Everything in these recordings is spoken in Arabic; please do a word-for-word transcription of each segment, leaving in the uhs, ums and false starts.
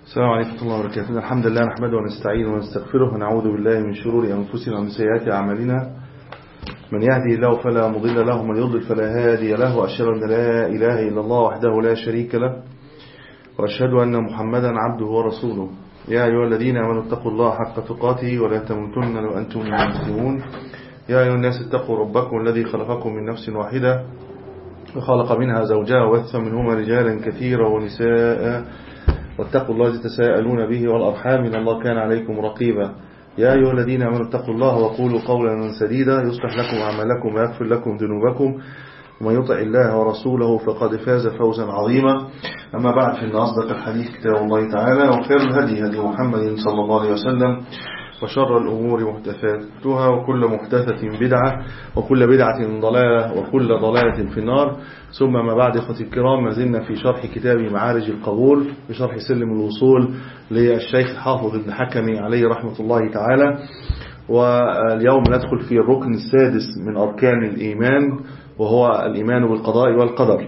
السلام عليكم ورحمة الله وبركاته. الحمد لله نحمده ونستعينه ونستغفره ونعوذ بالله من شرور أنفسنا ومن سيئات أعمالنا. من يهدي الله فلا مضل له ومن يضلل فلا هادي له، وأشهد أن لا إله إلا الله وحده لا شريك له، وأشهد أن محمدا عبده ورسوله. يا أيها الذين آمنوا اتقوا الله حق تقاته ولا تموتن وأنتم مسلمون. يا أيها الناس اتقوا ربكم الذي خلقكم من نفس واحدة وخلق منها زوجها وبث منهما رجالا كثيرا ونساء، واتقوا الله الذي تساءلون به والأرحام إن الله كان عليكم رقيبا. يا أيها الذين آمنوا اتقوا الله وقولوا قولا سديدا يصلح لكم أعمالكم ويغفر لكم ذنوبكم، ومن يطع الله ورسوله فقد فاز فوزا عظيما. أما بعد، فإن أصدق الحديث كتاب الله تعالى، وخير الهدي هدي محمد صلى الله عليه وسلم، وشر الأمور محدثاتها، وكل محدثة بدعة، وكل بدعة ضلالة، وكل ضلالة في النار. ثم ما بعد، إخوتي الكرام، ما زلنا في شرح كتاب معارج القبول بشرح سلم الوصول للشيخ حافظ ابن حكمي عليه رحمة الله تعالى. واليوم ندخل في الركن السادس من أركان الإيمان، وهو الإيمان بالقضاء والقدر.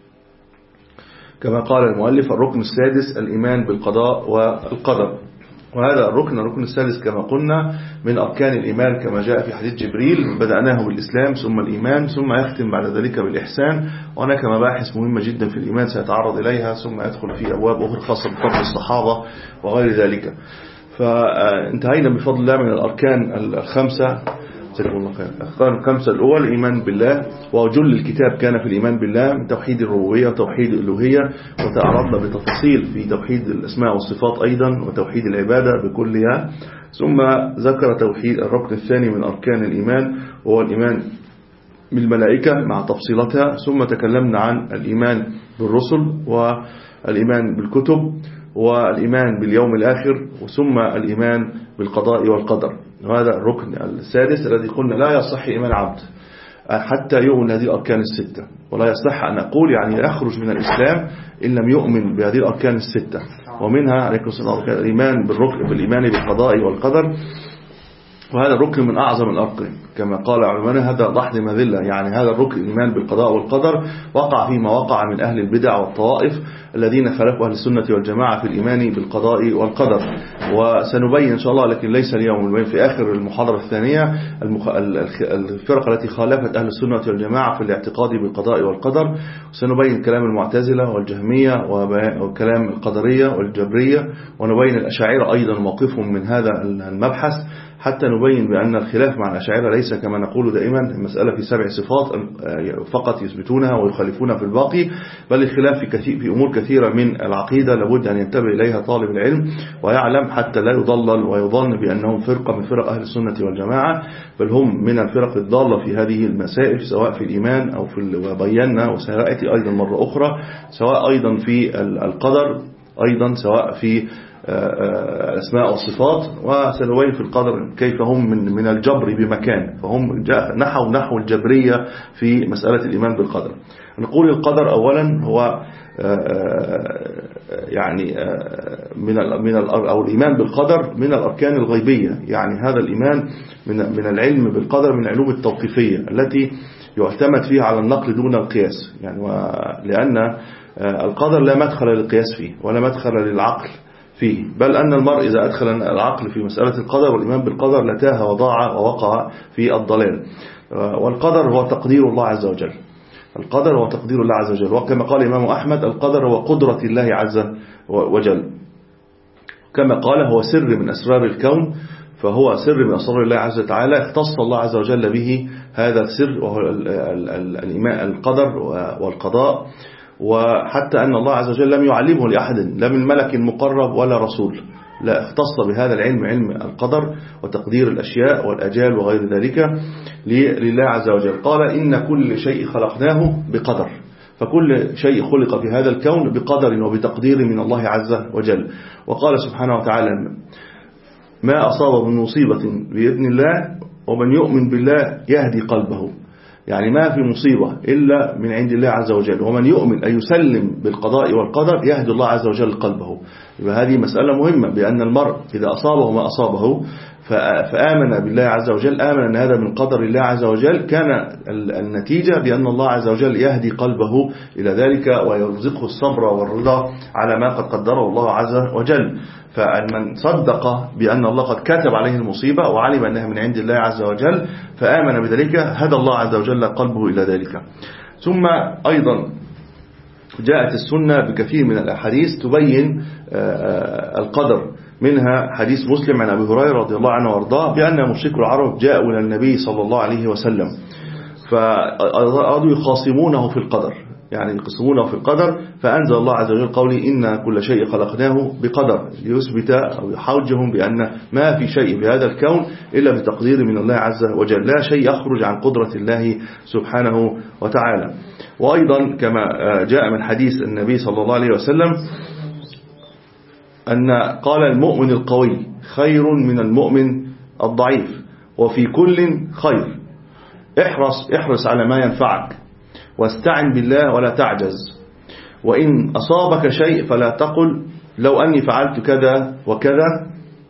كما قال المؤلف: الركن السادس الإيمان بالقضاء والقدر. وهذا الركن الركن السادس كما قلنا من أركان الإيمان، كما جاء في حديث جبريل: بدأناه بالإسلام ثم الإيمان ثم يختم بعد ذلك بالإحسان. وهناك مباحث مهمة جدا في الإيمان سيتعرض إليها، ثم يدخل في أبواب أخرى خاصة بفضل الصحابة وغير ذلك. فانتهينا بفضل الله من الأركان الخمسة. جزاكم الله خير. الأركان الخمسة الأول الإيمان بالله، وجل الكتاب كان في الإيمان بالله من توحيد الربوبية وتوحيد الألوهية، وتعرضنا بتفاصيل في توحيد الأسماء والصفات أيضا، وتوحيد العبادة بكلها. ثم ذكر توحيد الركن الثاني من أركان الإيمان، وهو الإيمان بالملائكة مع تفصيلتها. ثم تكلمنا عن الإيمان بالرسل، والإيمان بالكتب، والإيمان باليوم الآخر، ثم الإيمان بالقضاء والقدر. وهذا الركن السادس الذي قلنا لا يصح إيمان عبد حتى يؤمن هذه الأركان الستة، ولا يصح أن أقول يعني يخرج من الإسلام إن لم يؤمن بهذه الأركان الستة. ومنها عليكم السلام الإيمان بالركن بالإيمان بالقضاء والقدر، وهذا الركن من أعظم الأركان كما قال علماء: هذا ضحل مذلة. يعني هذا الركن الإيمان بالقضاء والقدر وقع فيما وقع من أهل البدع والطوائف الذين خالفوا أهل السنة والجماعة في الإيمان بالقضاء والقدر. وسنبين إن شاء الله، لكن ليس اليوم، نبين في آخر المحاضرة الثانية المخ... الفرق التي خالفت أهل السنة والجماعة في الاعتقاد بالقضاء والقدر. وسنبين كلام المعتزلة والجهمية وكلام القدرية والجبرية، ونبين الأشاعرة أيضا موقفهم من هذا المبحث، حتى نبين بأن الخلاف مع الأشاعرة ليس كما نقول دائما المسألة في سبع صفات فقط يثبتونها ويخالفونها في الباقي، بل الخلاف في, كثير في أمور كثيرة من العقيدة لابد أن ينتبه إليها طالب العلم ويعلم، حتى لا يضلل ويظن بأنهم فرقة من فرق أهل السنة والجماعة، بل هم من الفرق الضالة في هذه المسائل، سواء في الإيمان أو في وبينا وسيأتي أيضا مرة أخرى، سواء أيضا في القدر، أيضا سواء في الأسماء والصفات. وسنبين في القدر كيف هم من من الجبر بمكان، فهم نحو نحو الجبرية في مسألة الإيمان بالقدر. نقول القدر أولا هو يعني من من أو الإيمان بالقدر من الأركان الغيبية. يعني هذا الإيمان من من العلم بالقدر من العلوم التوقيفية التي يعتمد فيها على النقل دون القياس. يعني لأن القدر لا مدخل للقياس فيه ولا مدخل للعقل فيه، بل أن المرء إذا أدخل العقل في مسألة القدر والإيمان بالقدر لتاه وضاع ووقع في الضلال. والقدر هو تقدير الله عز وجل. القدر هو تقدير الله عز وجل، وكما قال الإمام أحمد: القدر هو قدرة الله عز وجل. كما قال: هو سر من أسرار الكون، فهو سر من أسرار الله عز وجل، اختص الله عز وجل به هذا السر، وهو الإيمان القدر والقضاء. وحتى أن الله عز وجل لم يعلمه لأحد، لا من ملك مقرب ولا رسول، لا، اختص بهذا العلم، علم القدر وتقدير الأشياء والأجال وغير ذلك لله عز وجل. قال: إن كل شيء خلقناه بقدر، فكل شيء خلق في هذا الكون بقدر وبتقدير من الله عز وجل. وقال سبحانه وتعالى: ما أصاب من مصيبة بإذن الله ومن يؤمن بالله يهدي قلبه. يعني ما في مصيبة إلا من عند الله عز وجل، ومن يؤمن أن يسلم بالقضاء والقدر يهدي الله عز وجل قلبه. يبقى هذه مسألة مهمة، بأن المرء إذا أصابه ما أصابه فآمن بالله عز وجل، آمن أن هذا من قدر الله عز وجل، كان النتيجة بأن الله عز وجل يهدي قلبه إلى ذلك ويرزقه الصبر والرضا على ما قد قدره الله عز وجل. فمن صدق بأن الله قد كتب عليه المصيبة وعلم أنها من عند الله عز وجل فآمن بذلك، هدى الله عز وجل قلبه إلى ذلك. ثم أيضا جاءت السنة بكثير من الأحاديث تبين القدر، منها حديث مسلم عن أبي هريرة رضي الله عنه وارضاه بأن مشركو العرب جاءوا إلى النبي صلى الله عليه وسلم فأرادوا يخاصمونه في القدر، يعني يقسمونه في القدر، فأنزل الله عز وجل قولي إن كل شيء خلقناه بقدر، ليثبت أو يحوجهم بأن ما في شيء في هذا الكون إلا بتقدير من الله عز وجل، لا شيء يخرج عن قدرة الله سبحانه وتعالى. وأيضا كما جاء من حديث النبي صلى الله عليه وسلم أن قال المؤمن القوي خير من المؤمن الضعيف وفي كل خير، احرص احرص على ما ينفعك واستعن بالله ولا تعجز، وإن أصابك شيء فلا تقل لو أني فعلت كذا وكذا،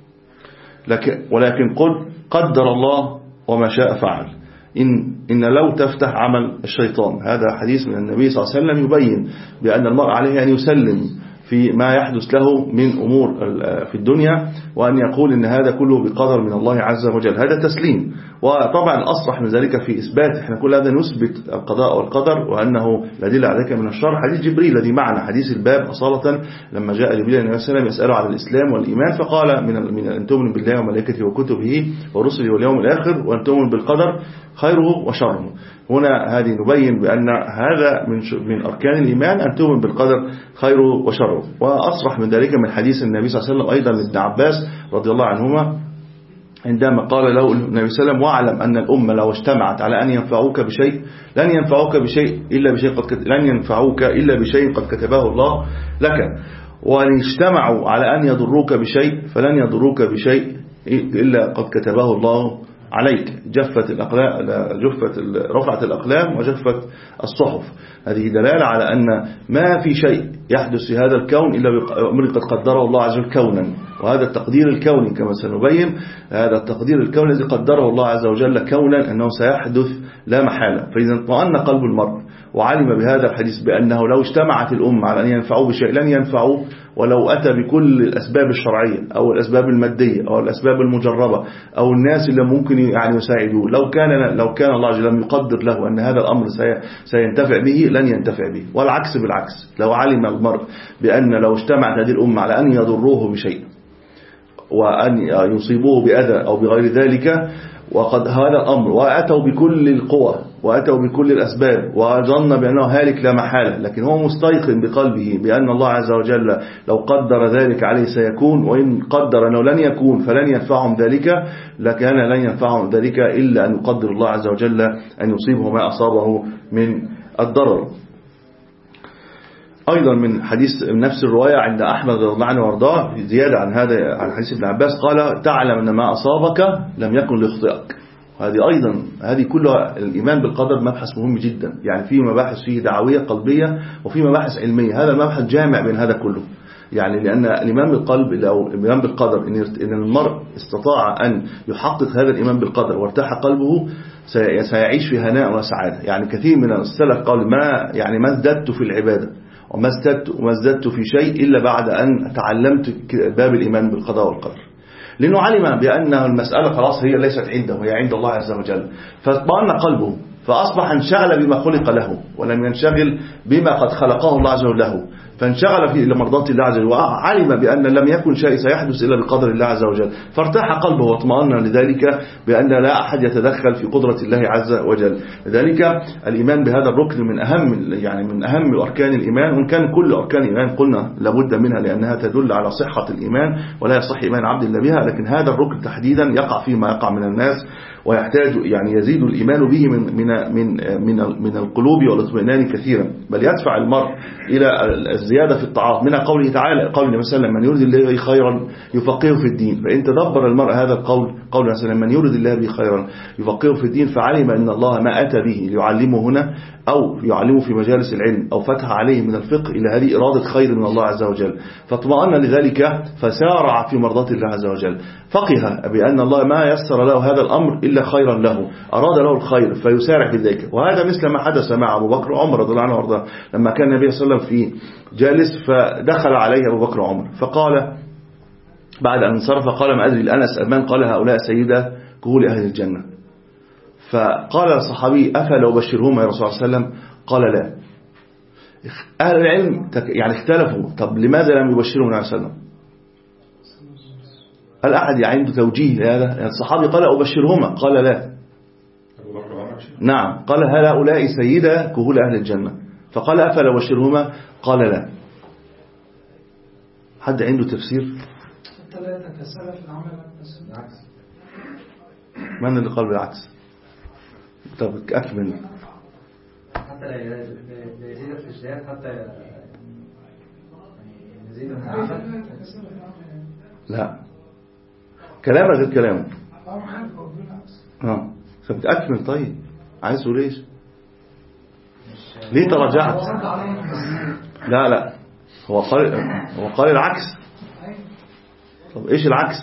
ولكن قل قدر الله وما شاء فعل، إن, إن لو تفتح عمل الشيطان. هذا حديث من النبي صلى الله عليه وسلم يبين بأن المرء عليه أن يسلم في ما يحدث له من أمور في الدنيا، وأن يقول إن هذا كله بقدر من الله عز وجل، هذا تسليم. وطبعا أصرح من ذلك في إثبات، احنا كل هذا نثبت القضاء والقدر وأنه لا دليل عليك من الشر. حديث جبريل الذي معنا، حديث الباب أصالة، لما جاء جبريل النبي صلى الله عليه وسلم يسأله عن الإسلام والإيمان فقال من من أن تؤمن بالله وملائكته وكتبه ورسله واليوم الآخر وأن تؤمن بالقدر خيره وشره. هنا هذه نبين بأن هذا من من أركان الإيمان أن تؤمن بالقدر خيره وشره. وأصرح من ذلك من حديث النبي صلى الله عليه وسلم أيضا لابن عباس رضي الله عنهما عندما قال له النبي صلى الله عليه وسلم واعلم أن الأمة لو اجتمعت على أن ينفعوك بشيء لن ينفعوك بشيء إلا بشيء قد كتب لن ينفعوك إلا بشيء قد كتبه الله لك، وأن اجتمعوا على أن يضروك بشيء فلن يضروك بشيء إلا قد كتبه الله عليك. جفت الأقلام جفت رفعت الأقلام وجفت الصحف. هذه دلالة على أن ما في شيء يحدث في هذا الكون إلا بأمر قد قدره الله عز وجل كونا، وهذا التقدير الكوني كما سنبين، هذا التقدير الكوني الذي قدره الله عز وجل كونا أنه سيحدث لا محالة. فإذا اطمأن قلب المرء وعلم بهذا الحديث بأنه لو اجتمعت الأمة على أن ينفعوه بشيء لن ينفعوه، ولو أتى بكل الأسباب الشرعية أو الأسباب المادية أو الأسباب المجربة أو الناس اللي ممكن يعني يساعدوه، لو كان لو كان الله عز وجل لم يقدر له أن هذا الأمر سينتفع به لن ينتفع به، والعكس بالعكس. لو علم المرء بأن لو اجتمعت هذه الأمة على أن يضروه بشيء وأن يصيبوه بأذى أو بغير ذلك وقد هذا الأمر وأتوا بكل القوى وأتوا بكل الأسباب وظن بأنه هالك لا محالة، لكن هو مستيقن بقلبه بأن الله عز وجل لو قدر ذلك عليه سيكون، وإن قدر أنه لن يكون فلن ينفعهم ذلك، لكان لن ينفعهم ذلك إلا أن يقدر الله عز وجل أن يصيبه ما أصابه من الضرر. أيضا من حديث نفس الرواية عند أحمد رضي الله عنه وارضاه زيادة عن هذا عن حديث ابن عباس قال تعلم أن ما أصابك لم يكن ليخطئك. هذه أيضا هذه كلها الإيمان بالقدر مبحث مهم جدا، يعني في مباحث فيه دعوية قلبية وفي مباحث علمية، هذا المبحث جامع بين هذا كله. يعني لأن الإيمان بالقلب أو الإيمان بالقدر إن المرء استطاع أن يحقق هذا الإيمان بالقدر وارتاح قلبه سيعيش في هناء وسعادة. يعني كثير من السلف قال ما يعني ما ازددت في العبادة وما ازددت وما ازددت في شيء إلا بعد أن تعلمت باب الإيمان بالقضاء والقدر، لأنه علم بأن المسألة خلاص هي ليست عنده، هي عند الله عز وجل، فاطمأن قلبه فأصبح انشغل بما خلق له ولم ينشغل بما قد خلقه الله عز وجل له، فانشغل في لمرضات الله عز وجل وعلم بأن لم يكن شيء سيحدث إلا بقدر الله عز وجل، فارتاح قلبه واطمأن لذلك بأن لا أحد يتدخل في قدرة الله عز وجل. لذلك الإيمان بهذا الركن من أهم يعني من أهم أركان الإيمان، وإن كان كل أركان الإيمان قلنا لابد منها لأنها تدل على صحة الإيمان ولا يصح إيمان عبد إلا بها، لكن هذا الركن تحديدا يقع فيه ما يقع من الناس ويحتاج يعني يزيد الإيمان به من من من من من القلوب والاطمئنان كثيرا، بل يدفع المرء إلى الزيادة في الطاعات. منها قوله تعالى قول النبي صلى الله عليه وسلم من يريد الله به خيرا يفقهه في الدين، فإن تدبر المرء هذا القول قول النبي صلى الله عليه وسلم من يريد الله به خيرا يفقهه في الدين، فعلم أن الله ما أتى به ليعلمه هنا أو يعلمه في مجالس العلم أو فتح عليه من الفقه إلى هذه إرادة خير من الله عز وجل، فاطمأن لذلك فسارع في مرضات الله عز وجل، فقه بأن الله ما يسر له هذا الأمر إلا خيرا له، أراد له الخير فيسارع في ذلك. وهذا مثل ما حدث مع أبو بكر وعمر رضي الله عنه وارضاه، لما كان النبي صلى الله عليه وسلم في جالس فدخل عليه أبو بكر وعمر، فقال بعد أن انصرف قال ما أدري الآن أسأل من، قال هؤلاء سيدة كهول أهل الجنة. فقال الصحابي أفلا أبشرهما يا رسول الله صلى الله عليه وسلم؟ قال لا. أهل العلم يعني اختلفوا، طب لماذا لم يبشرهم النبي صلى الله عليه وسلم؟ هل أحد عنده توجيه لهذا؟ يعني الصحابي قال أبشرهما، قال لا. نعم، قال هل هؤلاء سيدة كهول أهل الجنة؟ فقال أفلا أبشرهما؟ قال لا. حد عنده تفسير؟ من اللي قال بالعكس؟ طب أكمل. حتى لا يزيد في الجهاد، حتى يزيد من العمل. لا، كلامه غير كلامه. اه فبتأكمل. طيب عايز تقول ايش؟ ليه تراجعت؟ لا لا، هو قال هو قال العكس. طب ايش العكس؟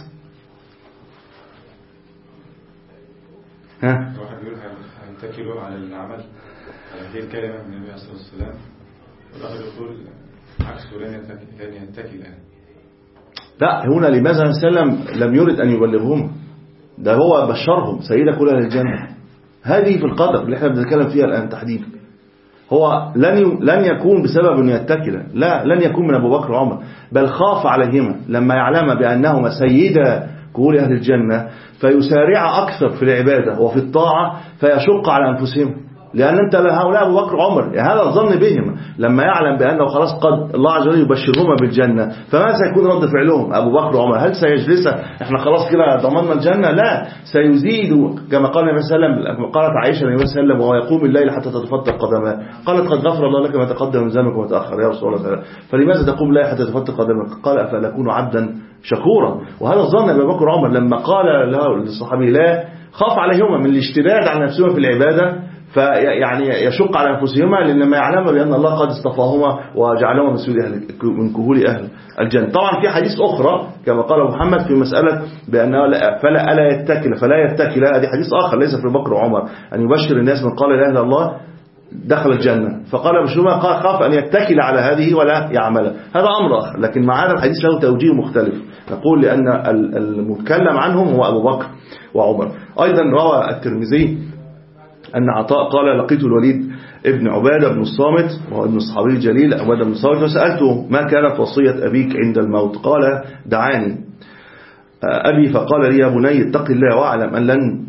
ها؟ واحد يقول هيتكلوا على العمل على هذه الكلمة من النبي صلى الله عليه وسلم، والآخر يقول عكسه لن لن يتكل. لا، هنا لماذا سلم لم يرد أن يبلغهم؟ ده هو بشرهم سيدة كل أهل الجنة. هذه في القدر اللي احنا بنتكلم فيها الآن تحديدا. هو لن لن يكون بسبب أن يتكل، لا، لن يكون من أبو بكر وعمر، بل خاف عليهما لما يعلم بأنهما سيدة كل أهل الجنة فيسارع أكثر في العبادة وفي الطاعة فيشق على أنفسهم، لأن أنت هؤلاء أبو بكر وعمر هذا الظن بهم لما يعلم بأنه خلاص قد الله عز وجل يبشرهما بالجنة، فما سيكون رد فعلهم أبو بكر وعمر؟ هل سيجلس احنا خلاص كده ضمننا الجنة؟ لا، سيزيد كما قال النبي صلى الله عليه وسلم. قالت عائشة النبي صلى الله عليه وسلم وهو يقوم الليل حتى تتفتق قدماه، قالت قد غفر الله لك ما تقدم من ذنبك وما تأخر يا رسول الله، فلماذا تقوم الليل حتى تتفتق قدمك؟ قال أفلا أكون عبدا شكورا. وهذا الظن أبو بكر وعمر لما قال له للصحابي لا، خاف عليهما من الاشتداد على نفسهما في العبادة، فيعني يشق على أنفسهما لأنما يعلم بأن الله قد اصطفاهما وجعلهما من كهول أهل الجنة. طبعا في حديث أخرى كما قال محمد في مسألة بأنه فلا ألا يتكل فلا يتكل، هذه حديث آخر ليس في بكر وعمر، أن يبشر الناس من قال لا إله إلا الله دخل الجنة، فقال بشرهما قال خاف أن يتكل على هذه ولا يعمل، هذا أمر آخر. لكن مع هذا الحديث له توجيه مختلف، نقول لأن المتكلم عنهم هو أبو بكر وعمر. أيضا روى الترمذي أن عطاء قال لقيت الوليد ابن عبادة بن الصامت وهو ابن الصحابي الجليل عبادة بن الصامت وسألته ما كانت وصية أبيك عند الموت؟ قال دعاني أبي فقال لي يا بني اتق الله واعلم أن لن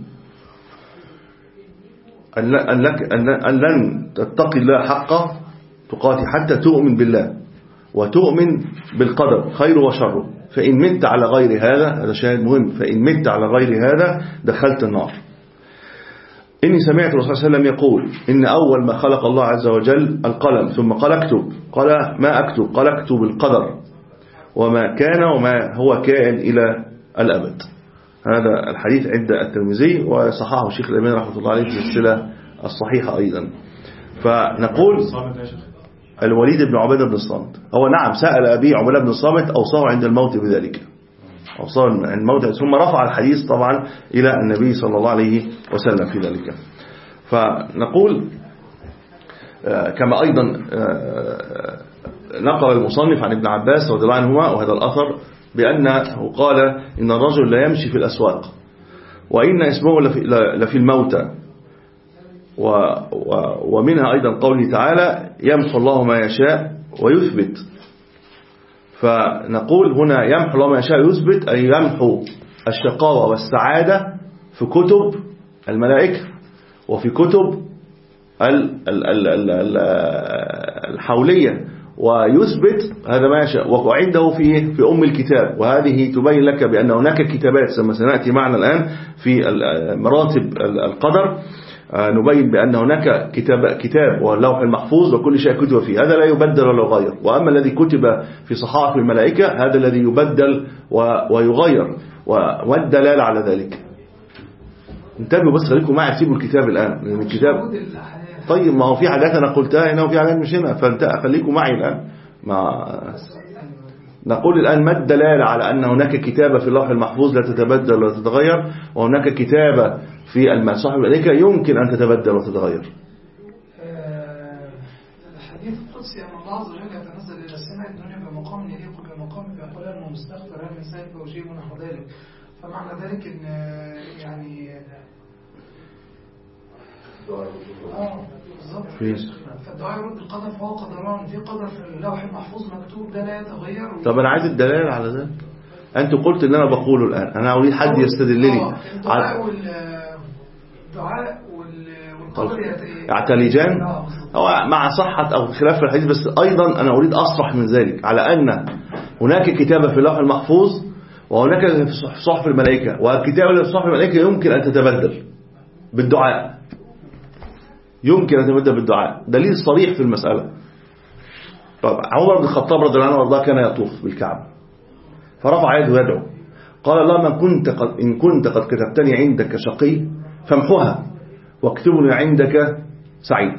أن لك أن لن تتقي الله حق تقاتي حتى تؤمن بالله وتؤمن بالقدر خير وشر، فإن مت على غير هذا، هذا شاهد مهم، فإن مت على غير هذا دخلت النار. إني سمعت الرسول صلى الله عليه وسلم يقول إن أول ما خلق الله عز وجل القلم ثم قال اكتب، قال ما أكتب؟ قال اكتب القدر وما كان وما هو كائن إلى الأبد. هذا الحديث عند الترمذي وصححه الشيخ الألباني رحمة الله عليه في السلسلة الصحيحة أيضا. فنقول الوليد بن عبادة بن الصامت هو نعم سأل أبي عبادة بن الصامت أوصاه عند الموت بذلك، أوصاه عند الموت، ثم رفع الحديث طبعا إلى النبي صلى الله عليه وسلم في ذلك. فنقول كما أيضا نقل المصنف عن ابن عباس رضي الله عنهما وهذا الأثر بأنه قال إن الرجل لا يمشي في الأسواق وإن اسمه لفي الموتى، ومنها أيضا قوله تعالى يمحو الله ما يشاء ويثبت. فنقول هنا يمحو الله ما يشاء ويثبت أي يمحو الشقاوة والسعادة في كتب الملائكة وفي كتب الحولية، ويثبت هذا ما يشاء وعنده في في أم الكتاب. وهذه تبين لك بأن هناك كتابات كما سنأتي معنا الآن في مراتب القدر، نبين بأن هناك كتاب كتاب واللوح المحفوظ وكل شيء كتب فيه، هذا لا يبدل ولا يغير. وأما الذي كتب في صحائف الملائكة هذا الذي يبدل ويغير، والدلالة على ذلك. انتبهوا بس، خليكم معي، سيبوا الكتاب الآن لأن الكتاب طيب ما هو في حاجات أنا قلتها هنا وفي حاجات مش هنا، فانت خليكم معي الآن. ما نقول الآن ما الدلالة على أن هناك كتابة في اللوح المحفوظ لا تتبدل ولا تتغير، وهناك كتابة في المصاحف الملائكة يمكن أن تتبدل وتتغير؟ الحديث القدسي أن الله عز وجل يتنزل إلى السماء الدنيا بمقام يليق بمقام فيقول أنه مستغفر هل من سائل فأجيب نحو ذلك. فمعنى ذلك أن يعني اه بالظبط فالدعاء يرد القدر فهو قدران، في قدر في اللوح المحفوظ مكتوب ده لا يتغير. طب أنا عايز الدلالة على ذلك. أنت قلت اللي أنا بقوله الآن، أنا أريد حد يستدل لي. الدعاء والدعاء والقدر يعتلجان أو مع صحة أو خلاف في الحديث، بس أيضا أنا أريد أصرح من ذلك على أن هناك كتابة في اللوح المحفوظ وهناك في صحف الملائكة، والكتابة في صحف الملائكة يمكن أن تتبدل بالدعاء، يمكن أن تتبدل بالدعاء، دليل صريح في المسألة. طب عمر بن الخطاب رضي الله عنه وارضاه كان يطوف بالكعبة فرفع يده يدعو، قال الله من كنت قد إن كنت قد كتبتني عندك شقي فامحها واكتبني عندك سعيد.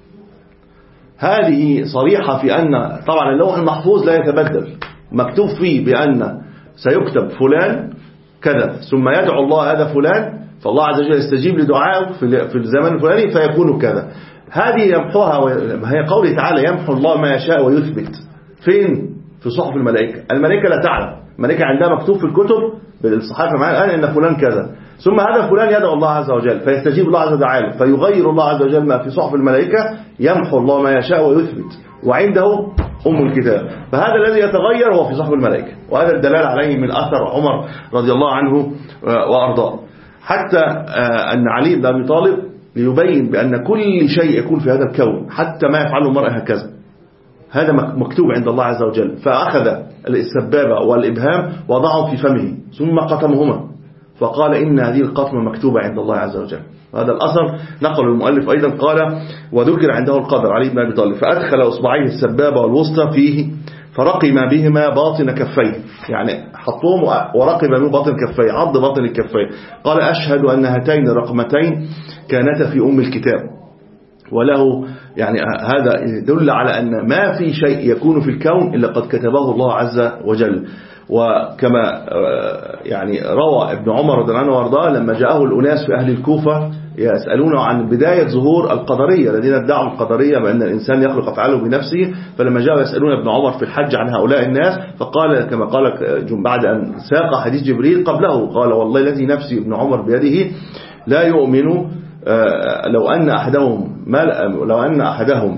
هذه صريحة في أن طبعا اللوح المحفوظ لا يتبدل، مكتوب فيه بأن سيكتب فلان كذا ثم يدعو الله هذا فلان، فالله عز وجل يستجيب لدعائه في الزمن الفلاني فيكون كذا. هذه يمحوها، هي قوله تعالى يمحو الله ما يشاء ويثبت. فين؟ في صحف الملائكة. الملائكة لا تعلم، الملائكة عندها مكتوب في الكتب بالصحافة معايا الآن إن فلان كذا، ثم هذا فلان يدعو الله عز وجل فيستجيب الله عز وجل فيغير الله عز وجل ما في صحف الملائكة. يمحو الله ما يشاء ويثبت وعنده أم الكتاب، فهذا الذي يتغير هو في صحف الملائكة، وهذا الدلالة عليه من أثر عمر رضي الله عنه وأرضاه. حتى أن علي بن أبي طالب ليبين بأن كل شيء يكون في هذا الكون حتى ما يفعله المرء هكذا، هذا مكتوب عند الله عز وجل، فأخذ السبابة والإبهام وضعه في فمه ثم قطمهما فقال إن هذه القطمة مكتوبة عند الله عز وجل. هذا الأثر نقل المؤلف أيضا قال وذكر عنده القدر علي بن أبي طالب فأدخل أصبعيه السبابة والوسطى فيه فرقم بهما باطن كفيه، يعني حطوهم ورقم بهما باطن كفيه، عض باطن الكفيه. قال أشهد أن هاتين الرقمتين كانتا في أم الكتاب. وله يعني هذا يدل على أن ما في شيء يكون في الكون إلا قد كتبه الله عز وجل. وكما يعني روى ابن عمر رضي الله عنه وارضاه لما جاءه الأناس في أهل الكوفة يسألونه عن بداية ظهور القدرية الذين ادعوا القدرية بأن الإنسان يخلق أفعاله بنفسه، فلما جاءوا يسألون ابن عمر في الحج عن هؤلاء الناس فقال كما قال بعد أن ساق حديث جبريل قبله قال والله الذي نفسي ابن عمر بيده لا يؤمن لو أن أحدهم لو أن أحدهم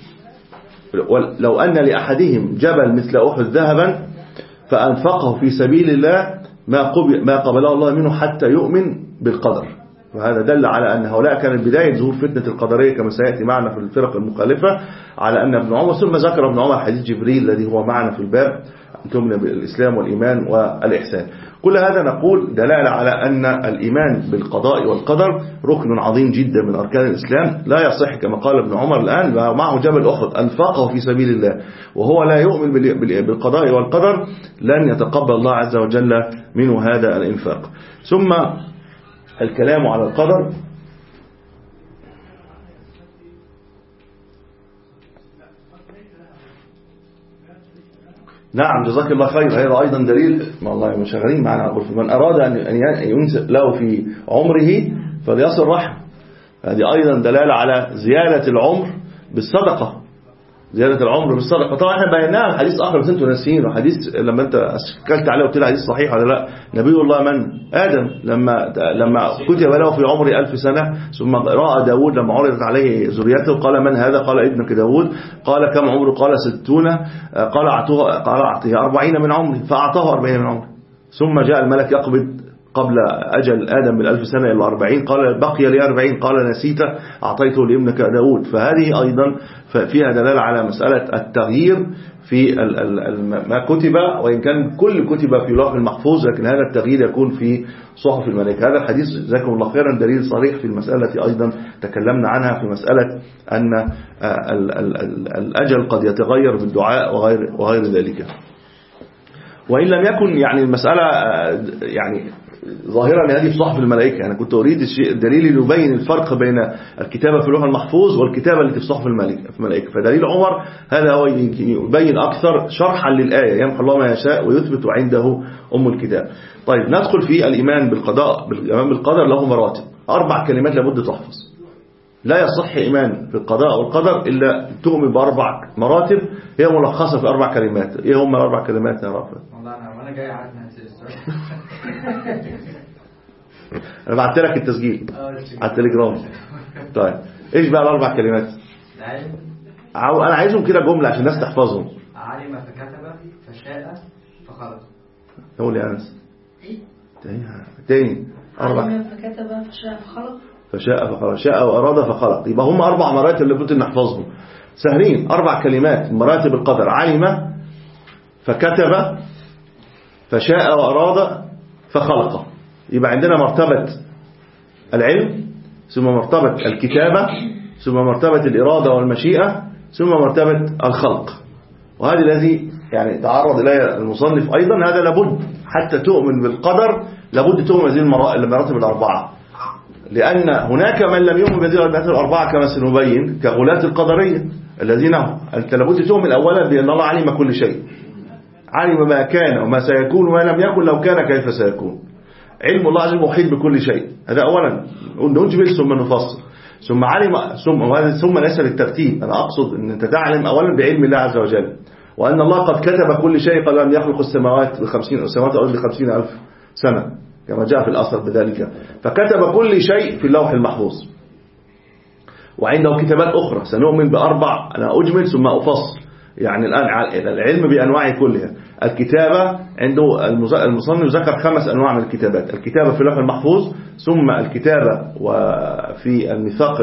لو أن لأحدهم جبل مثل أحد ذهبا فأنفقه في سبيل الله ما قبل ما قبله الله منه حتى يؤمن بالقدر. وهذا دل على أن هؤلاء كانت بداية ظهور فتنة القدرية كما سيأتي معنا في الفرق المخالفة على أن ابن عمر. ثم ذكر ابن عمر حديث جبريل الذي هو معنا في الباب أن تؤمن بالإسلام والإيمان والإحسان. كل هذا نقول دلالة على أن الإيمان بالقضاء والقدر ركن عظيم جدا من أركان الإسلام، لا يصح كما قال ابن عمر الآن معه جبل أحد أنفقه في سبيل الله وهو لا يؤمن بالقضاء والقدر لن يتقبل الله عز وجل منه هذا الإنفاق. ثم الكلام على القدر نعم جزاك الله خير. هذا أيضا دليل ما الله مشغلين معنا على الغرفة من أراد أن ينسى له في عمره فليصل رحم. هذه أيضا دلالة على زيادة العمر بالصدقة، زيادة العمر بالصدقة. طبعا احنا بيناها حديث آخر بس انتوا ناسيين، وحديث لما انت أشكلت عليه وقلت له حديث صحيح ولا لا. نبي الله من آدم لما لما كتب له في عمره ألف سنة ثم رأى داود لما عرضت عليه ذريته قال من هذا؟ قال ابنك داود. قال كم عمره؟ قال ستون. قال أعطوه قال أعطيه أربعين من عمره فأعطاه أربعين من عمره. ثم جاء الملك يقبض قبل أجل آدم بالألف سنة إلى أربعين قال بقي لي أربعين قال نسيت أعطيته لابنك داود. فهذه أيضا فيها دلالة على مسألة التغيير في ما كتب، وإن كان كل كتب في لوح المحفوظ لكن هذا التغيير يكون في صحف الملائكة. هذا الحديث جزاكم الله خيرا دليل صريح في المسألة أيضا تكلمنا عنها في مسألة أن الأجل قد يتغير بالدعاء وغير, وغير ذلك. وإن لم يكن يعني المسألة يعني ظاهرا هذه في صحف الملائكة. أنا كنت أريد الشيء الدليل اللي يبين الفرق بين الكتابة في اللوح المحفوظ والكتابة التي في صحف الملائكة. فدليل عمر هذا هو يبين أكثر شرحا للآية، يمحو الله ما يشاء ويثبت عنده أم الكتاب. طيب ندخل في الإيمان بالقضاء. الإيمان بالقدر له مراتب، أربع كلمات لابد تحفظ. لا يصح إيمان في القضاء والقدر إلا تؤمن بأربع مراتب هي ملخصة في أربع كلمات. إيه هم الأربع كلمات يا رافض؟ والله أنا وأنا جاي عارف نفس السؤال. أنا بعت لك التسجيل على التليجرام. طيب إيش بقى الأربع كلمات؟ العلم. أنا عايزهم كده جملة عشان الناس تحفظهم. علم فكتب فشاء فخلق. قول يا أنس. إيه؟ تاني تاني أربع. علم فكتب فشاء فخلق. فشاء فخلق، شاء وأراد فخلق. يبقى هم أربع مراتب اللي كنت نحفظهم سهلين. أربع كلمات مراتب القدر: علم فكتب فشاء وأراد فخلق. يبقى عندنا مرتبة العلم، ثم مرتبة الكتابة، ثم مرتبة الإرادة والمشيئة، ثم مرتبة الخلق. وهذا الذي يعني تعرض إليه المصنف أيضا. هذا لابد حتى تؤمن بالقدر لابد تؤمن بهذه المراتب الأربعة، لأن هناك من لم يؤمن بهذه المراتب الأربعة كما سنبين كغلاة القدرية الذين أنت لابد تؤمن أولا بأن الله علم كل شيء، علم ما كان وما سيكون وما لم يكن لو كان كيف سيكون. علم الله عز وجل محيط بكل شيء. هذا أولا نجمل ثم نفصل. ثم علم ثم وهذا ثم ليس للترتيب. أنا أقصد أن أنت تعلم أولا بعلم الله عز وجل، وأن الله قد كتب كل شيء قبل أن يخلق السماوات بخمسين السماوات والأرض بخمسين ألف سنة كما جاء في الأثر بذلك. فكتب كل شيء في اللوح المحفوظ. وعنده كتابات أخرى سنؤمن بأربع. أنا أجمل ثم أفصل. يعني الآن العلم بأنواعه كلها. الكتابة عنده المصنف ذكر خمس أنواع من الكتابات: الكتابة في اللوح المحفوظ، ثم الكتابة وفي الميثاق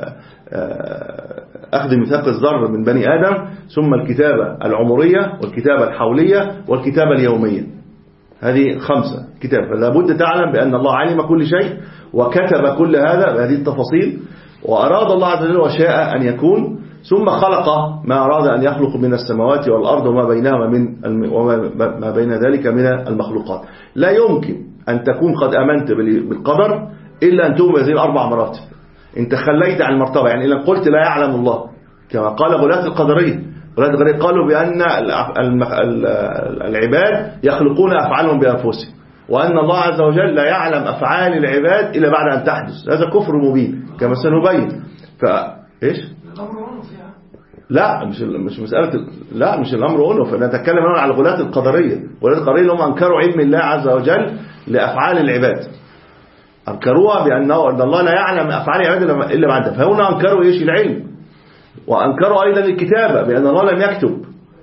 أخذ ميثاق الذر من بني آدم، ثم الكتابة العمرية والكتابة الحولية والكتابة اليومية. هذه خمسة كتاب. فلا بد تعلم بأن الله علم كل شيء وكتب كل هذا بهذه التفاصيل، وأراد الله عز وجل وشاء أن يكون، ثم خلق ما أراد أن يخلق من السماوات والأرض وما بينهما من وما بين ذلك من المخلوقات. لا يمكن أن تكون قد أمنت بالقدر إلا أن تؤمن بهذه الأربع مراتب. أنت خليت عن المرتبة. يعني إذا قلت لا يعلم الله كما قال غلاة القدرية، غلاة القدرية قالوا بأن العباد يخلقون أفعالهم بأنفسهم، وأن الله عز وجل لا يعلم أفعال العباد إلا بعد أن تحدث. هذا كفر مبين كما سنبين. فإيش؟ لا مش مش مسألة. لا مش الأمر أنه. فنتكلم هنا على غلاة القدرية. غلاة القدرية هم أنكروا علم الله عز وجل لأفعال العباد، أنكروها بأنه أن الله لا يعلم أفعال العباد إلا بعد. فهنا أنكروا إيش؟ العلم. وأنكروا أيضا الكتابة بأن الله لم يكتب،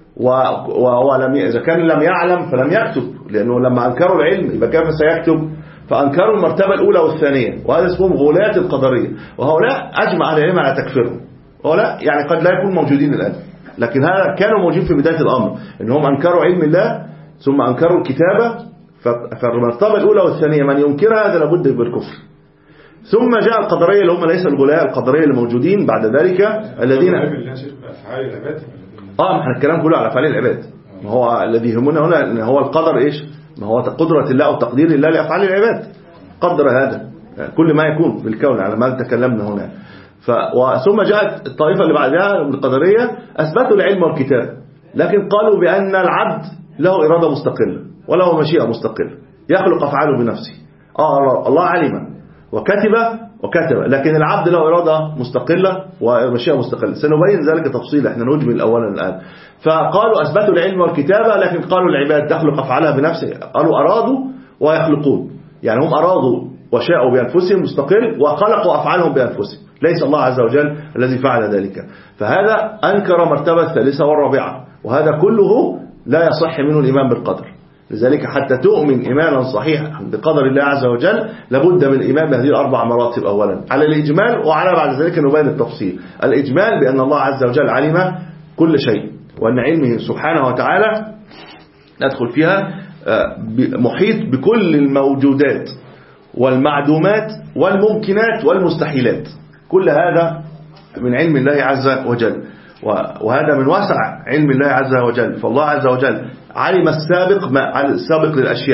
ولم إذا كان لم يعلم فلم يكتب، لأنه لما أنكروا العلم يبقى كيف سيكتب؟ فأنكروا المرتبة الأولى والثانية، وهذا اسمهم غلاة القدرية. وهؤلاء أجمع أهل العلم على تكفيرهم. هؤلاء يعني قد لا يكونوا موجودين الآن، لكن هذا كانوا موجودين في بداية الأمر، إنهم أنكروا علم الله ثم أنكروا الكتابة. فالمرتبة الأولى والثانية من ينكرها هذا لابد بالكفر. ثم جاء القدرية اللي هم ليس الغلاة القدرية الموجودين بعد ذلك الذين أفعال العباد. آه احنا الكلام كله على أفعال العباد. ما هو الذي يهمنا هنا إن هو القدر إيش؟ ما هو قدرة الله أو تقدير الله لأفعال العباد. قدر هذا كل ما يكون في الكون على ما تكلمنا هنا. ف... ثم جاءت الطائفة اللي بعدها من القدرية أثبتوا العلم والكتاب، لكن قالوا بأن العبد له إرادة مستقلة وله مشيئة مستقلة يخلق أفعاله بنفسه. آه الله علم وكتب وكتب، لكن العبد له إرادة مستقلة ومشيئة مستقلة. سنبين ذلك تفصيلا، احنا نجمل أولا الآن. فقالوا أثبتوا العلم والكتابة، لكن قالوا العباد تخلق أفعالها بنفسها. قالوا أرادوا ويخلقون، يعني هم أرادوا وشاءوا بأنفسهم مستقل وخلقوا أفعالهم بأنفسهم، ليس الله عز وجل الذي فعل ذلك. فهذا أنكر مرتبة الثالثة والرابعة، وهذا كله لا يصح منه الإيمان بالقدر. لذلك حتى تؤمن إيمانا صحيحا بقدر الله عز وجل لابد من الإيمان بهذه الأربع مراتب أولا على الإجمال، وعلى بعد ذلك نبين التفصيل. الإجمال بأن الله عز وجل علم كل شيء، وأن علمه سبحانه وتعالى ندخل فيها محيط بكل الموجودات والمعدومات والممكنات والمستحيلات. كل هذا من علم الله عز وجل، وهذا من واسع علم الله عز وجل. فالله عز وجل علم السابق ما السابق للأشياء،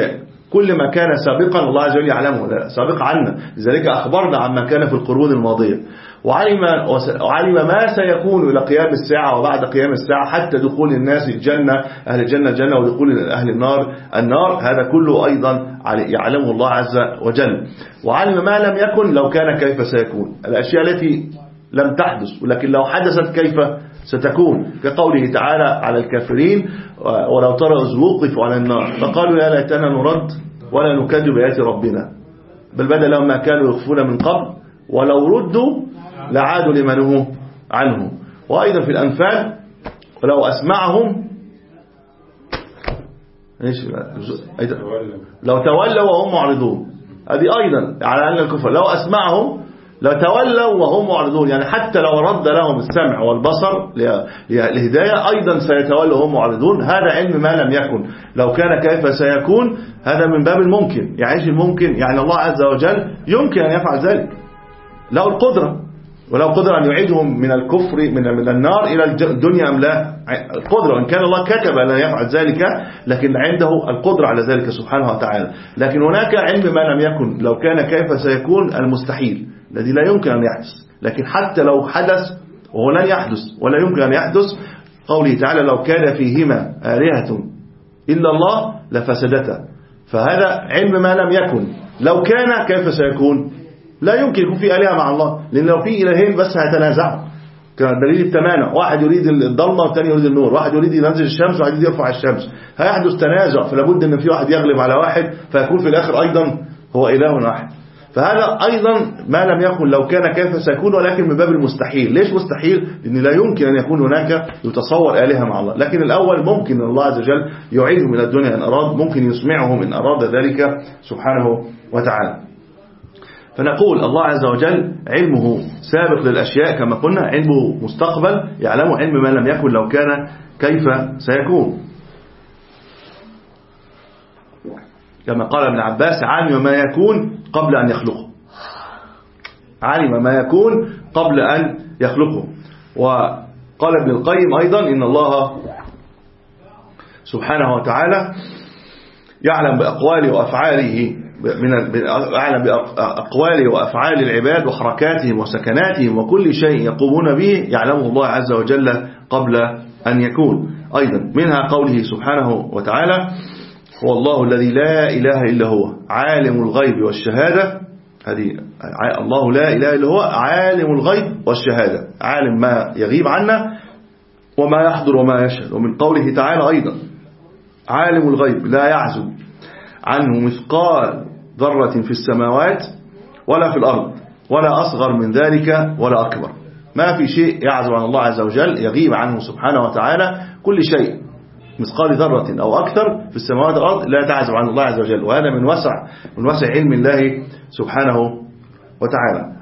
كل ما كان سابقا الله عز وجل يعلمه، سابق عنا، لذلك أخبرنا عما كان في القرون الماضية، وعلم, وعلم ما سيكون إلى قيام الساعة وبعد قيام الساعة، حتى دخول الناس الجنة، أهل الجنة الجنة، ودخول أهل النار النار، هذا كله أيضا يعلمه الله عز وجل. وعلم ما لم يكن لو كان كيف سيكون، الأشياء التي لم تحدث ولكن لو حدثت كيف ستكون، كقوله تعالى على الكافرين ولو ترى إذ وقفوا على النار فقالوا يا ليتنا نرد ولا نكذب بآيات ربنا بل بدا لهم ما كانوا يخفون من قبل ولو ردوا لعادوا لما نهوا عنه. وأيضا في الأنفال ولو أسمعهم لو تولوا وهم معرضون، هذه أيضا على أن الكفر لو أسمعهم لو تولوا وهم معرضون، يعني حتى لو رد لهم السمع والبصر لهداية أيضا سيتولوا وهم معرضون. هذا علم ما لم يكن لو كان كيف سيكون، هذا من باب الممكن. يعني الممكن يعني الله عز وجل يمكن أن يفعل ذلك، له القدرة، ولو قدر أن يعيدهم من الكفر من من النار إلى الدنيا أم لا، القدرة. إن كان الله كتب أن يفعل ذلك لكن عنده القدرة على ذلك سبحانه وتعالى. لكن هناك علم ما لم يكن لو كان كيف سيكون، المستحيل الذي لا يمكن أن يحدث، لكن حتى لو حدث وهو لن يحدث ولا يمكن أن يحدث، قوله تعالى لو كان فيهما آلهة إلا الله لفسدتا، فهذا علم ما لم يكن. لو كان كيف سيكون، لا يمكن يكون في آلهة مع الله، لأن لو في إلهين بس هيتنازعوا، كان دليل التمانع، واحد يريد الضلمة والثاني يريد النور، واحد يريد ينزل الشمس وواحد يريد يرفع الشمس، هيحدث تنازع، فلابد أن في واحد يغلب على واحد فيكون في الآخر أيضا هو إله واحد. فهذا أيضا ما لم يكن لو كان كيف سيكون، ولكن من باب المستحيل. ليش مستحيل؟ لأن لا يمكن أن يكون هناك يتصور آلهة مع الله. لكن الأول ممكن أن الله عز وجل يعيدهم إلى الدنيا إن أراد، ممكن يسمعهم إن أراد ذلك سبحانه وتعالى. فنقول الله عز وجل علمه سابق للأشياء كما قلنا، علمه مستقبل، يعلم علم ما لم يكن لو كان كيف سيكون. كما قال ابن عباس علم ما يكون قبل أن يخلقه، علم ما يكون قبل أن يخلقه. وقال ابن القيم أيضا إن الله سبحانه وتعالى يعلم بأقواله وأفعاله من أعلم بأقواله وأفعال العباد وحركاتهم وسكناتهم وكل شيء يقومون به يعلمه الله عز وجل قبل أن يكون. أيضا منها قوله سبحانه وتعالى هو الله الذي لا إله إلا هو عالم الغيب والشهادة، هذه الله لا إله إلا هو عالم الغيب والشهادة، عالم ما يغيب عنا وما يحضر وما يشهد. ومن قوله تعالى أيضا عالم الغيب لا يعزب عنه مثقال ذرة في السماوات ولا في الأرض ولا أصغر من ذلك ولا أكبر. ما في شيء يعزب عن الله عز وجل، يغيب عنه سبحانه وتعالى كل شيء، مثقال ذرة أو أكثر في السماوات والأرض لا تعزب عن الله عز وجل. وهذا من وسع من وسع علم الله سبحانه وتعالى.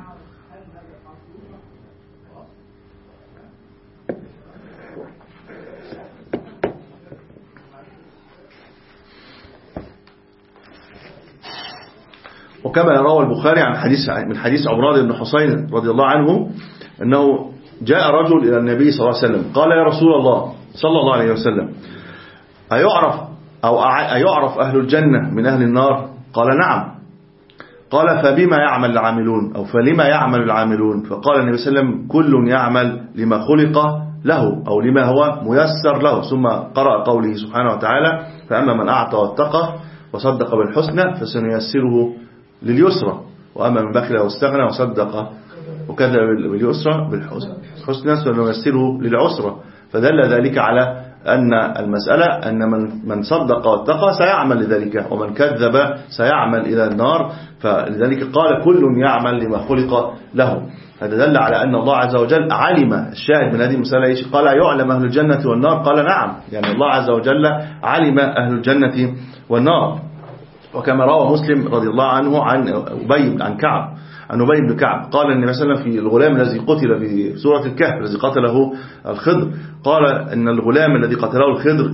وكما روى البخاري عن حديث من حديث عمران بن حسين رضي الله عنه أنه جاء رجل إلى النبي صلى الله عليه وسلم قال يا رسول الله صلى الله عليه وسلم أيعرف أو أيعرف أهل الجنة من أهل النار؟ قال نعم. قال فبما يعمل العاملون أو فلما يعمل العاملون؟ فقال النبي صلى الله عليه وسلم كل يعمل لما خلق له أو لما هو ميسر له. ثم قرأ قوله سبحانه وتعالى فأما من أعطى واتقى وصدق بالحسنى فسنيسره لليسرى وأما من بخل واستغنى وصدق وكذب باليسرى بالحسنى سنيسره للعسرى. فدل ذلك على أن المسألة أن من من صدق واتقى سيعمل لذلك، ومن كذب سيعمل إلى النار. فلذلك قال كل يعمل لما خلق له. هذا دل على أن الله عز وجل علم. الشاهد من هذه المسألة إيش؟ قال يعلم أهل الجنة والنار؟ قال نعم، يعني الله عز وجل علم أهل الجنة والنار. وكما روى مسلم رضي الله عنه عن أبي عن كعب عن أبي بن كعب قال النبي صلى الله عليه وسلم في الغلام الذي قتل في سورة الكهف الذي قتله الخضر، قال إن الغلام الذي قتله الخضر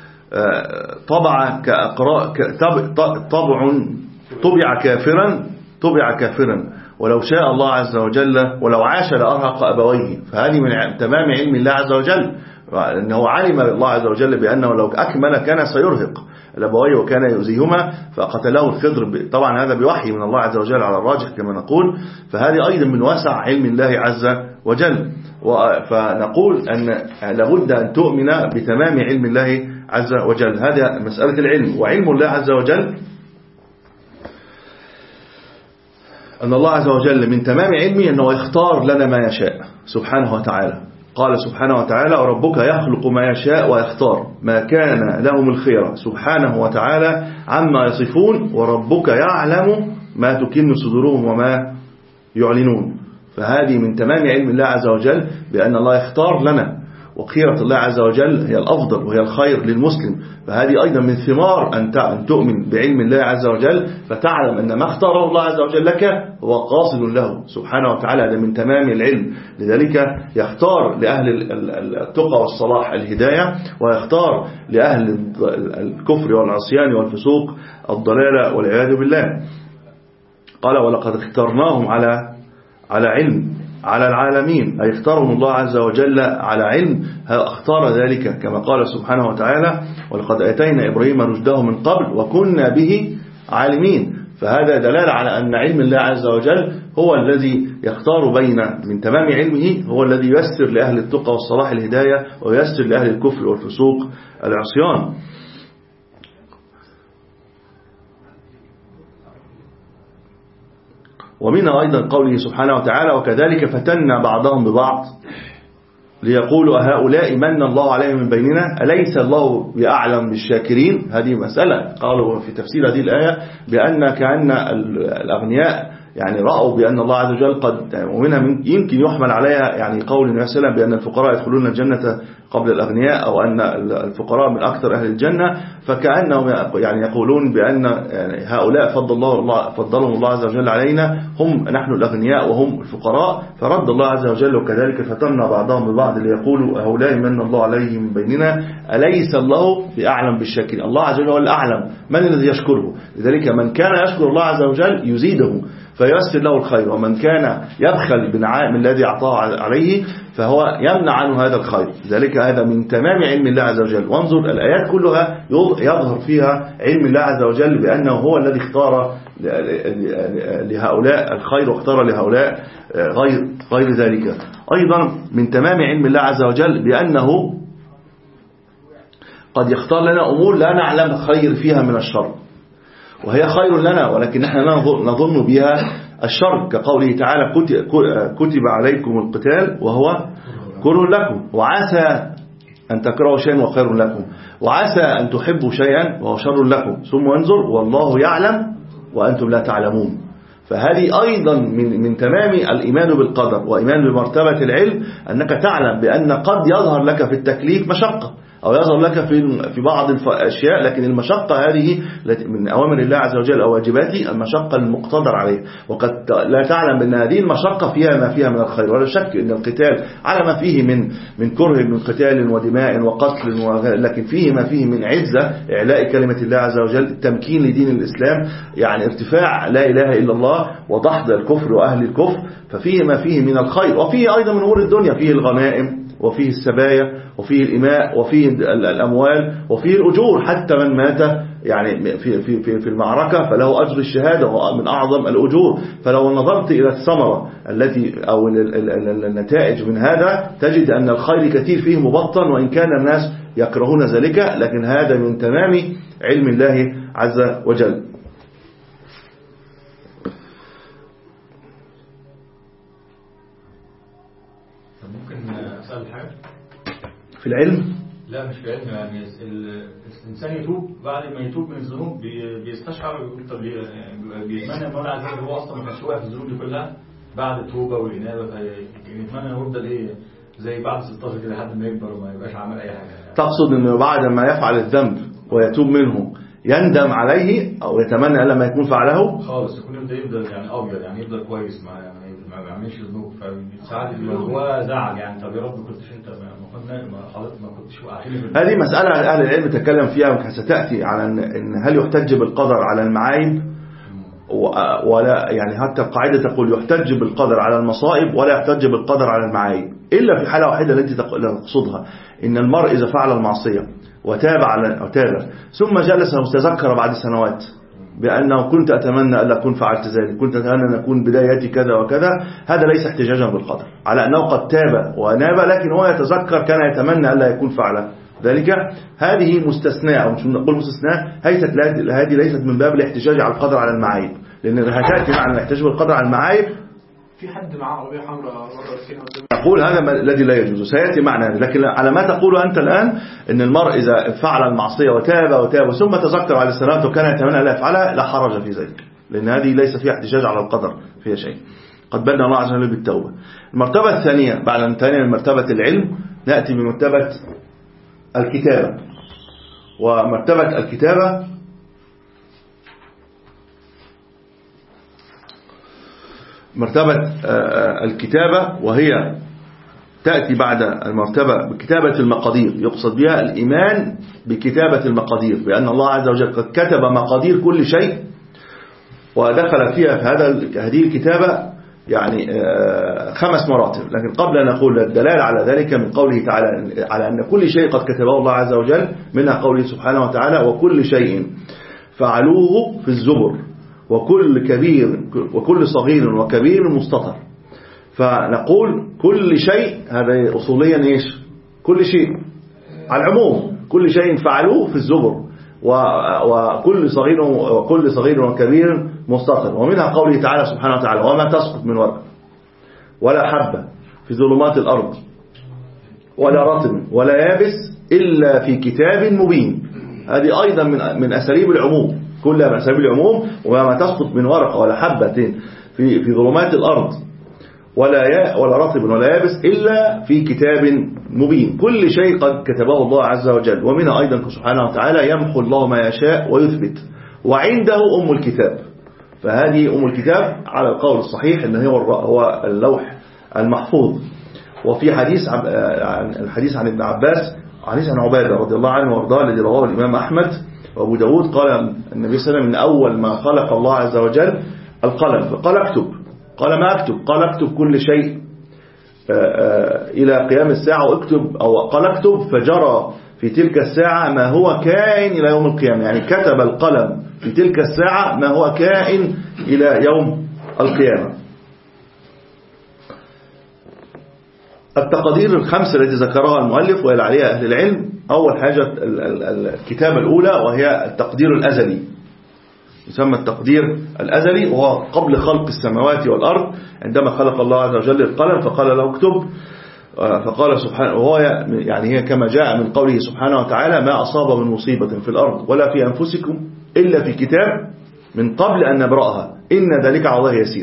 طبع كأقراء طبع طبع كافرا طبع كافرا ولو شاء الله عز وجل ولو عاش لأرهق أبويه. فهذه من تمام علم الله عز وجل. أنه علم الله عز وجل بأنه لو أكمل كان سيرهق الأبوين وكان يؤذيهما فقتله الخضر. طبعا هذا بوحي من الله عز وجل على الراجح كما نقول، فهذه أيضا من واسع علم الله عز وجل. فنقول أن لابد أن تؤمن بتمام علم الله عز وجل. هذا مسألة العلم. وعلم الله عز وجل أن الله عز وجل من تمام علمه أنه يختار لنا ما يشاء سبحانه وتعالى. قال سبحانه وتعالى: وربك يخلق ما يشاء ويختار ما كان لهم الخيرة سبحانه وتعالى عما يصفون وربك يعلم ما تكن صدورهم وما يعلنون. فهذه من تمام علم الله عز وجل بأن الله يختار لنا، وخيرة الله عز وجل هي الأفضل وهي الخير للمسلم. فهذه أيضا من ثمار أن تؤمن بعلم الله عز وجل، فتعلم أن ما اختاره الله عز وجل لك هو قاصد له سبحانه وتعالى. هذا من تمام العلم. لذلك يختار لأهل التقى والصلاح الهداية، ويختار لأهل الكفر والعصيان والفسوق الضلالة والعياذ بالله. قال: ولقد اخترناهم على على علم على العالمين، أي اختارهم الله عز وجل على علم، اختار ذلك كما قال سبحانه وتعالى: ولقد آتينا إبراهيم رشده من قبل وكنا به عالمين. فهذا دلالة على أن علم الله عز وجل هو الذي يختار بين من تمام علمه، هو الذي ييسر لأهل التقى والصلاح الهداية، وييسر لأهل الكفر والفسوق العصيان. ومنها أيضا قوله سبحانه وتعالى: وكذلك فتنا بعضهم ببعض ليقولوا أهؤلاء من الله عليهم من بيننا أليس الله بأعلم بالشاكرين. هذه مسألة قالوا في تفسير هذه الآية بأن كأن الأغنياء يعني رأوا بأن الله عز وجل قد، ومنها يمكن يحمل عليها يعني قول النبي صلى الله عليه وسلم بأن الفقراء يدخلون الجنة قبل الأغنياء، أو أن الفقراء من أكثر أهل الجنة، فكأنهم يعني يقولون بأن يعني هؤلاء فضل الله فضلهم الله عز وجل علينا، هم نحن الأغنياء وهم الفقراء. فرد الله عز وجل: وكذلك فتنا بعضهم ببعض ليقولوا هؤلاء من الله عليهم من بيننا أليس الله بأعلم بالشاكرين. الله عز وجل هو الأعلم، من الذي يشكره؟ لذلك من كان يشكر الله عز وجل يزيده فييسر له الخير، ومن كان يبخل بنعائم الذي أعطاه عليه فهو يمنع عنه هذا الخير. ذلك هذا من تمام علم الله عز وجل. وانظر الآيات كلها يظهر فيها علم الله عز وجل بأنه هو الذي اختار لهؤلاء الخير واختار لهؤلاء غير غير ذلك. أيضا من تمام علم الله عز وجل بأنه قد يختار لنا أمور لا نعلم خير فيها من الشر، وهي خير لنا ولكن نحن نظن بها الشر، كقوله تعالى: كتب عليكم القتال وهو كره لكم، وعسى أن تكرهوا شيئا وهو خير لكم، وعسى أن تحبوا شيئا وهو شر لكم، ثم انظر والله يعلم وأنتم لا تعلمون. فهذه أيضا من من تمام الإيمان بالقدر وإيمان بمرتبة العلم، أنك تعلم بأن قد يظهر لك في التكليف مشقة، أو يظهر لك في في بعض الأشياء، لكن المشقة هذه من أوامر الله عز وجل أو واجباته، المشقة المقتدر عليه، وقد لا تعلم بأن هذه المشقة فيها ما فيها من الخير. ولا شك أن القتال على ما فيه من من كره من قتال ودماء وقتل، لكن فيه ما فيه من عزة، إعلاء كلمة الله عز وجل، تمكين لدين الإسلام، يعني ارتفاع لا إله إلا الله وضحض الكفر وأهل الكفر، ففيه ما فيه من الخير. وفيه أيضا من أمور الدنيا، فيه الغنائم وفيه السبايا وفيه الإماء وفيه الأموال وفيه الأجور، حتى من مات يعني في في في المعركة فله أجر الشهادة وهو من أعظم الأجور. فلو نظرت إلى الثمرة التي أو النتائج من هذا تجد أن الخير كثير فيه مبطن، وإن كان الناس يكرهون ذلك، لكن هذا من تمام علم الله عز وجل. في العلم؟ لا مش في العلم، يعني الإنسان يتوب، بعد ما يتوب من الذنوب بيستشعر ويقول طب ليه، بيتمنى ان هو عايز هو اصلا ما كانش واقف في الذنوب دي كلها بعد التوبه والانابه، فيتمنى انه يفضل ايه زي بعد ستاشر كده لحد ما يكبر وما يبقاش عمل اي حاجه. تقصد انه بعد ما يفعل الذنب ويتوب منه يندم عليه او يتمنى الا ما يكون فعله خالص، يكون يبدا يفضل يعني ابيض، يعني يفضل كويس، ما يعني ما بيعملش ذنوب، فساعات بيبقى هو زعل يعني طب يا رب كنتش انت ما خلاص ما كنتش واقعين. هذه مساله اهل العلم تكلم فيها، ستاتي على ان هل يحتج بالقدر على المعايب ولا، يعني حتى القاعده تقول يحتج بالقدر على المصائب ولا يحتج بالقدر على المعايب. إلا في حالة واحدة التي تقصدها، إن المرء إذا فعل المعصية وتاب على وتاب ثم جلس وتذكر بعد سنوات بأنه كنت أتمنى ألا أكون فعلت ذلك، كنت أتمنى أن أكون بدايتي كذا وكذا، هذا ليس احتجاجا بالقدر على أنه قد تاب وناب، لكن هو يتذكر كان يتمنى ألا يكون فعل ذلك. هذه مستثناء أو مش نقول مستثناء، هذه ليست من باب الاحتجاج على القدر على المعايب، لأن هتأتي معنى الاحتجاج بالقدر على المعايب. في حد معاه عربية حمراء نقول هذا الذي لا يجوز، سيأتي معنى، لكن على ما تقول أنت الآن أن المرء إذا فعل المعصية وتاب وتاب ثم تذكر على السنوات وكان يتمنى لا يفعلها لا حرج في ذلك، لأن هذه ليس فيها احتجاج على القدر فيها شيء، قد بدنا الله عز وجل بالتوبة. المرتبة الثانية بعد أن انتهينا من مرتبة العلم نأتي بمرتبة الكتابة. ومرتبة الكتابة مرتبة الكتابة وهي تأتي بعد المرتبة بكتابة المقادير، يقصد بها الإيمان بكتابة المقادير، بأن الله عز وجل قد كتب مقادير كل شيء ودخل فيها في هذا هذه الكتابة يعني خمس مراتب. لكن قبل أن نقول الدلالة على ذلك من قوله تعالى على أن كل شيء قد كتبه الله عز وجل، منها قوله سبحانه وتعالى وكل شيء فعلوه في الزبر وكل كبير وكل صغير وكبير مستطر. فنقول كل شيء هذا أصوليا إيش؟ كل شيء على العموم، كل شيء فعلوه في الزبر وكل صغير وكل صغير وكبير مستطر. ومنها قوله تعالى سبحانه وتعالى وما تسقط من ورقة ولا حبة في ظلمات الأرض ولا رطب ولا يابس إلا في كتاب مبين. هذه أيضا من من أساليب العموم، كلها من أساليب العموم. وما تسقط من ورقة ولا حبة في في ظلمات الأرض ولا يا ولا رطب ولا يابس إلا في كتاب مبين. كل شيء قد كتبه الله عز وجل. ومنها أيضا سبحانه وتعالى يمحو الله ما يشاء ويثبت وعنده أم الكتاب. فهذه أم الكتاب على القول الصحيح أنه هو اللوح المحفوظ. وفي حديث عن الحديث عن ابن عباس حديث عن عبادة رضي الله عنه وارضاه الذي رواه الإمام أحمد وأبو داود، قال النبي صلى الله عليه وسلم من أول ما خلق الله عز وجل القلم فقال اكتب، قال ما اكتب؟ قال اكتب كل شيء إلى قيام الساعة، واكتب أو قال اكتب فجرى في تلك الساعة ما هو كائن إلى يوم القيامة. يعني كتب القلم في تلك الساعة ما هو كائن إلى يوم القيامة. التقدير الخمسة التي ذكرها المؤلف ويل عليها أهل العلم، أول حاجة الكتابة الأولى وهي التقدير الأزلي، يسمى التقدير الأزلي، وهو قبل خلق السماوات والأرض. عندما خلق الله عز وجل القلم فقال له اكتب، فقال سبحانه، وهو يعني هي كما جاء من قوله سبحانه وتعالى ما أصاب من مصيبة في الأرض ولا في أنفسكم إلا في كتاب من قبل أن نبرأها إن ذلك على الله يسير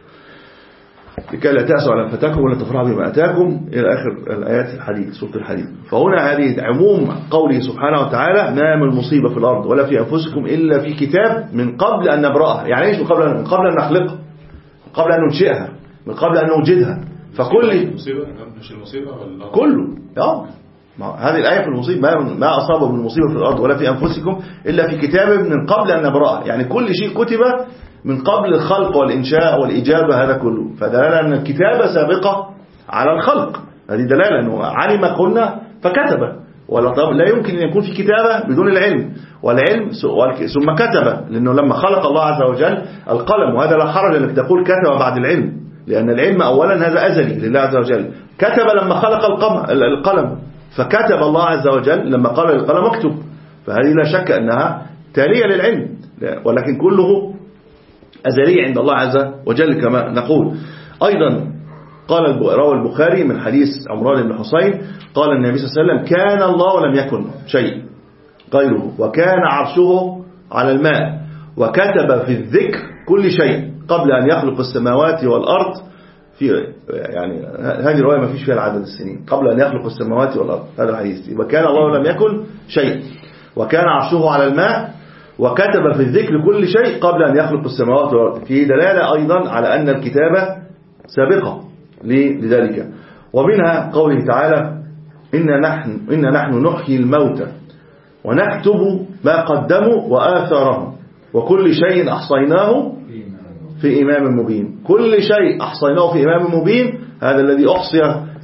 لكي لا تأسوا على فتاكم ولا تفرحوا بما أتاكم إلى آخر الآيات الحديد سورة الحديد. فهنا هذه عموم قوله سبحانه وتعالى ما من مصيبة في الأرض ولا في أنفسكم إلا في كتاب من قبل أن نبرأها. يعني إيش من قبل أن, من قبل أن نخلقها، من قبل أن ننشئها، من قبل أن نوجدها. فكل المصيبة مش المصيبة ولا كله اه هذه الآية في المصيبة ما, ما أصاب من مصيبة في الأرض ولا في أنفسكم إلا في كتاب من قبل أن نبرأها. يعني كل شيء كتب من قبل الخلق والإنشاء والإجابة، هذا كله. فدلالة أن الكتابة سابقة على الخلق، هذه دلالة أنه علم قلنا فكتب، ولا لا يمكن أن يكون في كتابة بدون العلم، والعلم ثم كتب، لأنه لما خلق الله عز وجل القلم، وهذا لا حرج أنك تقول كتب بعد العلم، لأن العلم أولا هذا أزلي لله عز وجل. كتب لما خلق القلم، فكتب الله عز وجل لما قال القلم اكتب، فهذه لا شك أنها تالية للعلم، ولكن كله أزلي عند الله عز وجل كما نقول. أيضا قال روى البخاري من حديث عمران بن حسين قال النبي صلى الله عليه وسلم كان الله ولم يكن شيء غيره وكان عرشه على الماء وكتب في الذكر كل شيء قبل أن يخلق السماوات والأرض. في يعني هذه الرواية ما فيش فيها العدد السنين، قبل أن يخلق السماوات والأرض، هذا الحديث. يبقى كان الله ولم يكن شيء وكان عرشه على الماء وكتب في الذكر كل شيء قبل أن يخلق السماوات والأرض. في دلالة أيضا على أن الكتابة سابقة لذلك. ومنها قوله تعالى إن نحن, إن نحن نحيي الموتى ونكتب ما قدموا وآثارهم وكل شيء أحصيناه في إمام مبين. كل شيء أحصيناه في إمام مبين، هذا الذي أحصي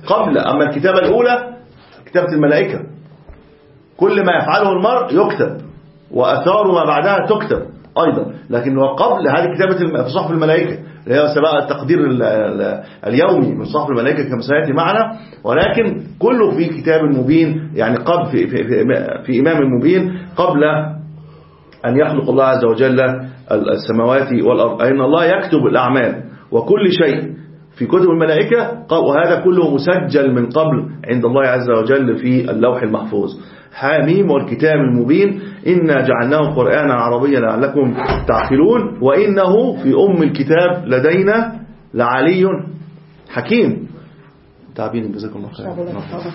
قبل. أما الكتابة الأولى كتابة الملائكة، كل ما يفعله المرء يكتب وأثار ما بعدها تكتب أيضا، لكن قبل هذه كتابة في صحف الملائكة اللي هي سبق التقدير اليومي من صحف الملائكة كما سيأتي معنا، ولكن كله في كتاب مبين، يعني قبل في, في, في, في إمام مبين قبل أن يخلق الله عز وجل السماوات والأرض. أن الله يكتب الأعمال وكل شيء في كتب الملائكة، وهذا كله مسجل من قبل عند الله عز وجل في اللوح المحفوظ. حاميم والكتاب المبين إنا جعلناه قرآنا عربيا لعلكم تعقلون وإنه في أم الكتاب لدينا لعلي حكيم. تعبين جزاكم الله خير.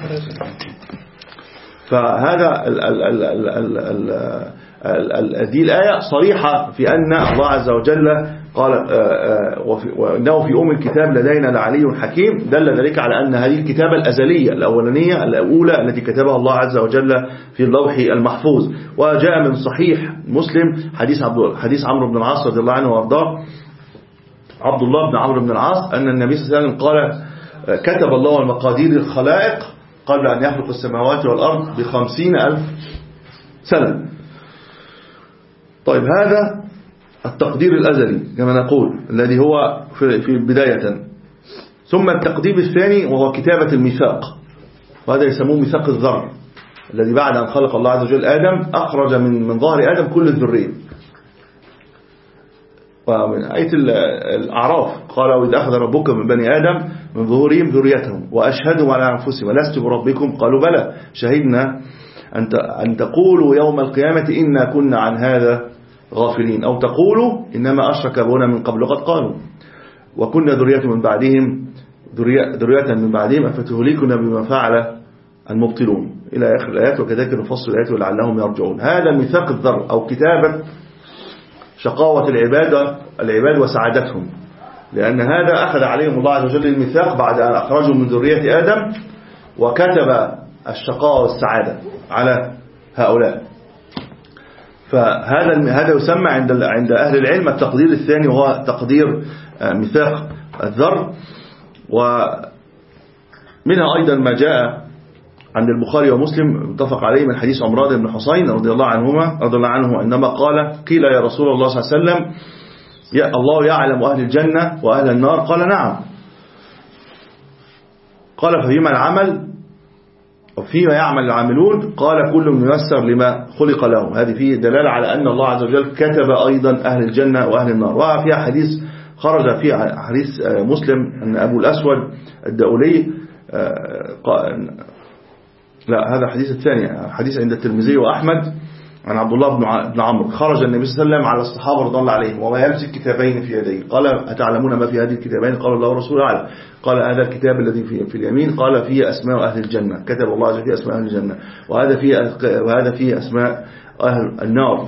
فهذا ال ال ال ال ال ال دي الآية صريحة في أن الله عز وجل قال وإنه في أم الكتاب لدينا لعلي حكيم، دل ذلك على أن هذه الكتابة الأزلية الأولانية الأولى التي كتبها الله عز وجل في اللوح المحفوظ. وجاء من صحيح مسلم حديث عبد حديث عمرو بن العاص رضي الله عنه وارضاه، عبد الله بن عمرو بن العاص، أن النبي صلى الله عليه وسلم قال كتب الله المقادير الخلائق قبل أن يخلق السماوات والأرض بخمسين ألف سنة. طيب هذا التقدير الأزلي كما نقول الذي هو في بداية. ثم التقدير الثاني وهو كتابة الميثاق، وهذا يسموه ميثاق الذر، الذي بعد أن خلق الله عز وجل آدم أخرج من من ظهر آدم كل الذرية. ومن آية الأعراف قال وإذ أخذ ربك من بني آدم من ظهورهم ذريتهم وأشهدهم على أنفسهم ألست بربكم قالوا بلى شهدنا أن تقولوا يوم القيامة إنا كنا عن هذا غافلين، أو تقولوا إنما أشرك أبونا من قبل قد قالوا وكنا ذرية من بعدهم ذرية من بعدهم أفتهلكنا بما فعل المبطلون إلى آخر الآيات. وكذلك نفصل الآيات ولعلهم يرجعون. هذا ميثاق الذر أو كتابة شقاوة العباد العباد وسعادتهم، لأن هذا أخذ عليهم الله عز وجل الميثاق بعد أن أخرجوا من ذرية آدم وكتب الشقاوة والسعادة على هؤلاء. فهذا هذا يسمى عند عند أهل العلم التقدير الثاني، وهو تقدير ميثاق الذر. ومنها أيضا ما جاء عند البخاري ومسلم متفق عليه من حديث عمران بن حسين رضي الله عنهما رضي الله عنه إنما قال قيل يا رسول الله صلى الله عليه وسلم يا الله يعلم أهل الجنة وأهل النار قال نعم، قال فيما العمل وفيما يعمل العاملون قال كل ميسر لما خلق له. هذه فيه دلالة على أن الله عز وجل كتب أيضا أهل الجنة وأهل النار. وفيها حديث خرج فيه حديث مسلم أن أبو الأسود الدؤلي لا هذا حديث الثاني حديث عند الترمذي وأحمد عن عبد الله بن عمرو خرج النبي صلى الله عليه وسلم على الصحابة رضي الله عليهم وما يمسك كتابين في يديه قال أتعلمون ما في هذه الكتابين؟ قال الله ورسوله أعلم. قال هذا الكتاب الذي في, في اليمين قال فيه أسماء أهل الجنة، كتب الله عز وجل فيه أسماء أهل الجنة، وهذا فيه وهذا فيه أسماء أهل النار.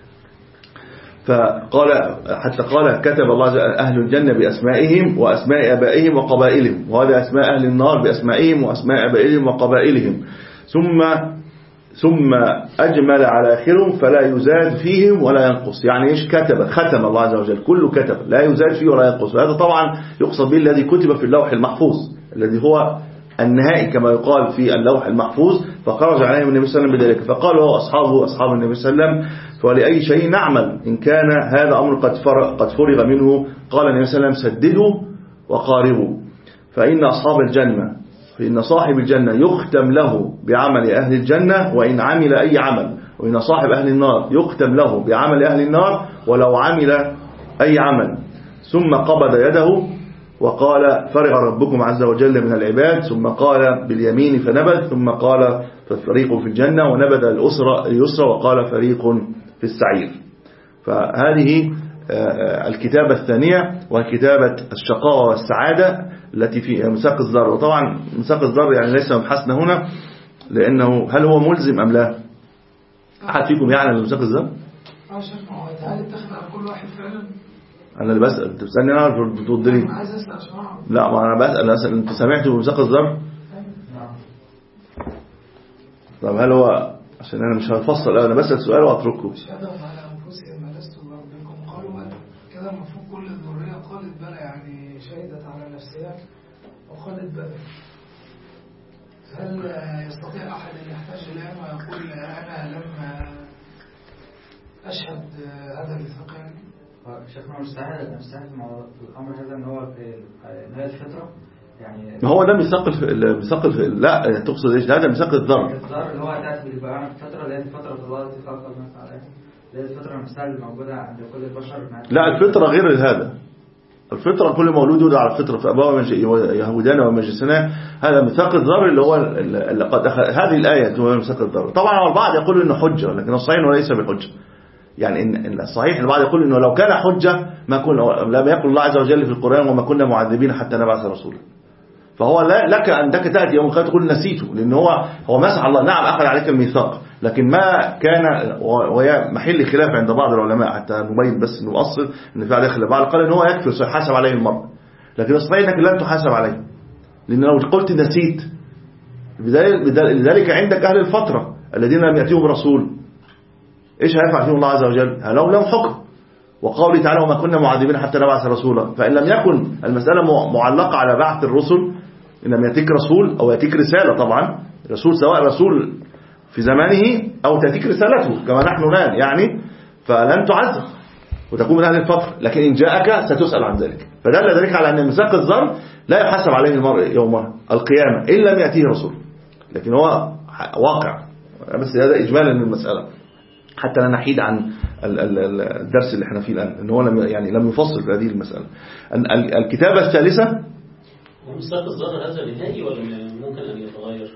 فقال حتى قال كتب الله أهل الجنة بأسمائهم وأسماء آبائهم وقبائلهم، وهذا أسماء أهل النار بأسمائهم وأسماء آبائهم وقبائلهم، ثم ثم أجمل على آخرهم فلا يزاد فيهم ولا ينقص. يعني إيش كتب؟ ختم الله عز وجل كله كتب لا يزاد فيه ولا ينقص. وهذا طبعا يقصد به الذي كتب في اللوح المحفوظ الذي هو النهائي كما يقال في اللوح المحفوظ. فخرج عليهم النبي صلى الله عليه وسلم بذلك فقالوا أصحابه أصحاب النبي صلى الله عليه وسلم فلأي شيء نعمل إن كان هذا أمر قد قد فرغ منه. قال النبي صلى الله عليه وسلم سددوا وقاربوا فإن أصحاب الجنة فإن صاحب الجنة يختم له بعمل أهل الجنة وإن عمل أي عمل، وإن صاحب أهل النار يختم له بعمل أهل النار ولو عمل أي عمل. ثم قبض يده وقال فرغ ربكم عز وجل من العباد، ثم قال باليمين فنبذ، ثم قال فريق في الجنة ونبذ اليسرى وقال فريق في السعير. فهذه الكتابة الثانية وكتابة الشقاوة والسعادة التي في مساق الذر. وطبعا مساق الذر يعني ليس مبحثنا هنا لأنه هل هو ملزم أم لا؟ أحد فيكم يعلم مساق الذر؟ اه شيخ ما هو تعالى اتخذ على كل واحد فعلا. أنا اللي بسأل أنت بتسألني أنا ولا بترد لي؟ أنا عايز أسأل عشان أعرف. لا ما أنا بسأل أسأل أنت سمعت بمساق الذر؟ نعم. طب هل هو عشان أنا مش هفصل أنا بسأل سؤال وأتركه. شهدهم على أنفسهم ألست بربكم قالوا بلى. كده المفروض كل الذرية قالت بلى يعني شهدت على نفسها وقالت بلى. هل يستطيع أحد أن يحتاج الآن ويقول أنا لم أشهد هذا الميثاق؟ شيخنا مستحيل مستحيل مع الأمر هذا إن هو نهاية الفترة يعني. ما هو ده ميثاق ميثاق لا تقصد ايش؟ هذا ميثاق الذر. الذر اللي هو تأتي بالبيان في الفترة اللي هي فترة الله التي خلق الناس عليها، اللي هي الفترة نفسها اللي موجودة عند كل البشر. لا الفطرة غير هذا. الفطرة كل مولود يولد على الفطرة فأبواه يهودان ومجوسان، هذا ميثاق الذر اللي هو اللي قد أخذ هذه الآية هو ميثاق الذر. طبعا البعض يقول إنه حجة لكن الصحيح وليس بحجة. يعني إن الصحيح البعض يقول إنه لو كان حجة ما كنا لم يقل الله عز وجل في القرآن وما كنا معذبين حتى نبعث رسولا. فهو لا لك أن تأتي يوم القيامة تقول نسيته، لأن هو هو مسح الله نعم أخذ عليك الميثاق، لكن ما كان وهي محل خلاف عند بعض العلماء حتى نبين بس نؤصل ان في عليه خلاف. بعض قال ان هو يكفي سيحاسب عليه المرء، لكن الصحيح انك لن تحاسب عليه، لان لو قلت نسيت لذلك عندك اهل الفتره الذين لم ياتيهم رسول ايش هيفعل فيهم الله عز وجل؟ لو لهم حكم. وقوله تعالى وما كنا معذبين حتى نبعث رسولا، فان لم يكن المساله معلقه على بعث الرسل، ان لم ياتيك رسول او ياتيك رساله، طبعا رسول سواء رسول في زمانه أو تأتيك رسالته كما نحن الآن يعني، فلن تعذب وتكون من أهل الفترة، لكن إن جاءك ستسأل عن ذلك. فدل ذلك على أن ميثاق الذر لا يحاسب عليه المرء يوم القيامة إن لم يأتيه رسول، لكن هو واقع. بس هذا إجمالا للمسألة حتى لا نحيد عن الدرس اللي احنا فيه الآن، إن هو لم يعني لم يفصل في هذه المسألة. الكتابة الثالثة ميثاق الذر هذا نهائي ولا ممكن أن يتغير؟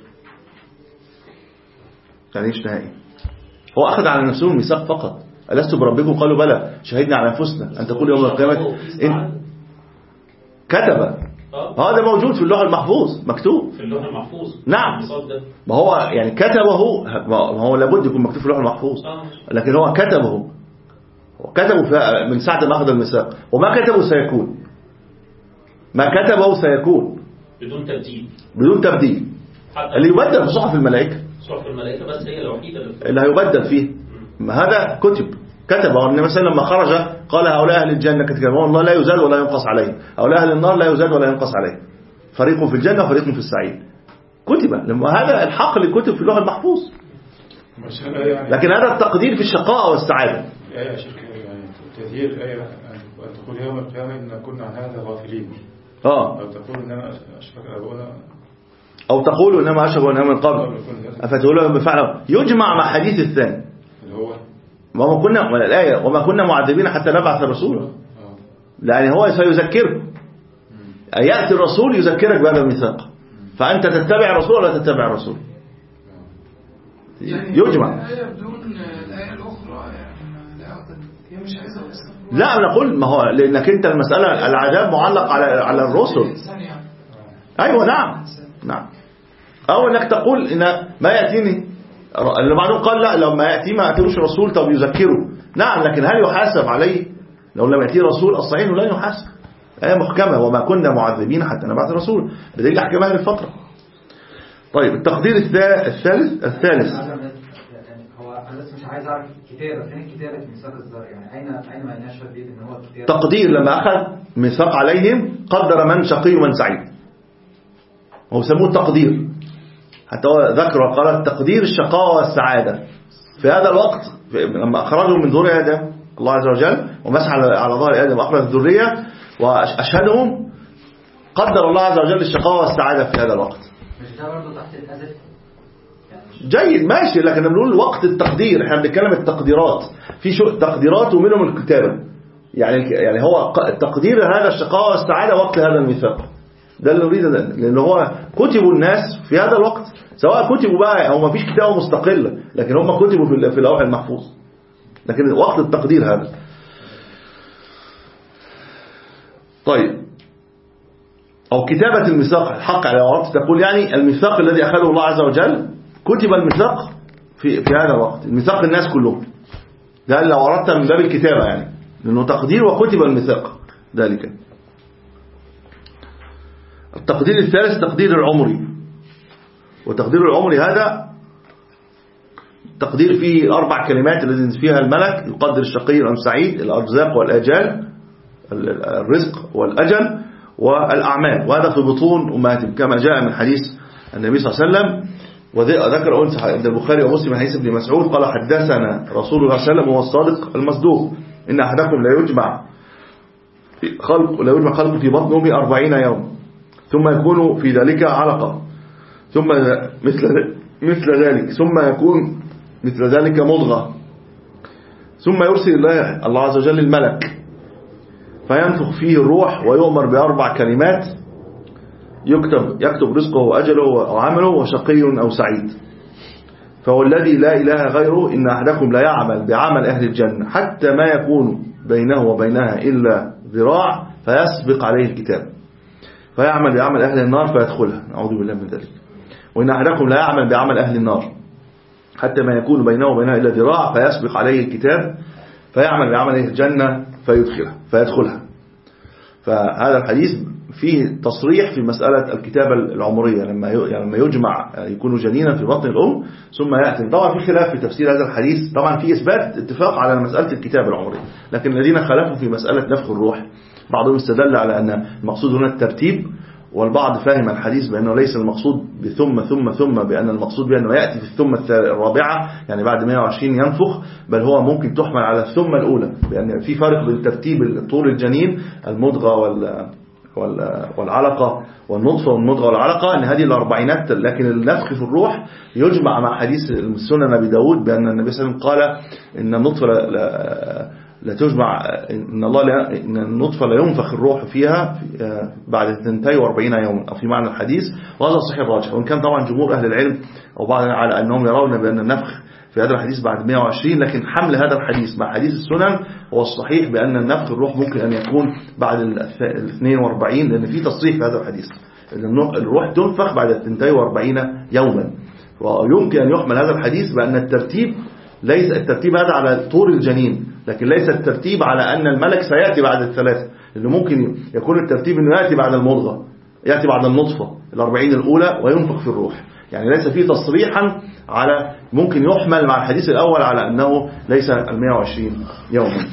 يعني ايش نهائي؟ هو أخذ على نفسه الميثاق فقط. ألست بربكم قالوا بلى شهدنا على أنفسنا أن تقول يوم القيامة إن كتب. هذا موجود في اللوح المحفوظ مكتوب في اللوح المحفوظ. نعم ما هو يعني كتبه، ما هو لابد يكون مكتوب في اللوح المحفوظ، لكن هو كتبه هو كتبه من ساعة ما أخذ الميثاق، وما كتبه سيكون، ما كتبه سيكون بدون تبديل بدون تبديل. اللي يبدل في صحف الملائكة، صحف الملائكة بس هي الوحيدة اللي هيبدل فيه. هذا كتب كتبه. النبي مثلا لما خرج قال هؤلاء أهل الجنة كتبوا الله لا يزاد ولا ينقص عليه، هؤلاء أهل النار لا يزاد ولا ينقص عليه، فريق في الجنة وفريق في السعيد. كتب لما هذا الحق اللي كتب في اللوح المحفوظ، لكن هذا التقدير في الشقاء والسعادة. يا شيخ يعني تدير الآية أن تقول يوم القيامة إن كنا عن هذا غافلين، اه أو تقول إنما أشفق أبونا، أو تقول إنما أشهد أنها من قبل أفتقولوا بفعله. يجمع مع حديث الثاني اللي هو وما كنا ولا الآية وما كنا معذبين حتى نبعث الرسول، لأن هو سيذكره. يأتي الرسول يذكرك بهذا الميثاق، فأنت تتبع الرسول ولا تتبع الرسول. يجمع الآية بدون الآية الأخرى يعني مش عايزة. لا نقول ما هو لأنك أنت المسألة العذاب معلق على على الرسل. أيوة نعم نعم. أو أنك تقول إن ما يأتيني اللي بعدهم قال لا لما يأتي ما يأتيش رسول طب يذكره. نعم لكن هل يحاسب عليه لو لم يأتي رسول؟ الصحيح لا يحاسب. آية محكمة وما كنا معذبين حتى نبعث رسول، بدليل أحكامها للفترة. طيب التقدير الثالث الثالث هو أنا بس مش عايز أعرف كتابة فين كتابة ميثاق الذر يعني أين أين ما ينشر فيه إن هو كتابة. تقدير لما أخذ ميثاق عليهم قدر من شقي ومن سعيد، هو سموه التقدير. حتى هو ذكر وقال التقدير الشقاء والسعادة في هذا الوقت لما أخرجوا من ذرية آدم الله عز وجل ومسح على ظهر آدم وأخرج الذرية وأشهدهم، قدر الله عز وجل الشقاء والسعادة في هذا الوقت. مش ده برضه تحت الأزل جيد ماشي، لكن بنقول وقت التقدير، احنا بنتكلم التقديرات في شو تقديرات ومنهم الكتابة. يعني يعني هو تقدير هذا الشقاء والسعادة وقت هذا الميثاق، ده اللي نريده، لأن هو كتبوا الناس في هذا الوقت، سواء كتبوا بقى أو ما فيش كتابة مستقلة، لكن هم كتبوا في اللوح المحفوظ، لكن وقت التقدير هذا. طيب أو كتابة الميثاق الحق على وقت تقول يعني الميثاق الذي أخذه الله عز وجل كتب الميثاق في في هذا الوقت، الميثاق الناس كلهم، ده لو أردت من باب الكتابة يعني، لأنه تقدير وكتب الميثاق ذلك. التقدير الثالث تقدير العمري، وتقدير العمري هذا تقدير فيه أربع كلمات التي فيها الملك يقدر الشقي والسعيد، الأرزاق والآجال، الرزق والأجل والأعمال، وهذا في بطون أمهاتهم كما جاء من حديث النبي صلى الله عليه وسلم وذكر أنس عند البخاري ومسلم حديث ابن مسعود قال حدثنا رسول الله صلى الله عليه وسلم هو الصادق المصدوق إن أحدكم لا يجمع خلق لا يجمع خلقه في بطن أمه أربعين يوم ثم يكون في ذلك علقة ثم مثل مثل ذلك ثم يكون مثل ذلك مضغة ثم يرسل الله الله عز وجل الملك فينفخ فيه الروح ويؤمر بأربع كلمات يكتب يكتب رزقه وأجله وعمله وشقي أو سعيد. فهو الذي لا إله غيره إن أحدكم لا يعمل بعمل أهل الجنة حتى ما يكون بينه وبينها إلا ذراع فيسبق عليه الكتاب فيعمل بعمل أهل النار فيدخلها نعوذ بالله من ذلك. وإن أحدكم لا يعمل بعمل أهل النار حتى ما يكون بينه وبينها إلا ذراع فيسبق عليه الكتاب فيعمل بعمل أهل الجنة فيدخلها فيدخلها. فهذا الحديث فيه تصريح في مسألة الكتابة العمرية لما لما يجمع يكون جنينا في بطن الأم ثم يأتي. طبعا في خلاف في تفسير هذا الحديث طبعا في إثبات اتفاق على مسألة الكتابة العمرية لكن الذين خالفوا في مسألة نفخ الروح بعضهم استدل على أن المقصود هنا الترتيب والبعض فهم الحديث بأنه ليس المقصود بثم ثم ثم بأن المقصود بأنه يأتي في الثم الرابعة يعني بعد مئة وعشرين ينفخ بل هو ممكن تحمل على الثم الأولى لأن في فرق بين ترتيب طول الجنين المضغة وال والعلقة والنطفة والمضغة والعلقة أن هذه الأربعينات لكن النفخ في الروح يجمع مع حديث السنن أبي داود بأن النبي صلى الله عليه وسلم قال إن النطفة لا, لا, لا تجمع إن الله لا إن النطفة لا ينفخ الروح فيها بعد اثنتين وأربعين يوما أو في معنى الحديث وهذا الصحيح الراجح. وإن كان طبعا جمهور أهل العلم أو بعض على أنهم يرون بأن النفخ في هذا الحديث بعد مئة وعشرين لكن حمل هذا الحديث مع حديث السنن هو الصحيح بأن النفخ الروح ممكن أن يكون بعد ال اثنين وأربعين لأن في تصريح في هذا الحديث أن الروح تنفخ بعد اثنتين وأربعين يوما. ويمكن أن يحمل هذا الحديث بأن الترتيب ليس الترتيب هذا على طول الجنين لكن ليس الترتيب على أن الملك سيأتي بعد الثلاثة لأنه ممكن يكون الترتيب أنه يأتي بعد المضغة يأتي بعد النطفة الأربعين الأولى وينفخ في الروح يعني ليس فيه تصريحا على ممكن يحمل مع الحديث الأول على أنه ليس المئة وعشرين يوما.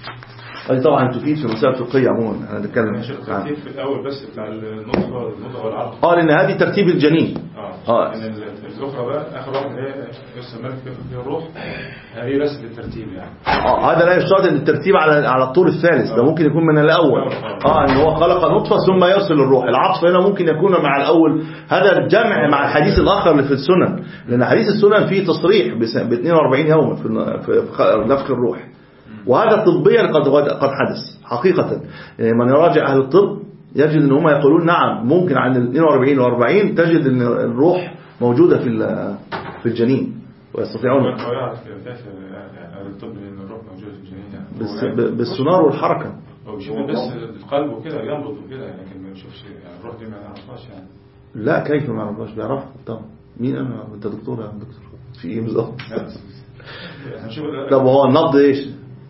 هذه طبعا تفيد في مسائل فقهية عموما احنا نتكلم الترتيب في الأول بس بتاع النطفة والمضغة والعلقة اه لأن هذه ترتيب الجنين اه, آه. يعني الأخرى بقى آخر واحدة هي يسمى الملك في الروح هذه رسم الترتيب يعني اه هذا لا يشترط ان الترتيب على على الطول الثالث ده ممكن يكون من الأول اه ان هو خلق نطفة ثم يرسل الروح. العطف هنا ممكن يكون مع الأول هذا الجمع مع الحديث الآخر اللي في السنن لأن حديث السنن فيه تصريح ب اثنين وأربعين يوما في نفخ الروح وهذا طبيا قد قد حدث حقيقة. يعني من يراجع أهل الطب يجد ان هم يقولون نعم ممكن عن اثنين وأربعين وأربعين تجد ان الروح موجودة في في الجنين ويستطيعون بالسونار والحركة هو بيشوف بس القلب وكده ينبض وكده لكن ما يشوفش الروح دي ما يعرفهاش يعني. لا كيف ما يعرفهاش بيعرفها طبعا. مين انا انت دكتور يا دكتور في ايه بالظبط؟ طب هو النبض ايش؟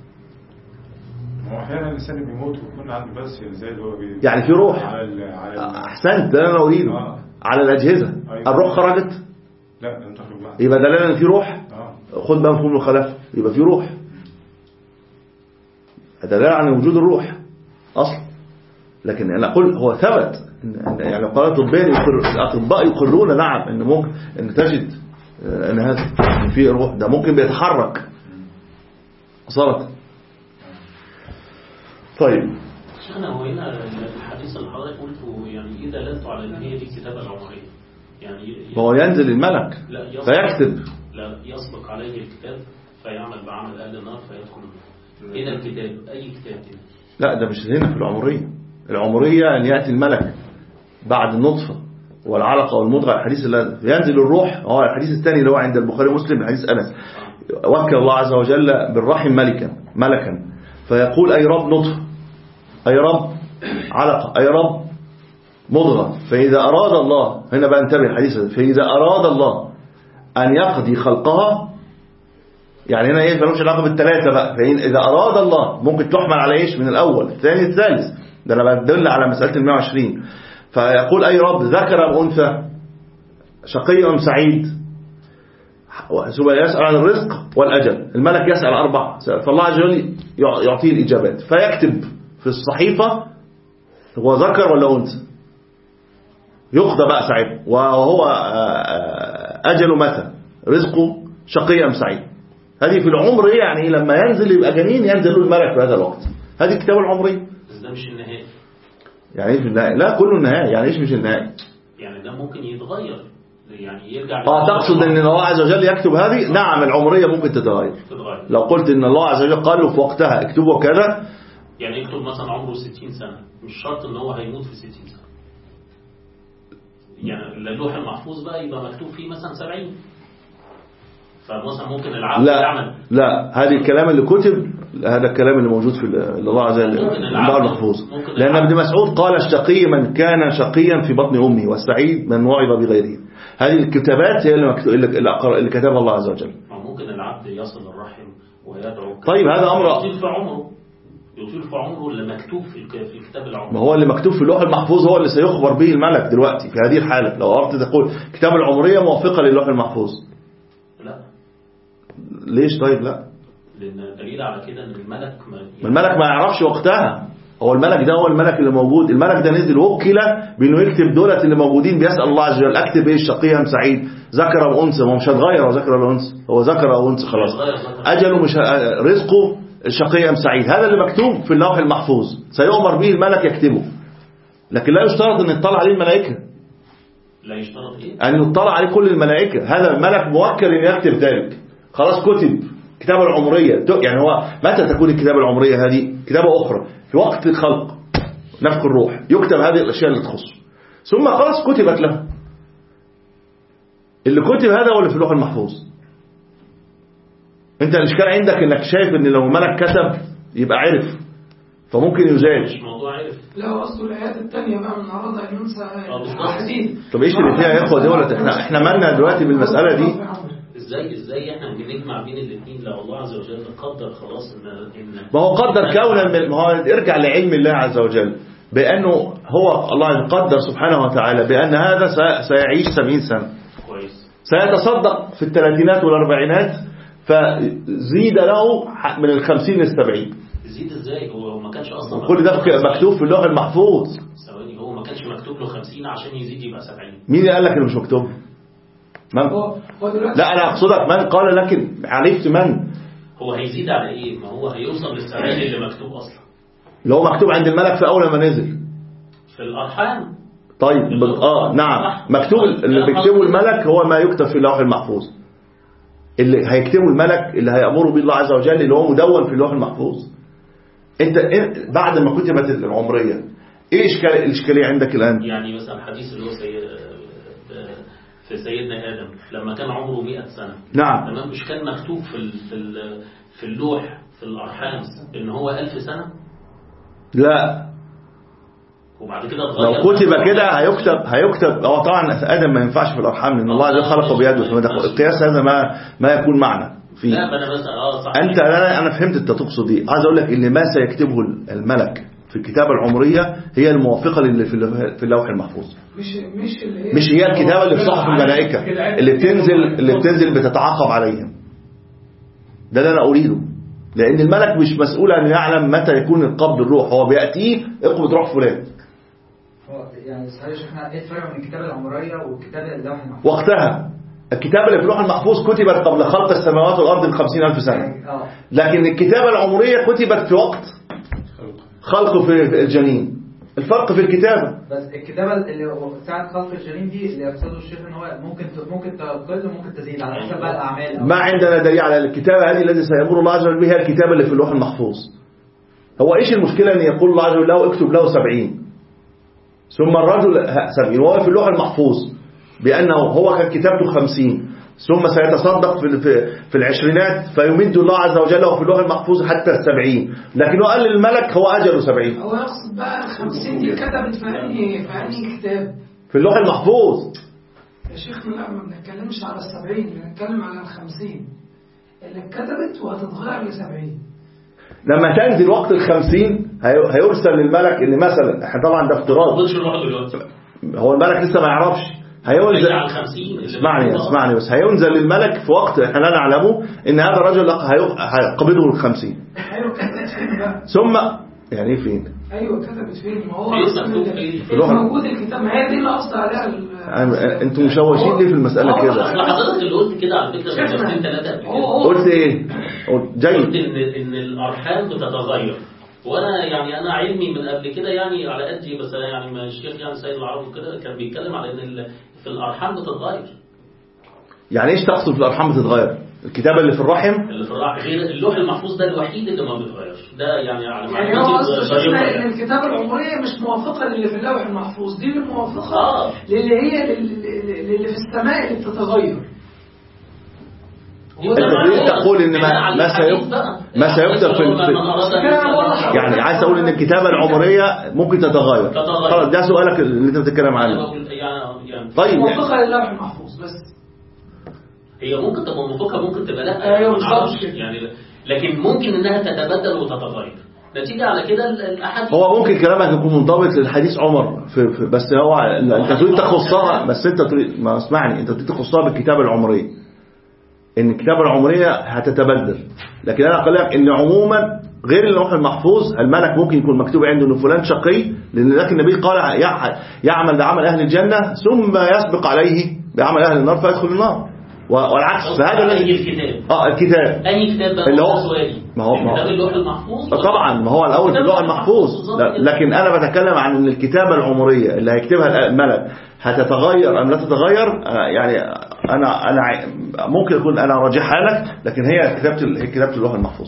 هو احيانا الانسان بيموت ويكون عنده بس زي اللي هو بي... يعني في روح على على احسنت ده انا اريده آه. على الاجهزه أيوة. الروح خرجت لا لم تخرج بعد يبقى دلاله ان في روح آه. خد بقى مفهوم الخلاف يبقى في روح دلاله عن وجود الروح اصلا. لكن انا اقول هو ثبت يعني قال طبيا الاطباء يقرون نعم ان ممكن ان تجد ان هذا في روح ده ممكن بيتحرك صارت. طيب شيخنا هو هنا الحديث اللي حضرتك قلته يعني إذا دلت على ان هي دي الكتابة العمرية يعني هو ينزل الملك فيكتب لا يسبق عليه الكتاب فيعمل بعمل أهل النار فيدخل هنا الكتاب أي كتاب هنا لا ده مش هنا في العمرية. العمرية أن يأتي الملك بعد النطفة والعلقة والمضغة الحديث اللي ينزل الروح هو الحديث الثاني اللي هو عند البخاري ومسلم الحديث أنس وكل الله عز وجل بالرحم ملكا ملكا فيقول أي رب نطفة أي رب علقة أي رب مضغة فإذا أراد الله هنا بقى انتبه الحديث فإذا أراد الله أن يقضي خلقها يعني هنا ايه فلوش علاقة بالثلاثة بقى فإذا أراد الله ممكن تحمل على ايش من الأول الثاني الثالث ده أنا بدل على مسألة المئة وعشرين فيقول أي رب ذكر أم أنثى شقي أم سعيد ثم يسأل عن الرزق والأجل الملك يسأل أربعة فالله عز وجل يعطيه الإجابات فيكتب في الصحيفة هو ذكر ولا أنثى يقضى بقى ساعتها، وهو أجله متى، رزقه شقي أم سعيد. هذه في العمر يعني لما ينزل يبقى جنين ينزل له الملك في هذا الوقت. هذه الكتابة العمرية. بس ده مش النهائي. يعني ايه في النهائي؟ لا كله النهائي. يعني ايش مش النهائي؟ يعني ده ممكن يتغير، يعني يرجع. اه تقصد ان الله عز وجل يكتب هذه؟ نعم العمرية ممكن تتغير. تتغير. لو قلت ان الله عز وجل قال له في وقتها اكتبه كذا، يعني يكتب مثلا عمره ستين سنة، مش شرط ان هو هيموت في ستين سنة. يعني اللوح المحفوظ بقى يبقى مكتوب فيه مثلا سبعين، فمثلا ممكن العبد لا يعمل. لا هذا الكلام اللي كتب، هذا الكلام اللي موجود في الله عز وجل اللوح المحفوظ. لأن ابن مسعود قال الشقي من كان شقيا في بطن أمه، والسعيد من وعظ بغيره. هذه الكتابات هي اللي, مكتوب اللي كتبها الله عز وجل. ممكن العبد يصل الرحم ويدعو. طيب هذا أمر يطيل في عمره، يطيل في عمره اللي مكتوب في في كتاب العمر. ما هو اللي مكتوب في اللوح المحفوظ هو اللي سيخبر به الملك دلوقتي في هذه الحالة. لو أردت تقول كتاب العمرية موافقة للوح المحفوظ، لا ليش؟ طيب لا، لأن دليل على كده ان الملك ما يعني الملك ما يعرفش وقتها. هو الملك ده هو الملك اللي موجود. الملك ده نزل وكل بانه يكتب دولة اللي موجودين، بيسأل الله عز وجل اكتب ايه، شقي ام سعيد، ذكر او انثى. ما هو مش هتغير هو ذكر او انثى، هو ذكر او انثى خلاص، اجله مش رزقه شقي ام سعيد. هذا اللي مكتوب في اللوح المحفوظ سيؤمر به الملك يكتبه. لكن لا يشترط ان يطلع عليه الملائكة. لا يشترط ايه؟ ان يطلع عليه كل الملائكة. هذا الملك موكل ان يكتب ذلك، خلاص كتب كتابة العمرية. يعني هو متى تكون الكتابة العمرية هذه؟ كتابة أخرى في وقت الخلق، نفخ الروح، يكتب هذه الأشياء اللي تخصه، ثم خلاص كتبت له. اللي كتب هذا هو اللي في اللوح المحفوظ. انت الاشكال عندك انك شايف ان لو ملك كتب يبقى عرف، فممكن يزاج. مش موضوع عرف. لا قصده الآيات التانية بقى من أراد أن ينسى حديد. طب ايش اللي فيها يا اخوة دولة؟ احنا احنا مالنا دلوقتي بالمسألة دي؟ ازاي ازاي احنا بنجمع بين الاثنين لو الله عز وجل قدر خلاص ان ان ما هو قدر كونا، ما هو ارجع لعلم الله عز وجل بانه هو الله قدر سبحانه وتعالى بان هذا سيعيش سبعين سنة كويس، سيتصدق في الثلاثينات والاربعينات، فزيد له من الخمسين للسبعين. زيد ازاي؟ هو ما كانش اصلا كل ده مكتوب في اللوح المحفوظ. ثواني، هو ما كانش مكتوب له خمسين عشان يزيد يبقى سبعين؟ مين اللي قال لك انه مش مكتوب؟ من؟ لا انا اقصدك من قال لك، عرفت من هو هيزيد على ايه؟ ما هو هيوصل للسبعين اللي مكتوب اصلا، اللي هو مكتوب عند الملك في اول ما نزل في الارحام. طيب اه نعم، مكتوب اللي بيكتبه الملك هو ما يكتب في اللوح المحفوظ. اللي هيكتبه الملك اللي هيأمره به الله عز وجل اللي هو مدون في اللوح المحفوظ. انت بعد ما كتبت العمرية ايه اشكال الاشكاليه عندك الان؟ يعني مثلا الحديث اللي هو سيد في سيدنا آدم لما كان عمره مئة سنة، نعم تمام، مش كان مكتوب في في في اللوح في الأرحام إن هو ألف سنة؟ لا، وبعد كده لو كتب كده هيكتب هيكتب هو طبعا آدم ما ينفعش في الأرحام لأن الله عز وجل خلقه بيده، القياس هذا ما ما يكون معنى فيه. لا أنا مثلا اه صح، أنت أنا أنا فهمت أنت تقصد إيه. عايز أقول لك إن ما سيكتبه الملك في الكتابة العمرية هي الموافقة للي في اللوح المحفوظ، مش مش اللي هي مش هي الكتابة اللي في صحف الملائكة اللي بتنزل اللي بتنزل بتتعاقب عليهم. ده اللي أنا أريده، لأن الملك مش مسؤول أن يعلم متى يكون القبض الروح، هو بيأتيه اقبض روح فلان. يعني صحيح احنا ايه الفرق بين الكتابة العمرية والكتابة اللوح المحفوظ؟ وقتها الكتابة اللي في اللوح المحفوظ كتبت قبل خلق السماوات والأرض بخمسين ألف سنة، لكن الكتابة العمرية كتبت في وقت خلقه في الجنين. الفرق في الكتابة بس الكتابة اللي ساعة خلق الجنين دي اللي يقصده الشيخ ان هو ممكن ممكن تقل وممكن تزيد على حسب بقى الأعمال. ما عندنا دليل على الكتابة هذه التي سيأمر الله عز وجل بها، الكتابة اللي في اللوح المحفوظ. هو ايش المشكلة ان يقول الله عز وجل له اكتب له سبعين ثم الرجل سبعين وهو في اللوح المحفوظ بأنه هو كان كتابته خمسين ثم سيتصدق في في العشرينات فيمد الله عز وجل وفي اللوح المحفوظ حتى السبعين، لكنه قال للملك هو أجله سبعين. هو يقصد بقى الخمسين دي كتبت في أنهي في أنهي كتاب؟ في اللوح المحفوظ يا شيخنا. لا ما بنتكلمش على السبعين، بنتكلم على الخمسين اللي اتكتبت وهتتغير لسبعين. لما تنزل وقت الخمسين هيرسل للملك اللي مثلا احنا طبعا ده افتراض، هو الملك لسه ما يعرفش، هينزل اسمعني اسمعني بس هينزل للملك في وقت احنا لا نعلمه ان هذا الرجل هيقبضه الخمسين ثم يعني ايه فين؟ ايوه كتبت فين؟ ما هو فين اصلا مكتوب اللي فين؟ اللي موجود الكتاب، ما هي دي اللي قصدي عليها ال- أنا- انتوا مشوشين ليه في المسألة كده؟ اصل حضرتك اللي قلت كده على فكره من سنتين ثلاثه قبل كده. قلت ايه؟ قلت قلت جيد. ان ان الارحام بتتغير، وانا يعني انا علمي من قبل كده يعني على قدي، بس أنا يعني ما الشيخ يعني سيد العرب وكده كان بيتكلم على ان ال- في الارحام بتتغير. يعني ايش تقصد في الارحام بتتغير؟ الكتابة اللي في الرحم؟ اللي في الرحم غير اللوح المحفوظ ده الوحيد اللي ما بيتغيرش، ده يعني على يعني هو معلوماتي قصده ضريبة شفنا ان يعني. الكتابة العمرية مش موافقة للي في اللوح المحفوظ، دي اللي موافقة آه. للي هي لل- للي في السماء اللي بتتغير. هو انت ده تريد معنى تقول ان بناء ما على ما الحديث سيكتب بقى. ما سيكتب في, من في أراد أن كده واضح. يعني عايز اقول ان الكتابة العمرية ممكن تتغير. تتغير. خلاص ده سؤالك اللي انت بتتكلم أنا عنه. بقول يعني يعني طيب يعني موافقة للوح المحفوظ بس. هي ممكن تبقى موافقة ممكن تبقى لا، أيوة ما بالظبط نعرفش كده. يعني، لكن ممكن انها تتبدل وتتغير نتيجة على كده الاحاديث. هو ممكن كلامك يكون منضبط للحديث عمر في في بس هو انت تريد تخصها، بس انت تريد ما اسمعني، انت تريد تخصها بالكتابة العمرية، ان الكتابة العمرية هتتبدل. لكن انا اقول لك ان عموما غير اللوح المحفوظ الملك ممكن يكون مكتوب عنده ان فلان شقي، لان ذاك النبي قال يعمل بعمل اهل الجنة ثم يسبق عليه بعمل اهل النار فيدخل النار، والعكس. فهذا الذي الكتاب اه الكتاب اي كتاب بقى اللي هو سؤالي ما هو ما كتاب هو اللوح المحفوظ طبعا ما هو الاول في اللوح المحفوظ، لكن انا بتكلم عن ان الكتابة العمرية اللي هيكتبها الملك هتتغير ام لا تتغير. يعني انا انا ممكن اكون انا راجحها لك، لكن هي كتابة هي كتابة اللوح المحفوظ.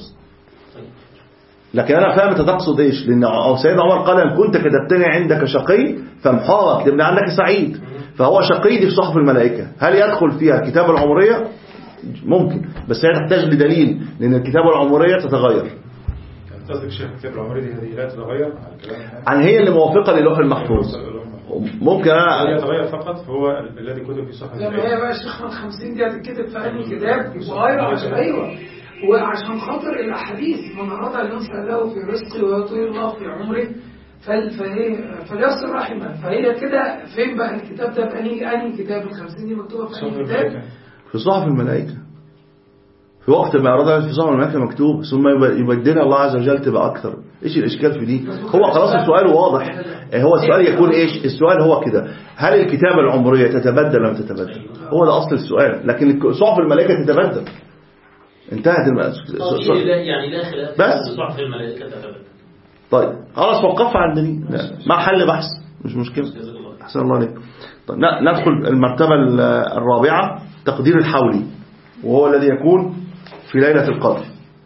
لكن انا فاهم انت تقصد ايش، لان سيدنا عمر قال ان كنت كتبتني عندك شقي فامحاها اكتبني عندك سعيد. فهو شقي دي في صحف الملائكة، هل يدخل فيها الكتابة العمرية؟ ممكن، بس هي تحتاج لدليل، لان الكتابة العمرية تتغير. قصدك شيخ الكتابة العمرية دي لا تتغير عن الكلام عن هي اللي موافقة للوح المحفوظ. ممكن انا هي تتغير فقط، فهو الذي كتب في صحف لما هي بقى الشيخ من خمسين دي هتتكتب في أي كتاب وغيره عشان أيوة، وعشان خاطر الأحاديث من أراد أن ينسى له في رزقه ويطير الله في عمره فال فهي فليصل رحمه. فهي كده فين بقى الكتاب ده؟ في أنهي أنهي كتاب؟ الخمسين دي مكتوبة في أنهي كتاب؟ في صحف الملائكة، في وقت ما أراد في صحف الملائكة مكتوب ثم يبدلها الله عز وجل تبقى أكثر. إيش الإشكال في دي؟ هو خلاص السؤال واضح. هو السؤال يكون إيش؟ السؤال هو كده، هل الكتابة العمرية تتبدل أم تتبدل؟ هو ده أصل السؤال. لكن صحف الملائكة تتبدل، انتهت المسألة. يعني لا خلاف بس صحف الملائكة تتبدل. طيب خلاص وقف عند دي مع حل بحث مش مشكلة. أحسن الله عليك. طيب ندخل المرتبة الرابعة، تقدير الحولي، وهو الذي يكون في ليلة القدر.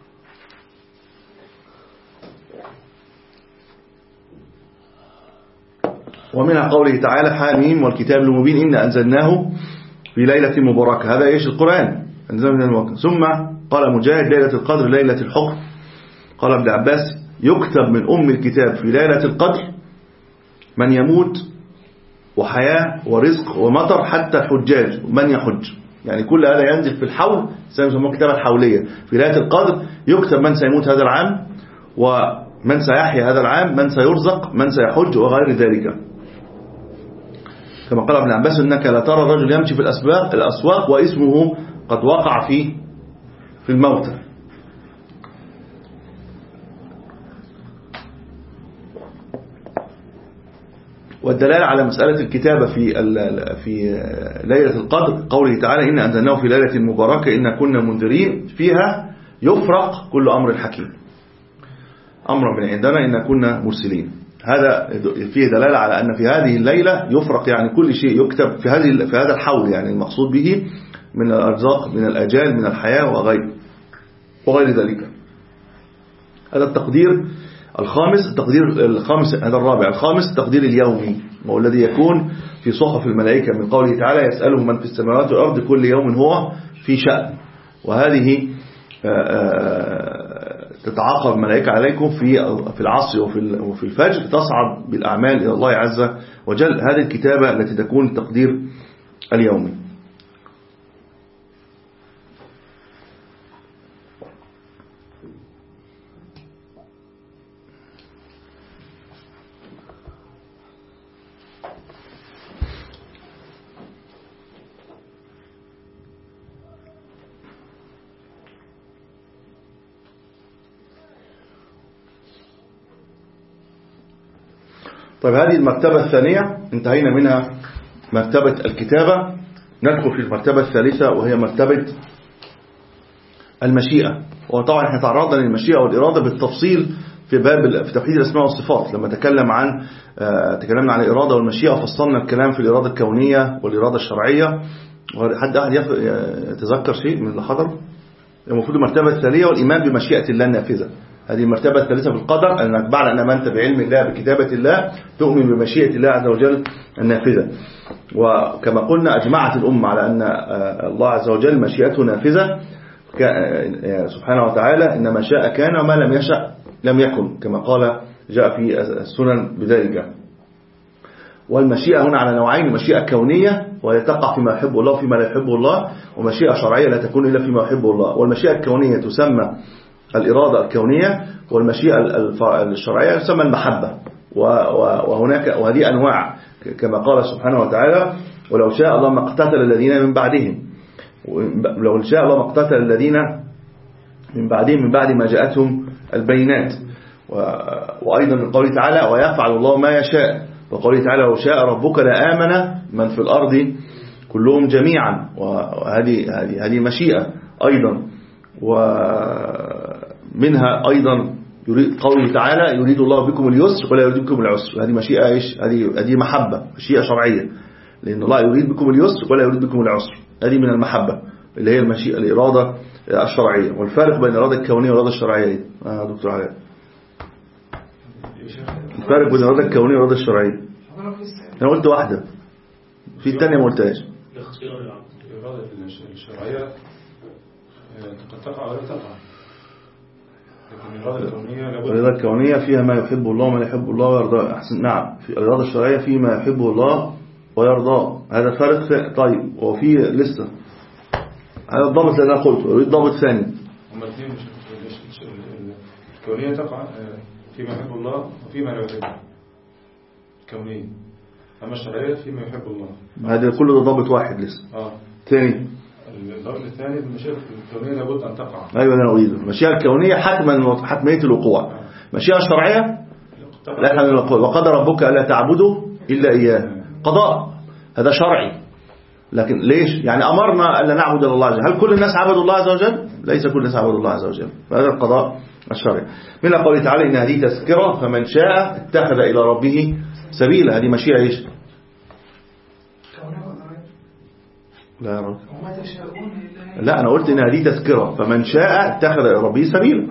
ومنها قوله تعالى حاميم والكتاب المبين إن أنزلناه في ليلة مباركة. هذا إيش؟ القرآن أنزلناه من المباركة. ثم قال مجاهد ليلة القدر ليلة الحكم. قال ابن عباس يكتب من أم الكتاب في ليلة القدر من يموت وحياة ورزق ومطر حتى الحجاج ومن يحج. يعني كل هذا ينزل في الحول، سيسمى الكتابة الحولية. في ليلة القدر يكتب من سيموت هذا العام ومن سيحيا هذا العام، من سيرزق، من سيحج وغير ذلك. كما قال ابن عباس إنك لا ترى الرجل يمشي في الأسواق الأسواق واسمه قد وقع في في الموتى. والدلالة على مسألة الكتابة في في ليلة القدر قوله تعالى إن أنزلناه في ليلة مباركة إن كنا منذرين فيها يفرق كل أمر حكيم. أمر من عندنا إن كنا مرسلين. هذا فيه دلالة على أن في هذه الليلة يفرق يعني كل شيء يكتب في هذه في هذا الحول، يعني المقصود به من الأرزاق من الأجال من الحياة وغير وغير ذلك. هذا التقدير الخامس. التقدير الخامس هذا الرابع. الخامس التقدير اليومي، وهو الذي يكون في صحف الملائكة من قوله تعالى يسأله من في السماوات والأرض كل يوم هو في شأن. وهذه تتعاقب الملائكة عليكم في في العصر وفي وفي الفجر، تصعد بالأعمال إلى الله عز وجل. هذه الكتابة التي تكون التقدير اليومي. طيب هذه المرتبة الثانية انتهينا منها، مرتبة الكتابة. ندخل في المرتبة الثالثة وهي مرتبة المشيئة. وطبعا احنا تعرضنا للمشيئة والإرادة بالتفصيل في باب في توحيد الأسماء والصفات لما تكلم عن تكلمنا عن الإرادة والمشيئة، وفصلنا الكلام في الإرادة الكونية والإرادة الشرعية. حد أحد يتذكر شيء من اللي حضر؟ المفروض المرتبة الثانية والإيمان بمشيئة الله النافذة. هذه المرتبة الثالثة في القدر، أنك بعد أن آمنت بعلم الله بكتابة الله تؤمن بمشيئة الله عز وجل النافذة. وكما قلنا أجمعت الأمة على أن الله عز وجل مشيئته نافذة سبحانه وتعالى، إن ما شاء كان وما لم يشأ لم يكن، كما قال جاء في السنن بذلك. والمشيئة هنا على نوعين: مشيئة كونية وهي تقع فيما يحبه الله وفيما لا يحبه الله، ومشيئة شرعية لا تكون إلا فيما يحبه الله. والمشيئة الكونية تسمى الإرادة الكونية، والمشيئة الشرعية تسمى المحبة. وهناك وهذه أنواع كما قال سبحانه وتعالى: ولو شاء الله ما اقتتل الذين من بعدهم، لو شاء الله ما اقتتل الذين من بعدهم من بعد ما جاءتهم البينات. وأيضا من قوله تعالى: ويفعل الله ما يشاء. وقوله تعالى: لو شاء ربك لآمن من في الأرض كلهم جميعا. وهذه هذه هذه مشيئة أيضا. ومنها أيضا يريد قوله تعالى: يريد الله بكم اليسر ولا يريد بكم العسر. هذه مشيئة إيش؟ هذه هذه محبة، مشيئة شرعية، لأن الله يريد بكم اليسر ولا يريد بكم العسر. هذه من المحبة اللي هي المشيئة الإرادة الشرعية. والفارق بين الإرادة الكونية والإرادة الشرعية آه دكتور علاء، الفارق بين الإرادة الكونية والإرادة الشرعية. أنا قلت واحدة، في الثانية ما قلتهاش. الإرادة الشرعية قد تقع ولا تقع، لكن الإرادة الكونية لابد. الإرادة الكونية فيها ما يحب الله وما يحب الله ويرضاه. أحسن، نعم. في الإرادة الشرعية فيه ما يحبه الله ويرضاه. هذا فرق. طيب، وفي لسه هذا الضابط اللي أنا قلته، الضابط الثاني. هما الاثنين مش الكونية تقع فيما يحب الله وفيما لا يحبه الكونية، أما الشرعية فيما يحب الله. هذا كله ده ضابط واحد لسه. اه ثاني الضابط الثاني المشيئة الكونية لابد أن تقع. أيوة أنا أريد المشيئة الكونية حتما حتمية الوقوع. المشيئة الشرعية لا يحمل الوقوع. وقضى ربك ألا تعبدوا إلا إياه. قضاء هذا شرعي، لكن ليش؟ يعني أمرنا ألا نعبد إلا الله عز وجل. هل كل الناس عبدوا الله عز وجل؟ ليس كل الناس عبدوا الله عز وجل. فهذا القضاء الشرعي. من قوله تعالى: إن هذه تذكرة فمن شاء اتخذ إلى ربه سبيلا. هذه مشيئة إيش؟ لا يا رب. لا، أنا قلت إن هذه تذكرة فمن شاء اتخذ إلى ربه سبيلا.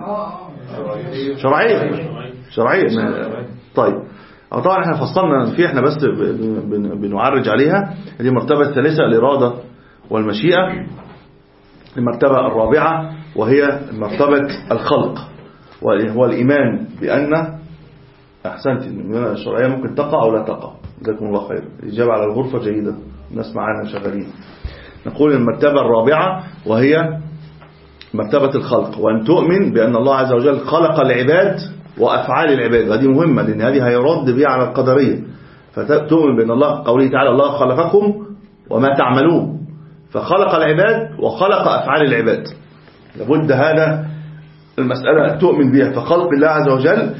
شرعية شرعية. طيب، طبعا احنا فصلنا فيه، احنا بس بنعرج عليها. هذه المرتبة الثالثة الإرادة والمشيئة. المرتبة الرابعة وهي مرتبة الخلق، وهو الإيمان بأن أحسنت المنة الشرعية ممكن تقع أو لا تقع. جزاكم الله خير. الإجابة على الغرفة جيدة، الناس معانا شغالين. نقول المرتبة الرابعة وهي مرتبة الخلق، وأن تؤمن بأن الله عز وجل خلق العباد وأفعال العباد. وهذه مهمة، لأن هذه هيرد بها على القدرية. فتؤمن بأن الله، قوله تعالى: الله خلقكم وما تعملون. فخلق العباد وخلق أفعال العباد. لابد هذا المسألة تؤمن بها. فخلق الله عز وجل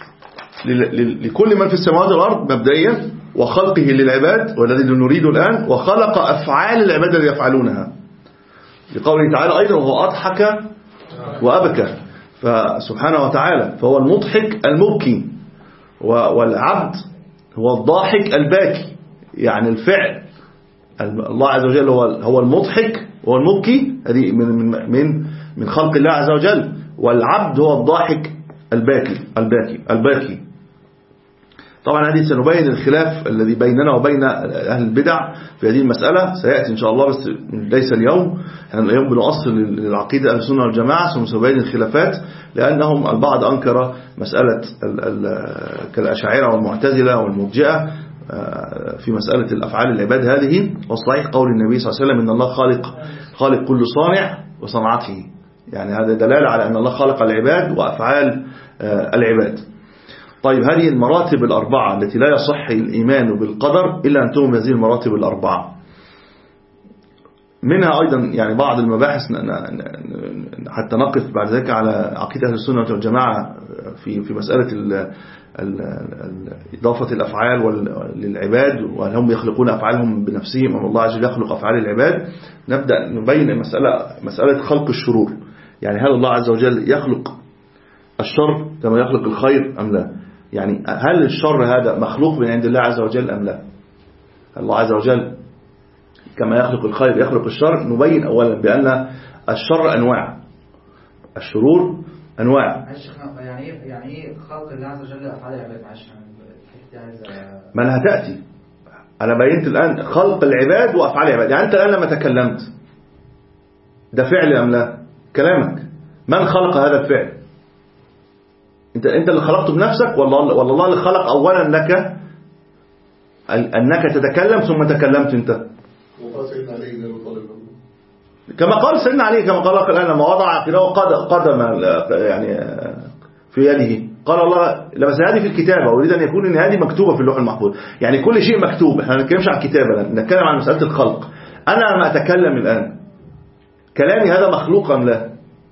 لكل من في السماوات والأرض مبدئيا، وخلقه للعباد والذي نريد الآن، وخلق أفعال العباد الذي يفعلونها. لقوله تعالى أيضا: وهو أضحك وأبكى. فسبحانه وتعالى فهو المضحك المبكي، والعبد هو الضاحك الباكي. يعني الفعل الله عز وجل هو هو المضحك وهو المبكي، هذه من من من خلق الله عز وجل. والعبد هو الضاحك الباكي الباكي الباكي. طبعا هذه سنبين الخلاف الذي بيننا وبين أهل البدع في هذه المسألة، سيأتي إن شاء الله، بس ليس اليوم. يعني اليوم بنؤصل للعقيدة أهل السنة والجماعة، ثم سنبين الخلافات، لأنهم البعض أنكر مسألة كالأشاعرة والمعتزلة والمرجئة في مسألة الأفعال العباد هذه. والصحيح قول النبي صلى الله عليه وسلم: إن الله خالق خالق كل صانع وصنعته. يعني هذا دلالة على أن الله خلق العباد وأفعال العباد. طيب، هذه المراتب الأربعة التي لا يصح الإيمان بالقدر إلا أن تؤمن بهذه المراتب الأربعة. منها أيضا يعني بعض المباحث حتى نقف بعد ذلك على عقيدة أهل السنة والجماعة في في مسألة ال ال ال إضافة الأفعال للعباد، وهل هم يخلقون أفعالهم بنفسهم أم الله عز وجل يخلق أفعال العباد. نبدأ نبين مسألة مسألة خلق الشرور، يعني هل الله عز وجل يخلق الشر كما يخلق الخير أم لا؟ يعني هل الشر هذا مخلوق من عند الله عز وجل أم لا؟ الله عز وجل كما يخلق الخير يخلق الشر. نبين أولا بأن الشر أنواع، الشرور أنواع. يعني ايه يعني ايه خلق الله عز وجل أفعال العباد؟ معلش ما لها تأتي. أنا بينت الآن خلق العباد وأفعال العباد. يعني أنت الآن لما تكلمت ده فعل أم لا؟ كلامك من خلق هذا الفعل؟ أنت أنت اللي خلقته بنفسك ولا ولا الله اللي خلق أولا لك أنك تتكلم ثم تكلمت أنت؟ كما قال سيدنا علي، كما قال الآن لما وضع في له قدم يعني في يده قال الله لبس هذه في الكتابة، أريد أن يكون إن هذه مكتوبة في اللوح المحفوظ. يعني كل شيء مكتوب. احنا ما نتكلمش عن الكتابة، نتكلم عن مسألة الخلق. أنا لما أتكلم الآن كلامي هذا مخلوق أم لا؟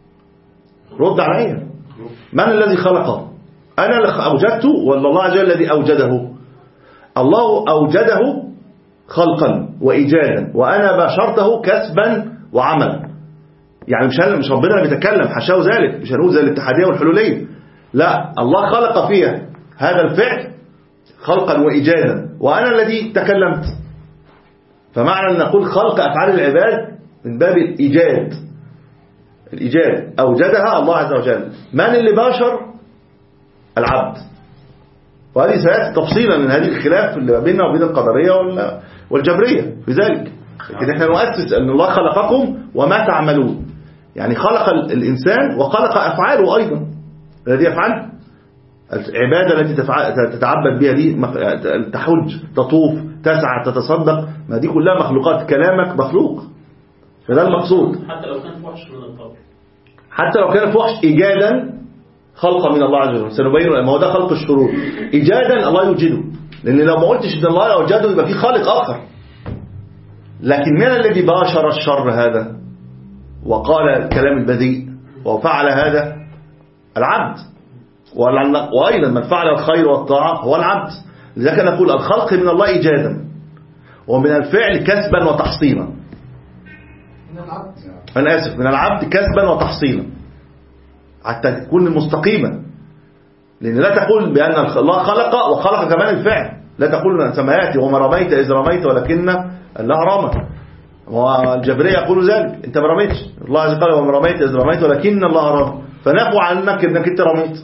رد علي. من الذي خلقه؟ أنا اللي أوجدته ولا الله عز وجل الذي أوجده؟ الله أوجده خلقا وإيجادا، وأنا باشرته كسبا وعملا. يعني مش مش ربنا اللي بيتكلم، حاشاه ذلك، مش هنقول زي الاتحادية والحلولية. لا، الله خلق فيها هذا الفعل خلقا وإيجادا وأنا الذي تكلمت. فمعنى أن نقول خلق أفعال العباد من باب الإيجاد، الإيجاد أوجدها الله عز وجل. من اللي باشر؟ العبد. وهذه سيأتي تفصيلا من هذه الخلاف اللي بيننا وبين القدرية والجبرية في ذلك. لكن احنا نؤسس أن الله خلقكم وما تعملون، يعني خلق الإنسان وخلق أفعاله أيضا الذي يفعل العبادة التي تتعبد بها دي، تحج، تطوف، تسعى، تتصدق، ما دي كلها مخلوقات. كلامك مخلوق، فده المقصود. حتى لو كان فحش من الطبع، حتى لو كان فحش إيجادا خلق من الله عز وجل. سنبين ما هو ده خلق الشرور. إيجادا الله يوجده، لأن لو ما قلتش إن الله أوجده يبقى في خالق آخر. لكن من الذي باشر الشر هذا وقال الكلام البذيء وفعل هذا؟ العبد. وأيضا من فعل الخير والطاعة هو العبد. لذلك نقول الخلق من الله إيجادا، ومن الفعل كسبا وتحصيلا. من العبد أنا آسف من العبد كسبا وتحصيلا حتى تكون مستقيمة. لأن لا تقول بأن الله خلق وخلق كمان الفعل، لا تقول سماياتي وما رميت إذ رميت ولكن الله رمى. والجبرية يقول ذلك، أنت ما رميتش، الله عز وجل وما رميت إذ رميت ولكن الله رمى، فنفوا عنك أنك أنت رميت.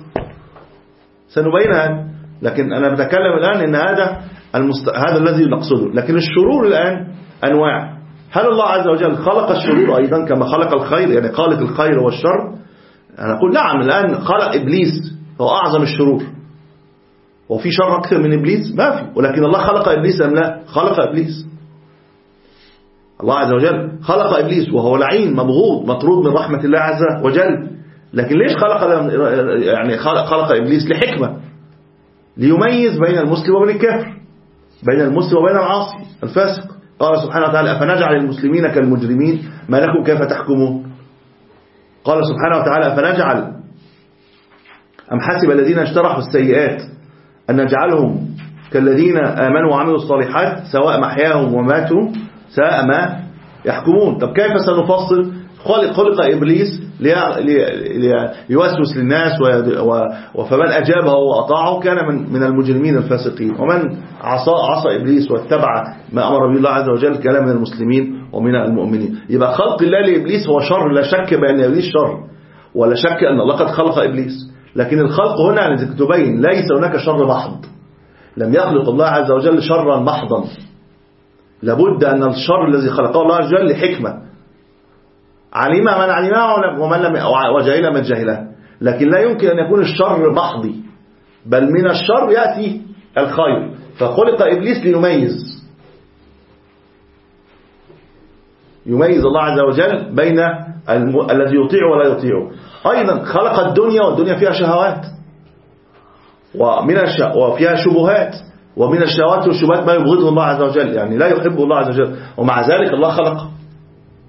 سنبينها. لكن أنا بتكلم الآن أن هذا المست... هذا الذي نقصده. لكن الشرور الآن أنواع. هل الله عز وجل خلق الشرور أيضا كما خلق الخير؟ يعني خالق الخير والشر. أنا أقول نعم، الآن خلق إبليس هو أعظم الشرور، وفي شر أكثر من إبليس؟ ما في. ولكن الله خلق إبليس أم لا؟ خلق إبليس. الله عز وجل خلق إبليس وهو لعين مبغوض مطرود من رحمة الله عز وجل. لكن ليش خلق يعني خلق, خلق إبليس؟ لحكمة، ليميز بين المسلم وبين الكافر، بين المسلم وبين العاصي الفاسق. قال سبحانه وتعالى أفنجعل المسلمين كالمجرمين ما لكم كيف تحكمون. قال سبحانه وتعالى أفنجعل أم حسب الذين اجترحوا السيئات أن نجعلهم كالذين آمنوا وعملوا الصالحات سواء محياهم وماتهم ساء ما يحكمون. طب كيف سنفصل؟ خلق, خلق إبليس ليوسوس للناس، وفمن أجابه وأطاعه كان من من المجرمين الفاسقين، ومن عصى عصى إبليس واتبع ما أمر به الله عز وجل كان من المسلمين ومن المؤمنين. يبقى خلق الله لإبليس هو شر، لا شك بأن إبليس شر، ولا شك أن الله قد خلق إبليس. لكن الخلق هنا تبين ليس هناك شر محض، لم يخلق الله عز وجل شرا محضا، لابد أن الشر الذي خلقه الله عز وجل لحكمة علم من علمه ومن لم وجهل من جهله. لكن لا يمكن أن يكون الشر محضي، بل من الشر يأتي الخير. فخلق إبليس ليميز يميز الله عز وجل بين الم... الذي يطيع ولا يطيعه. أيضا خلق الدنيا، والدنيا فيها شهوات ومن الش... وفيها شبهات، ومن الشهوات والشبهات ما يبغضه الله عز وجل، يعني لا يحبه الله عز وجل، ومع ذلك الله خلق.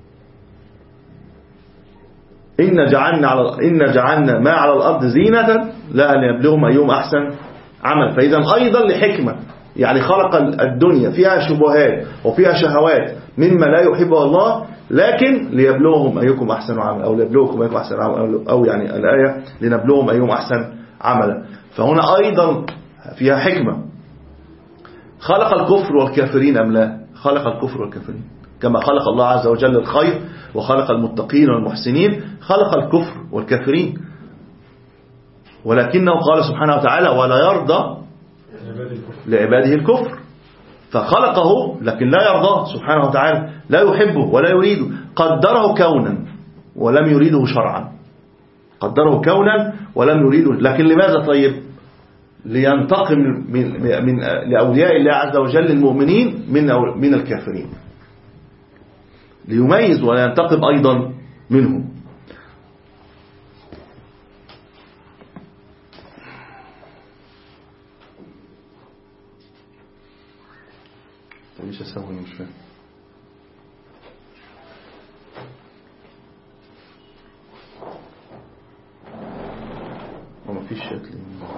إن جعلنا على إن جعلنا ما على الأرض زينة لا ليبلغهم أيهم أحسن عمل. فإذا أيضا لحكمة، يعني خلق الدنيا فيها شبهات وفيها شهوات مما لا يحبه الله، لكن ليبلغهم أيكم أحسن عملا، أو ليبلغكم أيكم أحسن عملا، أو يعني الآية لنبلغهم أيهم أحسن عملا. فهنا أيضا فيها حكمة. خلق الكفر والكافرين أم لا؟ خلق الكفر والكافرين، كما خلق الله عز وجل الخير وخلق المتقين والمحسنين، خلق الكفر والكافرين، ولكنه قال سبحانه وتعالى ولا يرضى لعباده الكفر. فخلقه لكن لا يرضاه سبحانه وتعالى، لا يحبه ولا يريده. قدره كونا ولم يريده شرعا، قدره كونا ولم يريده. لكن لماذا؟ طيب لينتقم من, من لأولياء الله عز وجل المؤمنين من من الكافرين، ليميز ولا ينتقم أيضا منهم. مش أسوي مش فاهم. وما فيش شكل.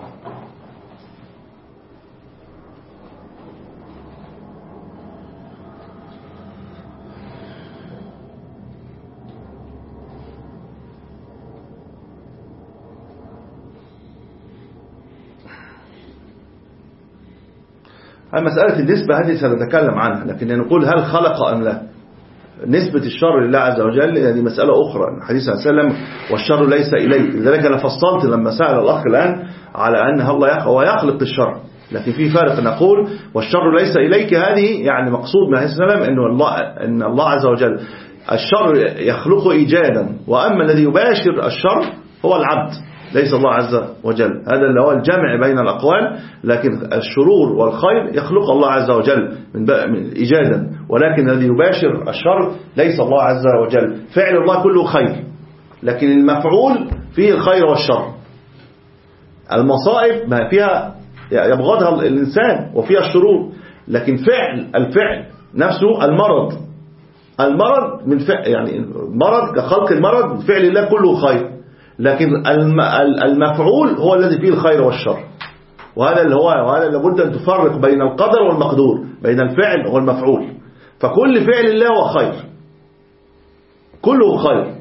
مسألة النسبة هذه سنتكلم عنها، لكن نقول هل خلق أم لا. نسبة الشر لله عز وجل هذه مسألة أخرى. الحديث صلى الله عليه وسلم والشر ليس إليك، لذلك أنا فصلت لما سأل الأخ الآن على أن هو يخلق الشر، لكن في فرق. نقول والشر ليس إليك، هذه يعني مقصود من الحديث صلى الله عليه وسلم أن الله, أن الله عز وجل الشر يخلقه إيجادا، وأما الذي يباشر الشر هو العبد ليس الله عز وجل. هذا اللي هو الجمع بين الأقوال. لكن الشرور والخير يخلق الله عز وجل من إيجادا، ولكن الذي يباشر الشر ليس الله عز وجل. فعل الله كله خير، لكن المفعول فيه الخير والشر. المصائب ما فيها يبغضها الإنسان وفيها الشرور، لكن فعل الفعل نفسه المرض المرض من فعل، يعني المرض كخلق المرض فعل الله كله خير، لكن المفعول هو الذي فيه الخير والشر. وهذا اللي هو وهذا لابد أن تفرق بين القدر والمقدور، بين الفعل والمفعول. فكل فعل الله هو خير، كله خير.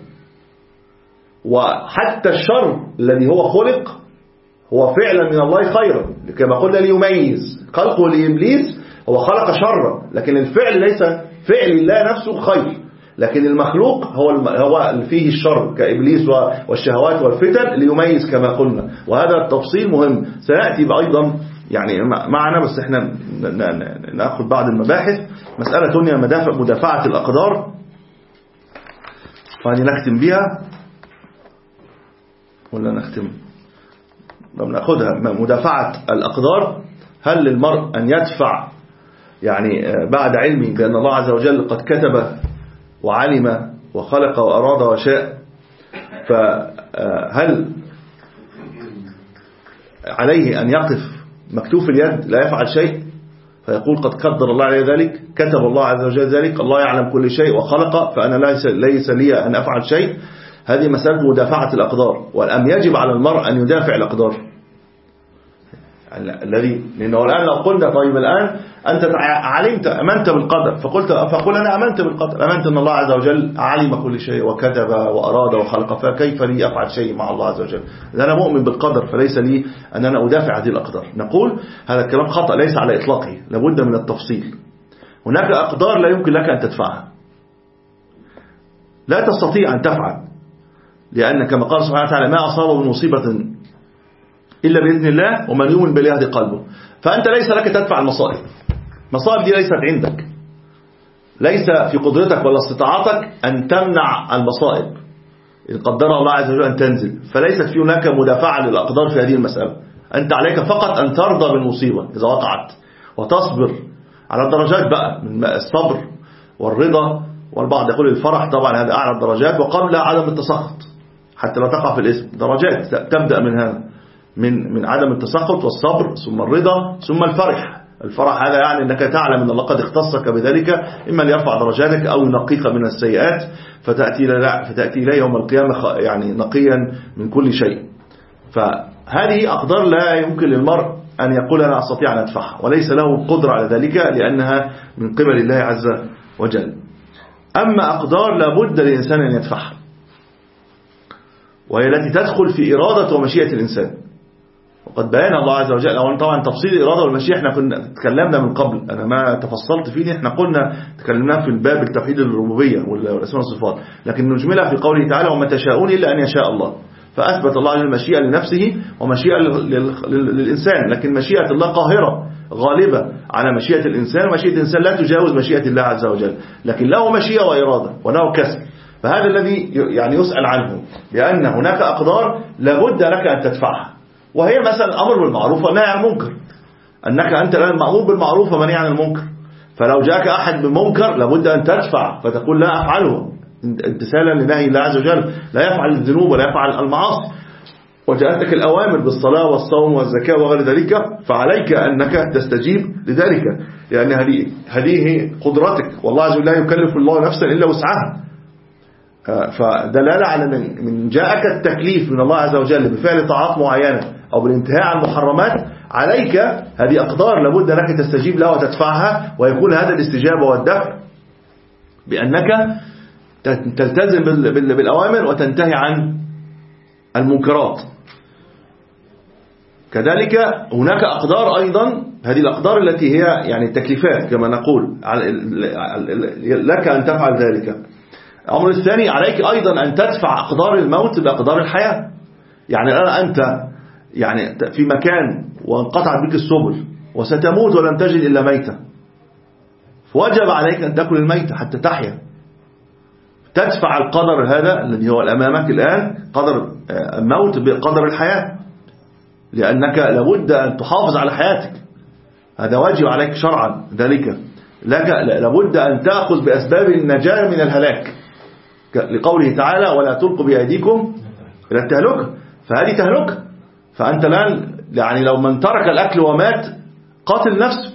وحتى الشر الذي هو خلق هو فعلا من الله خيرا، كما قلنا ليميز. خلقه لإبليس هو خلق شرا، لكن الفعل ليس فعل الله نفسه خير، لكن المخلوق هو هو فيه الشر كإبليس والشهوات والفتن ليميز كما قلنا. وهذا التفصيل مهم سيأتي أيضا يعني معنا، بس احنا نأخذ بعض المباحث. مسألة دنيا مدافع مدافعة الأقدار، فهذه نختم بها ولا نختم؟ نأخذها. مدافعة الأقدار، هل للمرء أن يدفع يعني بعد علمي بأن الله عز وجل قد كتب وعلم وخلق وأراد وشاء، فهل عليه أن يقف مكتوف اليد لا يفعل شيء فيقول قد قدر الله عليه ذلك، كتب الله عز وجل ذلك، الله يعلم كل شيء وخلق، فأنا ليس, ليس لي أن أفعل شيء؟ هذه مسألة مدافعة الأقدار. وأم يجب على المرء أن يدافع الأقدار الذي لأنه الآن لو قلنا طيب الآن أنت علمت أمنت بالقدر، فقلت فقل أنا أمنت بالقدر، أمنت أن الله عز وجل علم كل شيء وكتب وأراد وخلق، فكيف لي أفعل شيء مع الله عز وجل؟ أنا مؤمن بالقدر فليس لي أن أنا أدافع هذه الأقدار. نقول هذا الكلام خطأ ليس على إطلاقه، لابد من التفصيل. هناك أقدار لا يمكن لك أن تدفعها، لا تستطيع أن تفعل، لأن كما قال سبحانه وتعالى ما أصاب من مصيبة إلا بإذن الله ومن يؤمن بالله يهدي قلبه. فأنت ليس لك تدفع المصائب، المصائب دي ليست عندك، ليس في قدرتك ولا استطاعتك أن تمنع المصائب إن قدر الله عز وجل أن تنزل، فليست في هناك مدافعة للأقدار في هذه المسألة. أنت عليك فقط أن ترضى بالمصيبة إذا وقعت وتصبر على الدرجات بقى من الصبر والرضا، والبعض يقول الفرح طبعا هذا أعلى الدرجات، وقبل عدم التسخط حتى لا تقع في الإثم، درجات تبدأ من هذا، من من عدم التسخط والصبر ثم الرضا ثم الفرح الفرح هذا يعني أنك تعلم أن الله قد اختصك بذلك، إما ليرفع درجاتك أو ينقيك من السيئات فتأتي فتأتي إليه يوم القيامة يعني نقيا من كل شيء. فهذه أقدار لا يمكن للمرء أن يقول أنا أستطيع أن أدفعها، وليس له قدرة على ذلك لأنها من قبل الله عز وجل. أما أقدار لابد للإنسان أن يدفعها، وهي التي تدخل في إرادة ومشيئة الإنسان. وقد بيان الله عز وجل، أولا طبعا تفصيل الإرادة والمشيئة احنا كنا تكلمنا من قبل، أنا ما تفصلت فيه، احنا قلنا تكلمنا في الباب التوحيد الربوبية والأسماء والصفات، لكن نجملها في قوله تعالى وما تشاءون إلا أن يشاء الله. فأثبت الله المشيئة لنفسه ومشيئة للإنسان، لكن مشيئة الله قاهرة غالبة على مشيئة الإنسان، ومشيئة الإنسان لا تجاوز مشيئة الله عز وجل، لكن له مشيئة وإرادة وله كسب. فهذا الذي يعني يسأل عنه، لأن هناك أقدار لابد لك أن تدفعها، وهي مثلا الأمر بالمعروف والنهي عن المنكر. أنك أنت الآن مأمور بالمعروف ومنهي عن المنكر، فلو جاءك أحد بمنكر لابد أن تدفع فتقول لا أفعله امتثالا لنهي الله عز وجل، لا يفعل الذنوب ولا يفعل المعاصي. وجاءتك الأوامر بالصلاة والصوم والزكاة وغير ذلك، فعليك أنك تستجيب لذلك، لأن هذه هذه قدرتك، والله عز وجل لا يكلف الله نفسا إلا وسعها. فدلالة على من جاءك التكليف من الله عز وجل بفعل طاعات معينة أو بالانتهاء عن المحرمات، عليك هذه أقدار لابد لك تستجيب لها وتدفعها، ويكون هذا الاستجابة والدفع بأنك تلتزم بالأوامر وتنتهي عن المنكرات. كذلك هناك أقدار أيضا، هذه الأقدار التي هي يعني التكليفات كما نقول لك أن تفعل ذلك. الأمر الثاني عليك أيضا أن تدفع أقدار الموت بأقدار الحياة. يعني الآن أنت يعني في مكان وانقطعت بك السبل وستموت ولم تجد إلا ميتة، فوجب عليك أن تأكل الميتة حتى تحيا، تدفع القدر هذا الذي هو أمامك الآن، قدر الموت بقدر الحياة، لأنك لابد أن تحافظ على حياتك، هذا واجب عليك شرعا. ذلك لك لابد أن تأخذ بأسباب النجاة من الهلاك، لقوله تعالى ولا تلقوا بأيديكم إلى التهلكة، فهذه تهلكة. فأنت الآن يعني لو من ترك الأكل ومات قاتل نفسه،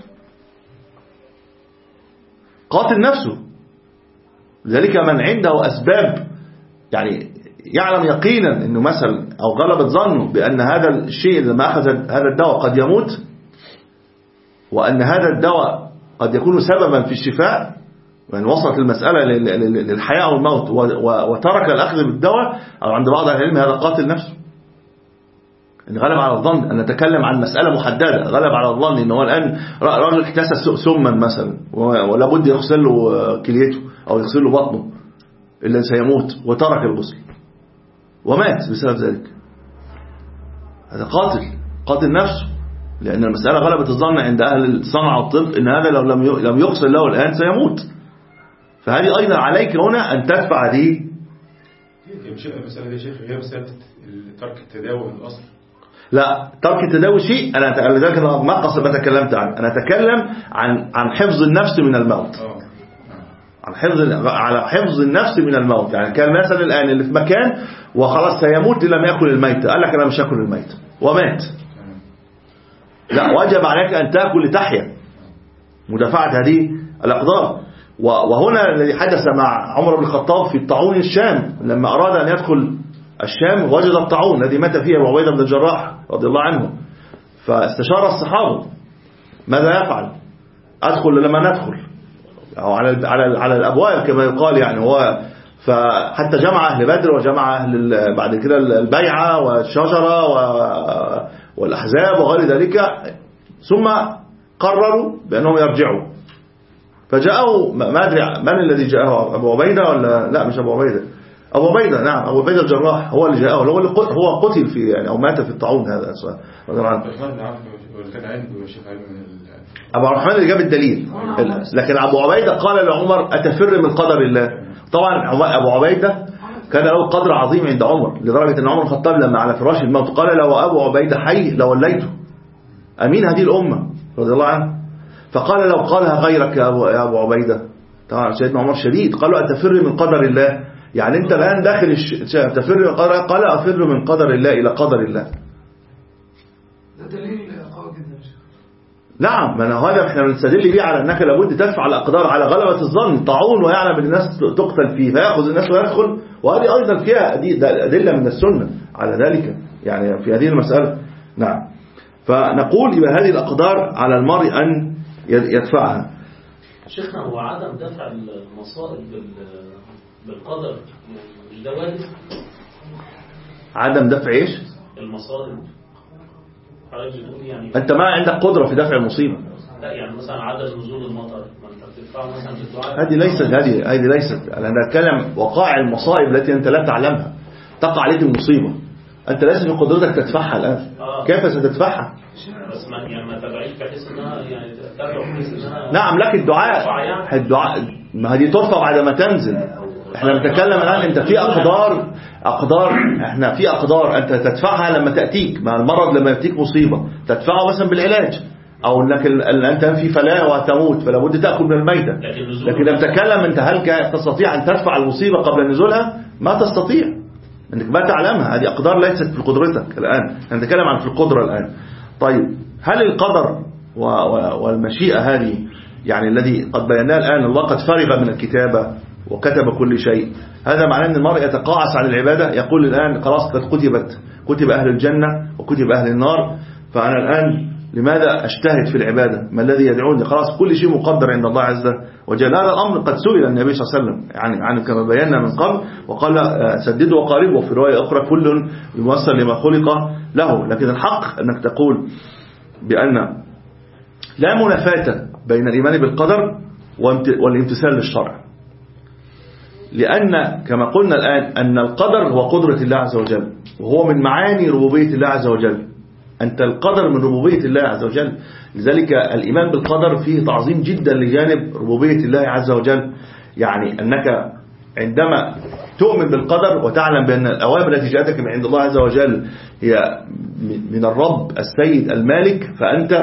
قاتل نفسه. لذلك من عنده أسباب يعني يعلم يقينا أنه مثلا أو غلبت ظنه بأن هذا الشيء لما أخذ هذا الدواء قد يموت، وأن هذا الدواء قد يكون سببا في الشفاء، يعني وصلت المسألة للحياة والموت وترك الأخذ بالدواء، أو عند بعض العلم هذا قاتل نفسه. إن غلب على الظن أن نتكلم عن مسألة محددة، غلب على الظن إنه الآن رجل اكتسى سما مثلا ولا بد يغسل له كليته أو يغسل له بطنه إلا سيموت، وترك الغسل ومات بسبب ذلك، هذا قاتل قاتل نفسه، لأن المسألة غلبت الظن عند أهل الصنعة والطب إن هذا لو لم يغسل له الآن سيموت. فهذه أيضا عليك هنا أن تدفع هذه المسألة دي شيخ غير مسألة ترك التداوي من الأصل. لا، ترك التداوي شيء، أنا لذلك أنا ما قصد ما تكلمت عنه، أنا أتكلم عن عن حفظ النفس من الموت، عن حفظ على حفظ النفس من الموت. يعني كان مثلا الآن اللي في مكان وخلاص سيموت لم يأكل الميت، قال لك أنا مش هاكل الميت ومات، لا، واجب عليك أن تأكل لتحيا، مدافعة هذه الأقدار. وهنا الذي حدث مع عمر بن الخطاب في الطاعون الشام، لما أراد أن يدخل الشام وجد الطاعون الذي مات فيه أبو عبيدة بن الجراح رضي الله عنه، فاستشار الصحابة ماذا يفعل، أدخل لما ندخل أو على على على الأبواب كما يقال يعني. هو فحتى جمع أهل بدر وجمع أهل بعد كده البيعة والشجرة والأحزاب وغير ذلك، ثم قرروا بأنهم يرجعوا. فجاءوا ما أدري من الذي جاءه، أبو عبيدة ولا لا مش أبو عبيدة، أبو عبيدة نعم أبو عبيدة الجراح هو اللي جاءه، هو اللي هو قتل في يعني أو مات في الطاعون هذا طبعا. أبو الرحمن اللي جاب الدليل، لكن أبو عبيدة قال لعمر أتفر من قدر الله. طبعا أبو عبيدة كان له قدر عظيم عند عمر، لدرجة أن عمر الخطاب لما على فراش الموت قال لو أبو عبيدة حي لوليته أمين هذه الأمة رضي الله عنه. فقال لو قالها غيرك يا أبو, يا أبو عبيدة، طبعا سيدنا عمر شديد، قالوا أتفر من قدر الله، يعني أنت الآن داخل الش... تفر من قدر، قال أفر من قدر الله إلى قدر الله. ده دليل قوي جدا. نعم، ما هذا احنا بنستدل بيه على انك لابد تدفع الأقدار على غلبة الظن. طاعون ويعلم ان الناس تقتل فيه فيأخذ الناس ويدخل، وهذه أيضا فيها أدلة من السنة على ذلك يعني في هذه المسألة. نعم، فنقول يبقى هذه الأقدار على المرء أن يدفعها. شيخنا، هو عدم دفع المصائب بالقدر مش ده واجب؟ عدم دفع ايش؟ المصائب. يعني انت ما عندك قدرة في دفع المصيبة. لا يعني مثلا عدم نزول المطر، ما انت بتدفعه مثلا بالدعاء. هذه ليست هذه هذه ليست انا بتكلم وقائع المصائب التي انت لا تعلمها. تقع عليك المصيبة، انت ليس في قدرتك تدفعها الآن. آه. كيف ستدفعها؟ بس ما يعني ما تبعيش بحيث انها يعني تدفع بحيث انها نعم لك الدعاء. الدعاء ما هذه ترفع بعد ما تنزل. احنا بنتكلم الآن انت في اقدار اقدار احنا في اقدار انت تدفعها لما تأتيك مع المرض، لما يأتيك مصيبة تدفعها مثلا بالعلاج، او انك انت في فلاة وتموت فلا بد تأكل من الميتة. لكن لما تتكلم انت هل تستطيع ان تدفع المصيبة قبل نزولها؟ ما تستطيع، انك ما تعلمها. هذه اقدار ليست في قدرتك الآن. نتكلم عن في القدرة الآن. طيب هل القدر والمشيئة هذه يعني الذي قد بيناه الآن الله قد فرغ من الكتابة وكتب كل شيء، هذا معناه أن المرء يتقاعس عن العبادة؟ يقول الآن خلاص قد كتبت، كتب أهل الجنة وكتب أهل النار، فأنا الآن لماذا أجتهد في العبادة؟ ما الذي يدعوني؟ خلاص كل شيء مقدر عند الله عز وجل. هذا الأمر قد سئل النبي صلى الله عليه وسلم يعني عن كما بينا من قبل، وقال سددوا وقاربوا، وفي رواية أخرى كل يمثل لما خلق له. لكن الحق أنك تقول بأن لا منافاة بين الإيمان بالقدر والامتثال للشرع، لأن كما قلنا الآن أن القدر هو قدرة الله عز وجل، وهو من معاني ربوبية الله عز وجل. أنت القدر من ربوبية الله عز وجل، لذلك الإيمان بالقدر فيه تعظيم جدا لجانب ربوبية الله عز وجل. يعني أنك عندما تؤمن بالقدر وتعلم بأن الأوامر التي جاءتك من عند الله عز وجل هي من الرب السيد المالك، فأنت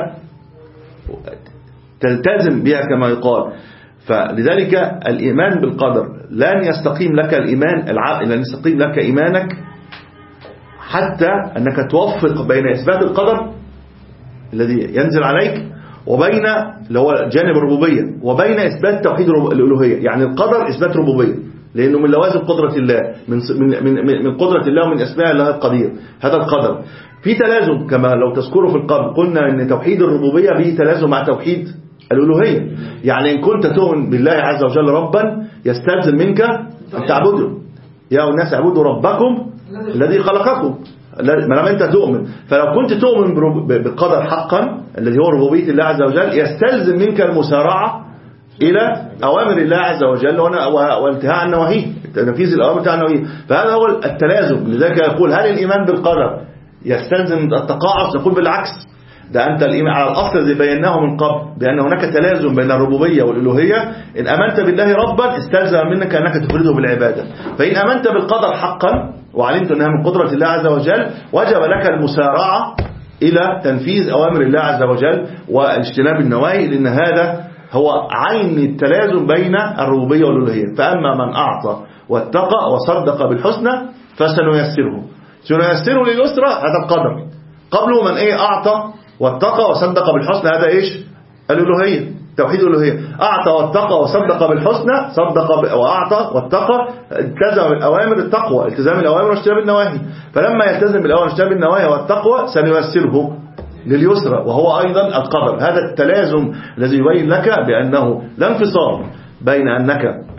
تلتزم بها كما يقال. فلذلك الإيمان بالقدر لن يستقيم لك الإيمان العقل، لن يستقيم لك إيمانك حتى أنك توفق بين إثبات القدر الذي ينزل عليك وبين اللي هو جانب الربوبية وبين إثبات توحيد الألوهية. يعني القدر إثبات ربوبية لأنه من لوازم قدرة الله، من من من قدرة الله ومن أسماء الله القدير. هذا القدر في تلازم كما لو تذكروا في القبل قلنا أن توحيد الربوبية به تلازم مع توحيد الألوهية. يعني إن كنت تؤمن بالله عز وجل ربا يستلزم منك أن تعبده، يا الناس اعبدوا ربكم الذي خلقكم. ما لم أنت تؤمن، فلو كنت تؤمن بالقدر حقا الذي هو ربوبية الله عز وجل يستلزم منك المسارعة إلى أوامر الله عز وجل وانتهاء عن نواهيه، تنفيذ الأوامر وانتهاء عن نواهيه. فهذا هو التلازم. لذلك يقول هل الإيمان بالقدر يستلزم التقاعس؟ نقول بالعكس، ده أنت الإيمان على الأصل الذي بيناه من قبل بأن هناك تلازم بين الربوبية والألوهية. إن أمنت بالله ربا استلزم منك أنك تفرده بالعبادة. فإن أمنت بالقدر حقا وعلمت أنها من قدرة الله عز وجل وجب لك المسارعة إلى تنفيذ أوامر الله عز وجل واجتناب النواهي، لأن هذا هو عين التلازم بين الربوبية والألوهية. فأما من أعطى واتقى وصدق بالحسنى فسنيسره سنيسره لليسرى، هذا القدر. قبله من إيه؟ أعطى واتقى وصدق بالحسنى، هذا إيش؟ الألوهية، توحيد الألوهية. أعطى واتقى وصدق بالحسنى، صدق وأعطى واتقى، التزم الأوامر، التقوى التزام الأوامر واجتناب النواهي. فلما يلتزم بالأوامر واجتناب النواهي والتقوى سنيسره لليسرى، وهو أيضا القدر. هذا التلازم الذي يبين لك بأنه لا انفصال بين أنك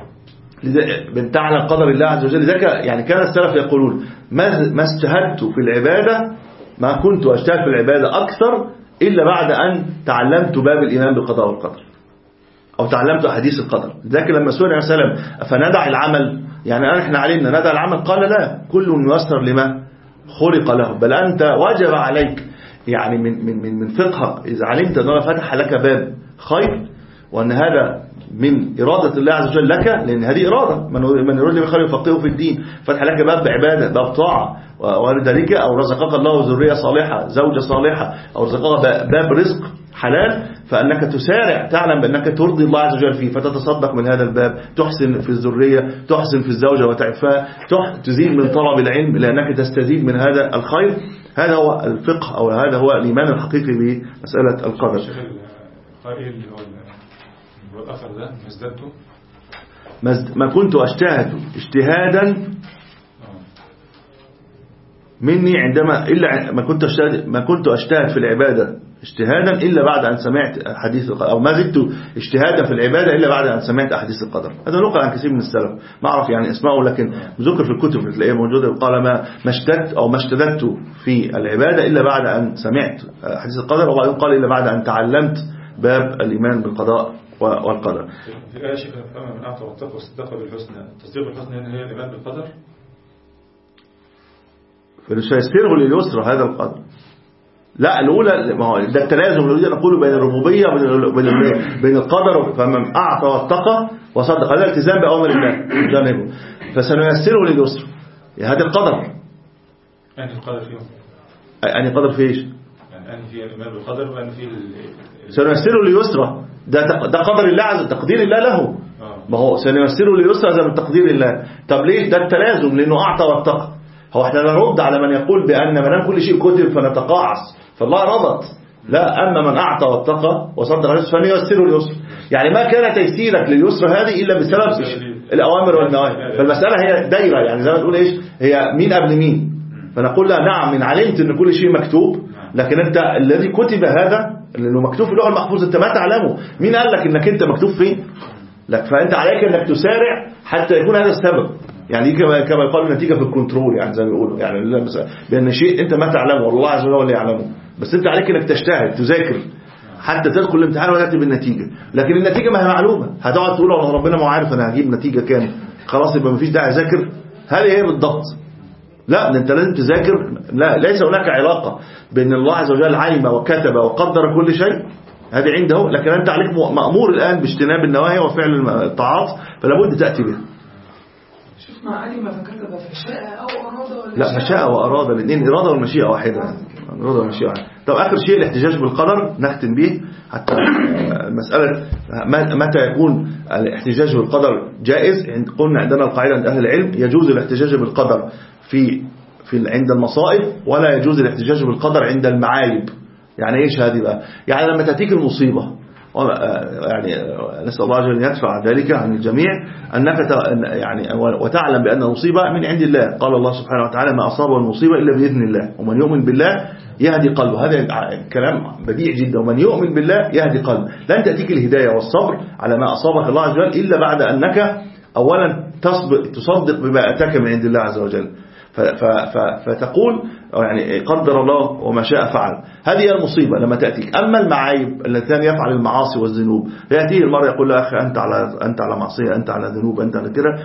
تعلم قدر الله عز وجل. لذلك يعني كان السلف يقولون ما اجتهدت في العبادة، ما كنت أجتهد في العبادة أكثر إلا بعد أن تعلمت باب الإيمان بالقضاء والقدر أو تعلمت أحاديث القدر. لذلك لما سئل عليه وسلم فندع العمل، يعني احنا علمنا ندع العمل، قال لا، كل ميسر لما خلق له. بل أنت واجب عليك يعني من من من من فقهك إذا علمت أن الله فتح لك باب خير وأن هذا من إرادة الله عز وجل لك، لأن هذه إرادة من يريد بخير يفقهه في الدين، فتح لك باب بعبادة، باب طاعة، ولذلك أو رزقك الله ذرية صالحة، زوجة صالحة، أو رزقك باب رزق حلال، فأنك تسارع تعلم بأنك ترضي الله عز وجل فيه، فتتصدق من هذا الباب، تحسن في الذرية، تحسن في الزوجة وتعفها، تزيد من طلب العلم لأنك تستزيد من هذا الخير. هذا هو الفقه أو هذا هو الإيمان الحقيقي بمسألة القدر. الشيخ القائل اللي هو الأثر ده مزددته ما كنت أجتهد اجتهادا مني عندما إلا ما كنت أجتهد ما كنت أجتهد في العبادة اجتهادا إلا بعد أن سمعت حديث القدر، أو ما زدت اجتهادا في العبادة إلا بعد أن سمعت أحاديث القدر. هذا نقل عن كثير من السلف، ما أعرف يعني اسمعه لكن ذكر في الكتب تلاقيه موجودة. قال ما ما اشتدت أو ما اشتددت في العبادة إلا بعد أن سمعت حديث القدر، وبعدين قال إلا بعد أن تعلمت باب الإيمان بالقضاء والقدر. في الآية شيخ فما من أعطى واتقى وصدق بالحسنى، تصديق بالحسنى هي الإيمان بالقدر، فسيسره لليسر هذا القدر. لا الأولى ما هو ده التلازم الذي نقوله بين الربوبية وبين بين القدر. فمن أعطى واتقى وصدق هذا التزام بأوامر الله فسنيسره لليسر. هذا القدر. يعني القدر فيه يعني القدر في ايش؟ يعني في الإيمان بالقدر وأن في سنيسره لليسر. ده ده قدر الله عز تقدير الله له. ما هو سنيسره لليسر هذا من تقدير الله. طب ليه ده التلازم؟ لأنه أعطى واتقى. هو احنا نرد على من يقول بأن ما كل شيء كتب فنتقاعس فالله رضت. لا، أما من أعطى واتقى وصدق اليسر فليسره اليسر. يعني ما كان تيسيرك لليسر هذه إلا بسبب الأوامر والنواهي. فالمسألة هي دايرة، يعني زي ما تقول إيش هي مين قبل مين. فنقول لها نعم من علمت أن كل شيء مكتوب، لكن أنت الذي كتب هذا لأنه مكتوب في اللوح المحفوظ أنت ما تعلمه. مين قال لك أنك أنت مكتوب فين لك؟ فأنت عليك أنك تسارع حتى يكون هذا السبب. يعني كما كما يقال النتيجة في الكنترول، يعني زي ما بيقولوا، يعني بأن شيء أنت ما تعلمه والله عز وجل هو اللي يعلمه، بس أنت عليك أنك تجتهد تذاكر حتى تدخل الامتحان وتأتي بالنتيجة. لكن النتيجة ما هي معلومة. هتقعد تقول والله ربنا ما عارف أنا هجيب نتيجة كام، خلاص يبقى مفيش داعي أذاكر. هذه هي بالضبط. لا، أنت لازم تذاكر. لا، ليس هناك علاقة بين الله عز وجل علم وكتب وقدر كل شيء، هذه عنده، لكن أنت عليك مأمور الآن باجتناب النواهي وفعل الطاعات، فلا بد تأتي بها. شوف ما علم فكتب فشاء أو أراد ولا لا، فشاء وأراد الاثنين، إرادة والمشيئة واحدة. إرادة والمشيئة واحدة. طب آخر شيء الاحتجاج بالقدر نختم به حتى مسألة متى يكون الاحتجاج بالقدر جائز. قلنا عندنا القاعدة عند أهل العلم يجوز الاحتجاج بالقدر في في عند المصائب، ولا يجوز الاحتجاج بالقدر عند المعايب. يعني ايش هذه بقى؟ يعني لما تأتيك المصيبة، يعني نسأل الله عز وجل يدفع ذلك عن الجميع، أنك يعني وتعلم بأن المصيبة من عند الله. قال الله سبحانه وتعالى ما أصابه المصيبة إلا بإذن الله، ومن يؤمن بالله يهدي قلبه. هذا كلام بديع جدا. ومن يؤمن بالله يهدي قلبه. لن تأتيك الهداية والصبر على ما أصابك الله عز وجل إلا بعد أنك أولا تصدق بما أتاك من عند الله عز وجل، فتقول يعني قدر الله وما شاء فعل. هذه المصيبة لما تأتيك. أما المعايب التي يفعل المعاصي والذنوب، يأتيه المرء يقول له أخي أنت على أنت على معصية، أنت على ذنوب، أنت على كده،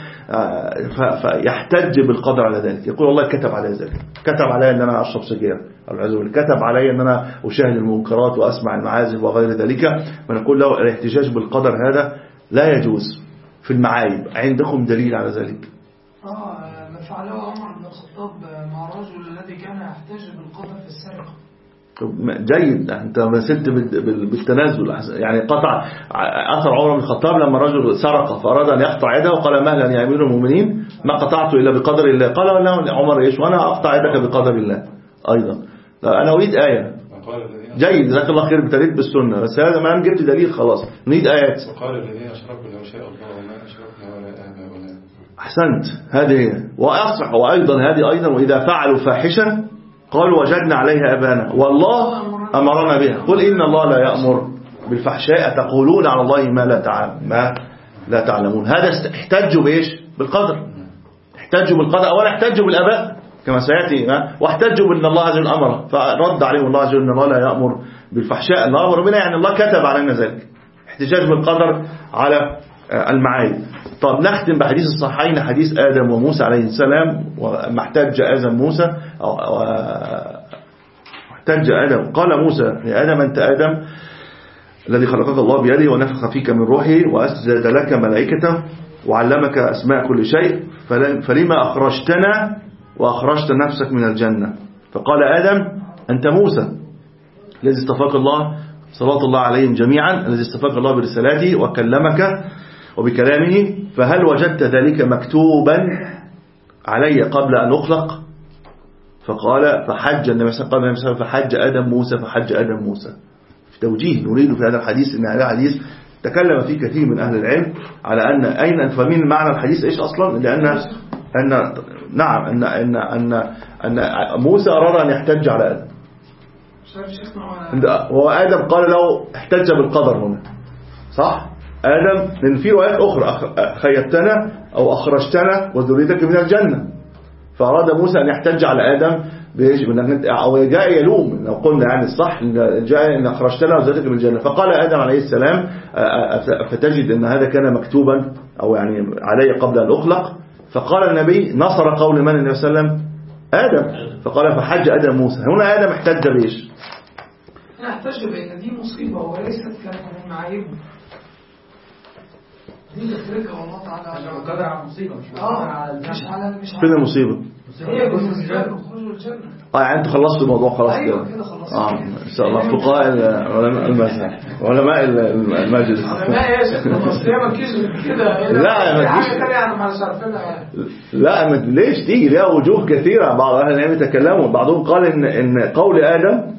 فيحتج بالقدر على ذلك. يقول الله كتب علي ذلك، كتب علي أن أنا أشرب سجاير، كتب علي أن أنا أشاهد المنكرات وأسمع المعازف وغير ذلك. فنقول له الاحتجاج بالقدر هذا لا يجوز في المعايب. عندكم دليل على ذلك؟ آه ما فعله عمر بن الخطاب مع الرجل الذي كان يحتج بالقدر في السرقة. جيد، أنت مسلت بالتنازل. يعني قطع أثر عمر بن الخطاب لما رجل سرق فأراد أن يقطع يده وقال مهلا يا أمير المؤمنين ما قطعته إلا بقدر الله. قال له عمر إيش وأنا أقطع يدك بقدر الله أيضا. أنا أريد آية. جيد، جزاك الله خير، بتريد بالسنة، بس هذا ما جبت دليل خلاص، نريد آيات. وقال الذين أشركوا لو شاء الله وما أشركنا ولا آباؤنا. أحسنت، هذه وأصح. وأيضا هذه أيضا وإذا فعلوا فاحشة قالوا وجدنا عليها أبانا والله أمرنا بها. قل إن الله لا يأمر بالفحشاء تقولون على الله ما لا تعلم ما لا تعلمون. هذا احتجوا بإيش؟ بالقدر. احتجوا بالقدر، أولا احتجوا بالآباء كما سيأتي، واحتجوا بأن الله عز وجل أمر، فرد عليهم الله عز وجل أن الله لا يأمر بالفحشاء. الله أمر بنا يعني الله كتب علينا ذلك. احتجاج بالقدر على المعايب. طب نختم بحديث الصحيحين، حديث آدم وموسى عليه السلام. وما احتج آدم موسى احتج آدم قال موسى يا آدم أنت آدم الذي خلقك الله بيده ونفخ فيك من روحه وأسجد لك ملائكته وعلمك أسماء كل شيء فلما أخرجتنا وأخرجت نفسك من الجنة؟ فقال آدم أنت موسى الذي استفاق الله صلاة الله عليهم جميعا، الذي استفاق الله برسالاته وكلمك وبكلامه، فهل وجدت ذلك مكتوبا علي قبل أن أخلق؟ فقال فحج النبي صلى الله عليه وسلم فحج آدم موسى فحج آدم موسى. في توجيه نريد في هذا الحديث ان هذا الحديث تكلم فيه كثير من أهل العلم على أن أين فاهمين معنى الحديث إيش أصلا، لأن أن نعم أن أن أن أن موسى أراد أن يحتج على آدم، وآدم قال له احتج بالقدر هنا صح. آدم لأن في روايات أخرى خيبتنا أو أخرجتنا وذريتك من الجنة، فأراد موسى أن يحتج على آدم أو جاء يلوم لو قلنا يعني الصح جاء أن أخرجتنا وذريتك من الجنة. فقال آدم عليه السلام فتجد أن هذا كان مكتوبا أو يعني علي قبل أن أخلق. فقال النبي نصر قول من النبي صلى الله عليه وسلم آدم، فقال فحج آدم موسى. هنا آدم احتج بإيش؟ أنا احتج بأن دي مصيبة وليست كانت من معايبه، دي تفرقها والله تعالى عشان القدر على المصيبة مش اه مش على مش فين المصيبة؟ هي بالنسبة له خروج الجنة. اه يعني انتوا خلصتوا الموضوع خلاص كده. ايوه كده خلاص. اه ان شاء الله فقهاء علماء المذهب علماء المجلس. علماء يا شيخ بس هي ما تجيش كده. لا ما حاجه ثانيه انا ما عارفينها. لا ما ليش تيجي لها وجوه كثيرة. بعض اهل العلم يتكلموا، بعضهم قال ان ان قول آدم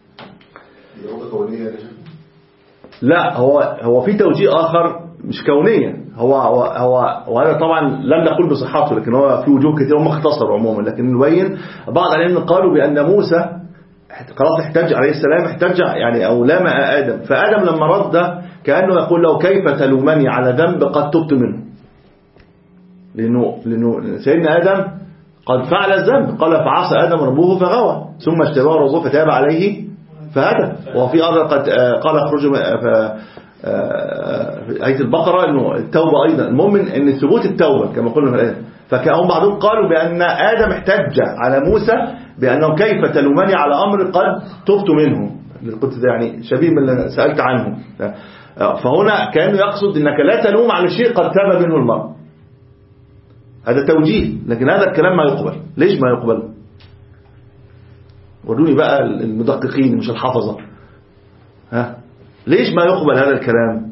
لا هو هو في توجيه آخر مش كونية. هو هو هو وهذا طبعا لم نقول بصحته، لكن هو في وجوه كثيرة هم اختصروا عموما. لكن نبين بعض العلم قالوا بأن موسى خلاص احتج عليه السلام احتج يعني أو لام آدم، فآدم لما رد كأنه يقول له كيف تلومني على ذنب قد تبت منه، لأنه لأنه سيدنا آدم قد فعل الذنب. قال فعصى آدم ربه فغوى ثم اجتباه ربه فتاب عليه فهدى. وفي أرض قد قال اخرجوا في آية البقرة إنه التوبة أيضا. المهم إن ثبوت التوبة كما قلنا في الآية. فكأنهم بعضهم قالوا بأن آدم احتج على موسى بأنه كيف تلومني على أمر قد تبت منه، قلت يعني شبيه من اللي سألت عنه. فهنا كأنه يقصد إنك لا تلوم على شيء قد تاب منه المرء. هذا توجيه، لكن هذا الكلام ما يقبل. ليش ما يقبل؟ وروني بقى المدققين مش الحفظة. ها ليش ما يقبل هذا الكلام؟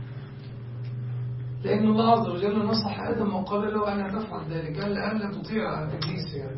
لأن الله عز وجل نصح آدم وقال له أنا تفعل ذلك، قال لأن تطيع إبليس يعني.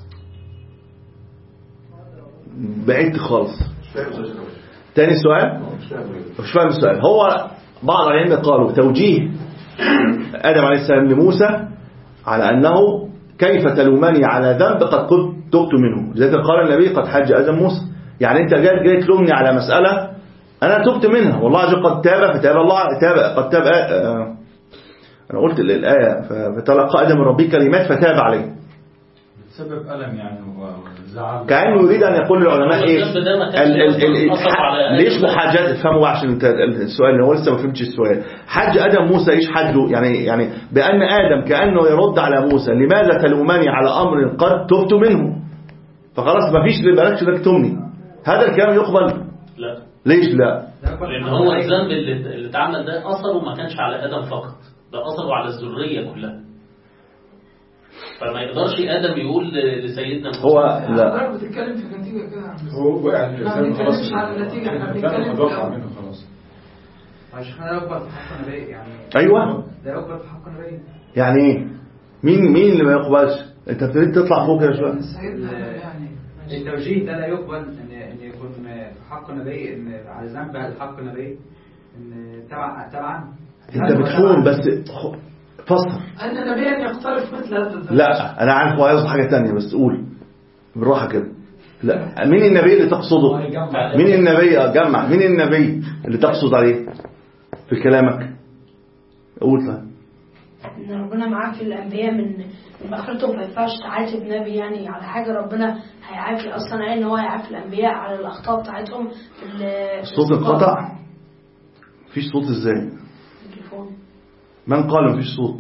بعيد خالص. تاني سؤال مش فاهم السؤال. هو بعض العلماء قالوا توجيه آدم عليه السلام لموسى على أنه كيف تلومني على ذنب قد تبت منه، لذلك قال النبي قد حج آدم موسى. يعني أنت جاي جاي تلومني على مسألة أنا تبت منها، والله عز وجل قد تاب فتاب الله تاب قد تاب آه أنا قلت الآية فتلقى آدم من ربه كلمات فتاب عليه. سبب ألم يعني وزعل. كأنه يريد أن يقول للعلماء إيه ال ال ال ليش محاجات فهموا عشان السؤال هو لسه ما فهمتش السؤال. حج آدم موسى إيش حجه يعني يعني بأن آدم كأنه يرد على موسى لماذا تلومني على أمر قد تبت منه، فخلاص ما فيش بالكش انك تمني. هذا الكلام يقبل؟ لا. ليش لا؟ لأن هو الذنب اللي اللي اتعمل ده أثره ما كانش على آدم فقط، ده أثره على الذرية كلها. فما يقدرش آدم يقول لسيدنا موسى هو لا بتتكلم في نتيجة كده. هو وقع في ما بنتكلمش على النتيجة، احنا بنتكلم منه خلاص. عشان انا يقبل في حق النبي يعني. ايوه ده يقبل في حق النبي. يعني ايه؟ مين مين اللي ما يقبلش؟ انت بتريد تطلع فوق يا شويه. يعني التوجيه ده لا يقبل ان ان يكون في حق النبي، ان على ذنب على حق النبي ان تبع تبعا. انت بتخون بس فسر. أن النبي أن يقترف مثل هذا الذنب. لا أنا عارف هو يقصد حاجة تانية بس قول بالراحة كده. لا مين النبي اللي تقصده؟ مين النبي جمع مين النبي اللي تقصد عليه في كلامك؟ قول طيب. إن ربنا معاه في الأنبياء من بآخرته، ما ينفعش تعاتب نبي يعني على حاجة ربنا هيعافي أصلا، يعني إن هو هيعافي الأنبياء على الأخطاء بتاعتهم. الصوت انقطع؟ مفيش صوت ازاي؟ التليفون. من قال مفيش صوت؟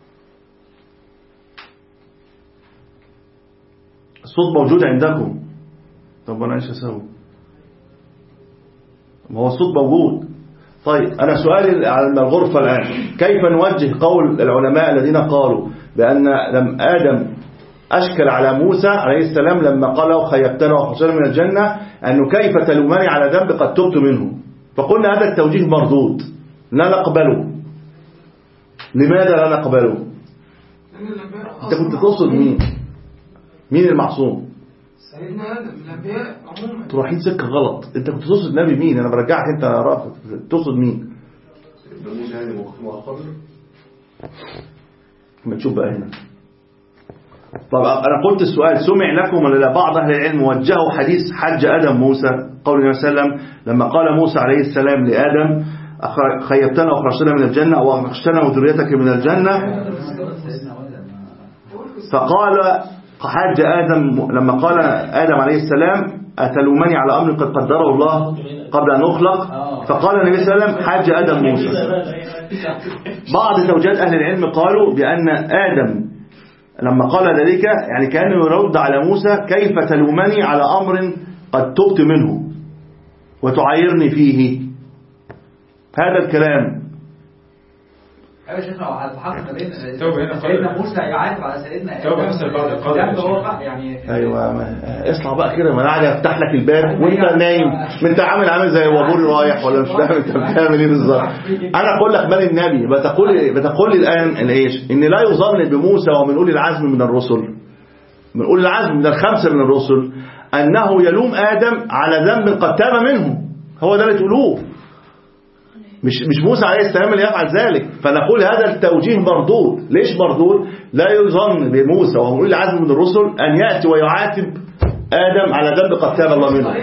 الصوت موجود عندكم. طب انا ايش اسوي؟ ما هو الصوت موجود. طيب انا سؤالي على الغرفة الان، كيف نوجه قول العلماء الذين قالوا بان لم آدم اشكل على موسى عليه السلام لما قال له خيبتنا وخرجنا من الجنة انه كيف تلومني على ذنب قد تبت منه؟ فقلنا هذا التوجيه مردود لا نقبله. لماذا لا نقبله؟ انت كنت تقصد مين؟ مين المعصوم؟ سيدنا آدم الأنبياء عموما. تروحين سكة غلط. انت كنت تقصد نبي مين؟ انا برجعك انت رافض. تقصد مين؟ موسى يعني مؤخر. ما تشوف بقى هنا. طب انا قلت السؤال سمع لكم ولا لا؟ بعض اهل العلم وجهوا حديث حج ادم موسى قول النبي صلى الله عليه وسلم لما قال موسى عليه السلام لادم خيبتنا واخرجتنا من الجنه واخرجتنا وذريتك من الجنه، فقال حج ادم لما قال ادم عليه السلام اتلومني على امر قد قدره الله قبل ان اخلق، فقال النبي صلى الله عليه وسلم حج ادم موسى. بعض زوجات اهل العلم قالوا بان ادم لما قال ذلك يعني كأنه يرد على موسى كيف تلومني على أمر قد تبت منه وتعايرني فيه. هذا الكلام أيوة شيخنا على الحق بين سيدنا موسى يعاتب على سيدنا توبة حسن بعد القدر يعني. أيوة ما اصحى بقى كده، ما أنا قاعد أفتح لك الباب وأنت نايم، ما أنت عامل عامل زي وابوري رايح ولا مش فاهم أنت بتعمل إيه بالظبط. أنا أقول لك بل النبي بتقول بتقول الآن إيش؟ إن لا يظن بموسى ومن أولي العزم من الرسل، من أولي العزم من الخمسة من الرسل أنه يلوم آدم على ذنب قد تاب منه. هو ده اللي تقولوه، مش مش موسى عليه السلام اللي يفعل ذلك. فنقول هذا التوجيه مردود. ليش مردود؟ لا يظن بموسى وهو أولي العزم من الرسل أن يأتي ويعاتب آدم على ذنب قد تاب الله منه.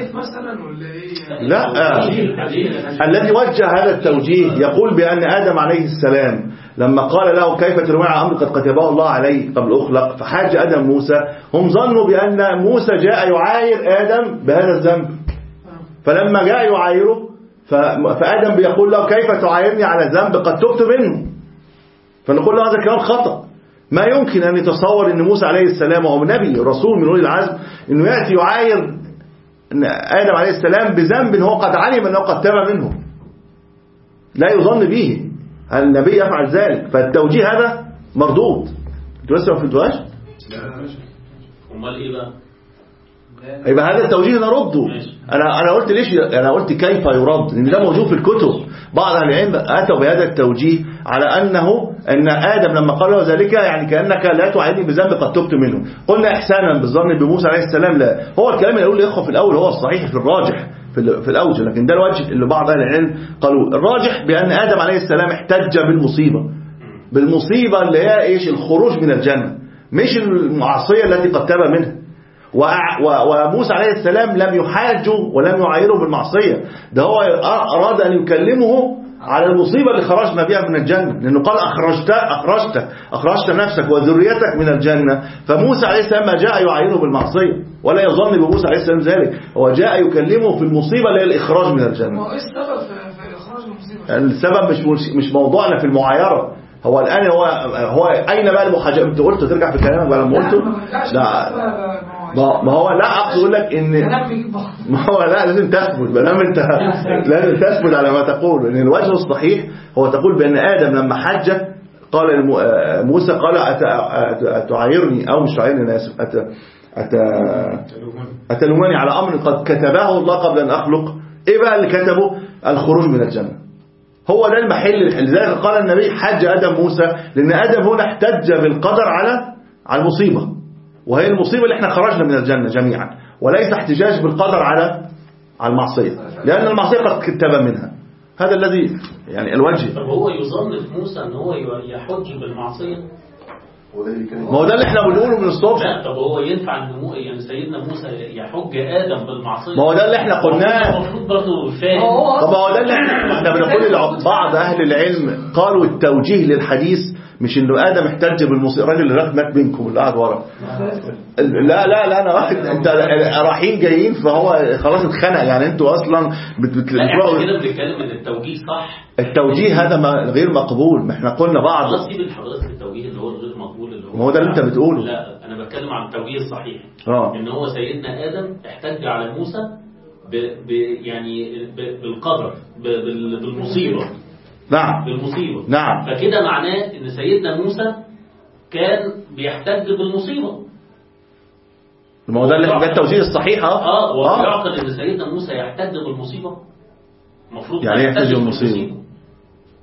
لا، الذي وجه هذا التوجيه يقول بأن آدم عليه السلام لما قال له كيف تلومني على أمر قد كتبه الله عليه قبل أخلق فحاج آدم موسى، هم ظنوا بأن موسى جاء يعاير آدم بهذا الذنب، فلما جاء يعايره فآدم بيقول له كيف تعايرني على ذنب قد تبت منه. فنقول له هذا كلام خطأ. ما يمكن أن يتصور أن موسى عليه السلام وهو نبي رسول من أولي العزم أنه يأتي يعاير آدم عليه السلام بذنب هو قد علم أنه قد تاب منه. لا يظن به النبي يفعل ذلك. فالتوجيه هذا مردود. انتوا لسه ما فهمتوهاش؟ امال ايه بقى؟ يبقى هذا التوجيه نرده. انا انا قلت ليش، انا قلت كيف يرد، لان ده موجود في الكتب. بعض اهل العلم اتوا بهذا التوجيه على انه ان ادم لما قال له ذلك يعني كانك لا تعيني بذنب قد تبت منه. قلنا احسانا بالظن بموسى عليه السلام لا، هو الكلام اللي يقول الاخوه في الاول هو الصحيح في الراجح في في الاوجه، لكن ده الوجه اللي بعض اهل العلم قالوا الراجح بان ادم عليه السلام احتج بالمصيبه، بالمصيبه اللي هي ايش؟ الخروج من الجنه، مش المعصيه التي قد تاب منها. وموسى عليه السلام لم يحاجه ولم يعايره بالمعصية، ده هو أراد أن يكلمه على المصيبة اللي خرجنا بها من الجنة، لأنه قال أخرجت أخرجت أخرجت نفسك وذريتك من الجنة. فموسى عليه السلام ما جاء يعايره بالمعصية ولا يظن بموسى عليه السلام ذلك، هو جاء يكلمه في المصيبة اللي هي الإخراج من الجنة. ما هو إيه السبب في إخراج المصيبة؟ السبب مش مش موضوعنا في المعايرة. هو الآن هو هو أين بقى المحاجة؟ أنت قلت ترجع في كلامك بقى لما قلته لا ما هو لا أقصد أقول لك إن ما هو لا لازم تثبت بلام أنت لازم تثبت على ما تقول. إن الوجه الصحيح هو تقول بأن آدم لما حج قال موسى قال أتعايرني أو مش تعايرني أنا آسف أتلومني على أمر قد كتبه الله قبل أن أخلق. إيه بقى اللي كتبه؟ الخروج من الجنة. هو ده المحل. لذلك قال النبي حج آدم موسى، لأن آدم هنا احتج بالقدر على على المصيبة، وهي المصيبة اللي احنا خرجنا من الجنة جميعا، وليس احتجاج بالقدر على على المعصية، لأن المعصية قد كتب منها. هذا الذي يعني الوجه. طب هو يظن في موسى ان هو يحج بالمعصية؟ ما هو ده اللي احنا بنقوله من الصبح. لا طب هو ينفع ان مو يعني سيدنا موسى يحج آدم بالمعصية؟ ما هو ده اللي احنا قلناه. المفروض برضه فاهم. طب هو ده اللي احنا احنا بنقول بعض اهل العلم قالوا التوجيه للحديث مش انه ادم احتج بالمصيبه. الراجل اللي راح مات منكم اللي قاعد ورا لا لا لا انا واحد انت رايحين جايين فهو خلاص اتخنق يعني. انتوا اصلا بتتكلموا كده بنتكلم ان التوجيه صح. التوجيه هذا ما غير مقبول. ما احنا قلنا بعض خلاص سيب الحضرتك التوجيه اللي هو الغير مقبول اللي هو ما هو ده اللي انت بتقوله. لا انا بتكلم عن التوجيه الصحيح. اه ان هو سيدنا ادم احتج على موسى ب... ب... يعني ب... بالقدر ب... بال... بالمصيبه. نعم بالمصيبة. نعم. فكده معناه ان سيدنا موسى كان بيحتج بالمصيبة. ما هو ده اللي التوجيه الصحيح. اه ويعقد ان سيدنا موسى يحتج بالمصيبة. المفروض يعني يحتج بالمصيبة.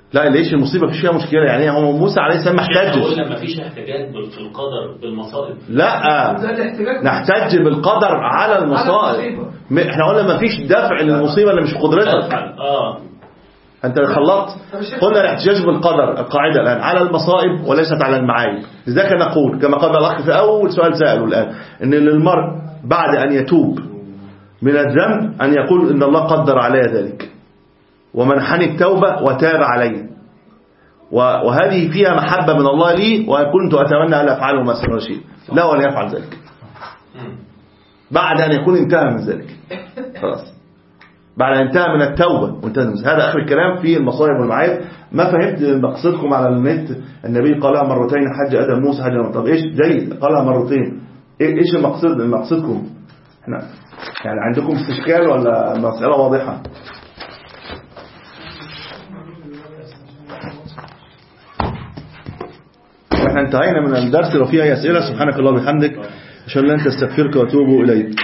لا ليش المصيبة فيش فيها مشكلة يعني؟ هو موسى عليه السلام ما احتجش. لما فيش احتجاج في القدر بالمصائب. لا نحتج بالقدر على المصائب. احنا قلنا ما فيش دفع للمصيبة اللي مش قدرتك. اه انت خلطت. قلنا الاحتجاج بالقدر القاعدة الآن على المصائب وليست على المعايب. لذلك نقول كما قال الأخ في أول سؤال سأله الآن إن للمرء بعد أن يتوب من الذنب أن يقول إن الله قدر علي ذلك ومنحني التوبة وتاب علي، وهذه فيها محبة من الله لي وكنت أتمنى أن أفعله ما سر شيء لا ولا يفعل ذلك بعد أن يكون انتهى من ذلك. خلاص بعد أن انتهى من التوبة وانتهى من هذا آخر الكلام في المصائب والمعايب. ما فهمت مقصدكم على النت النبي قالها مرتين حج آدم موسى حج. طب إيش جيد قالها مرتين إيش المقصد مقصدكم؟ احنا يعني عندكم استشكال ولا المسألة واضحة؟ احنا انتهينا من الدرس. لو فيه أي أسئلة سبحانك الله وبحمدك أشهد أن لا إله إلا أنت أستغفرك وأتوب إليك.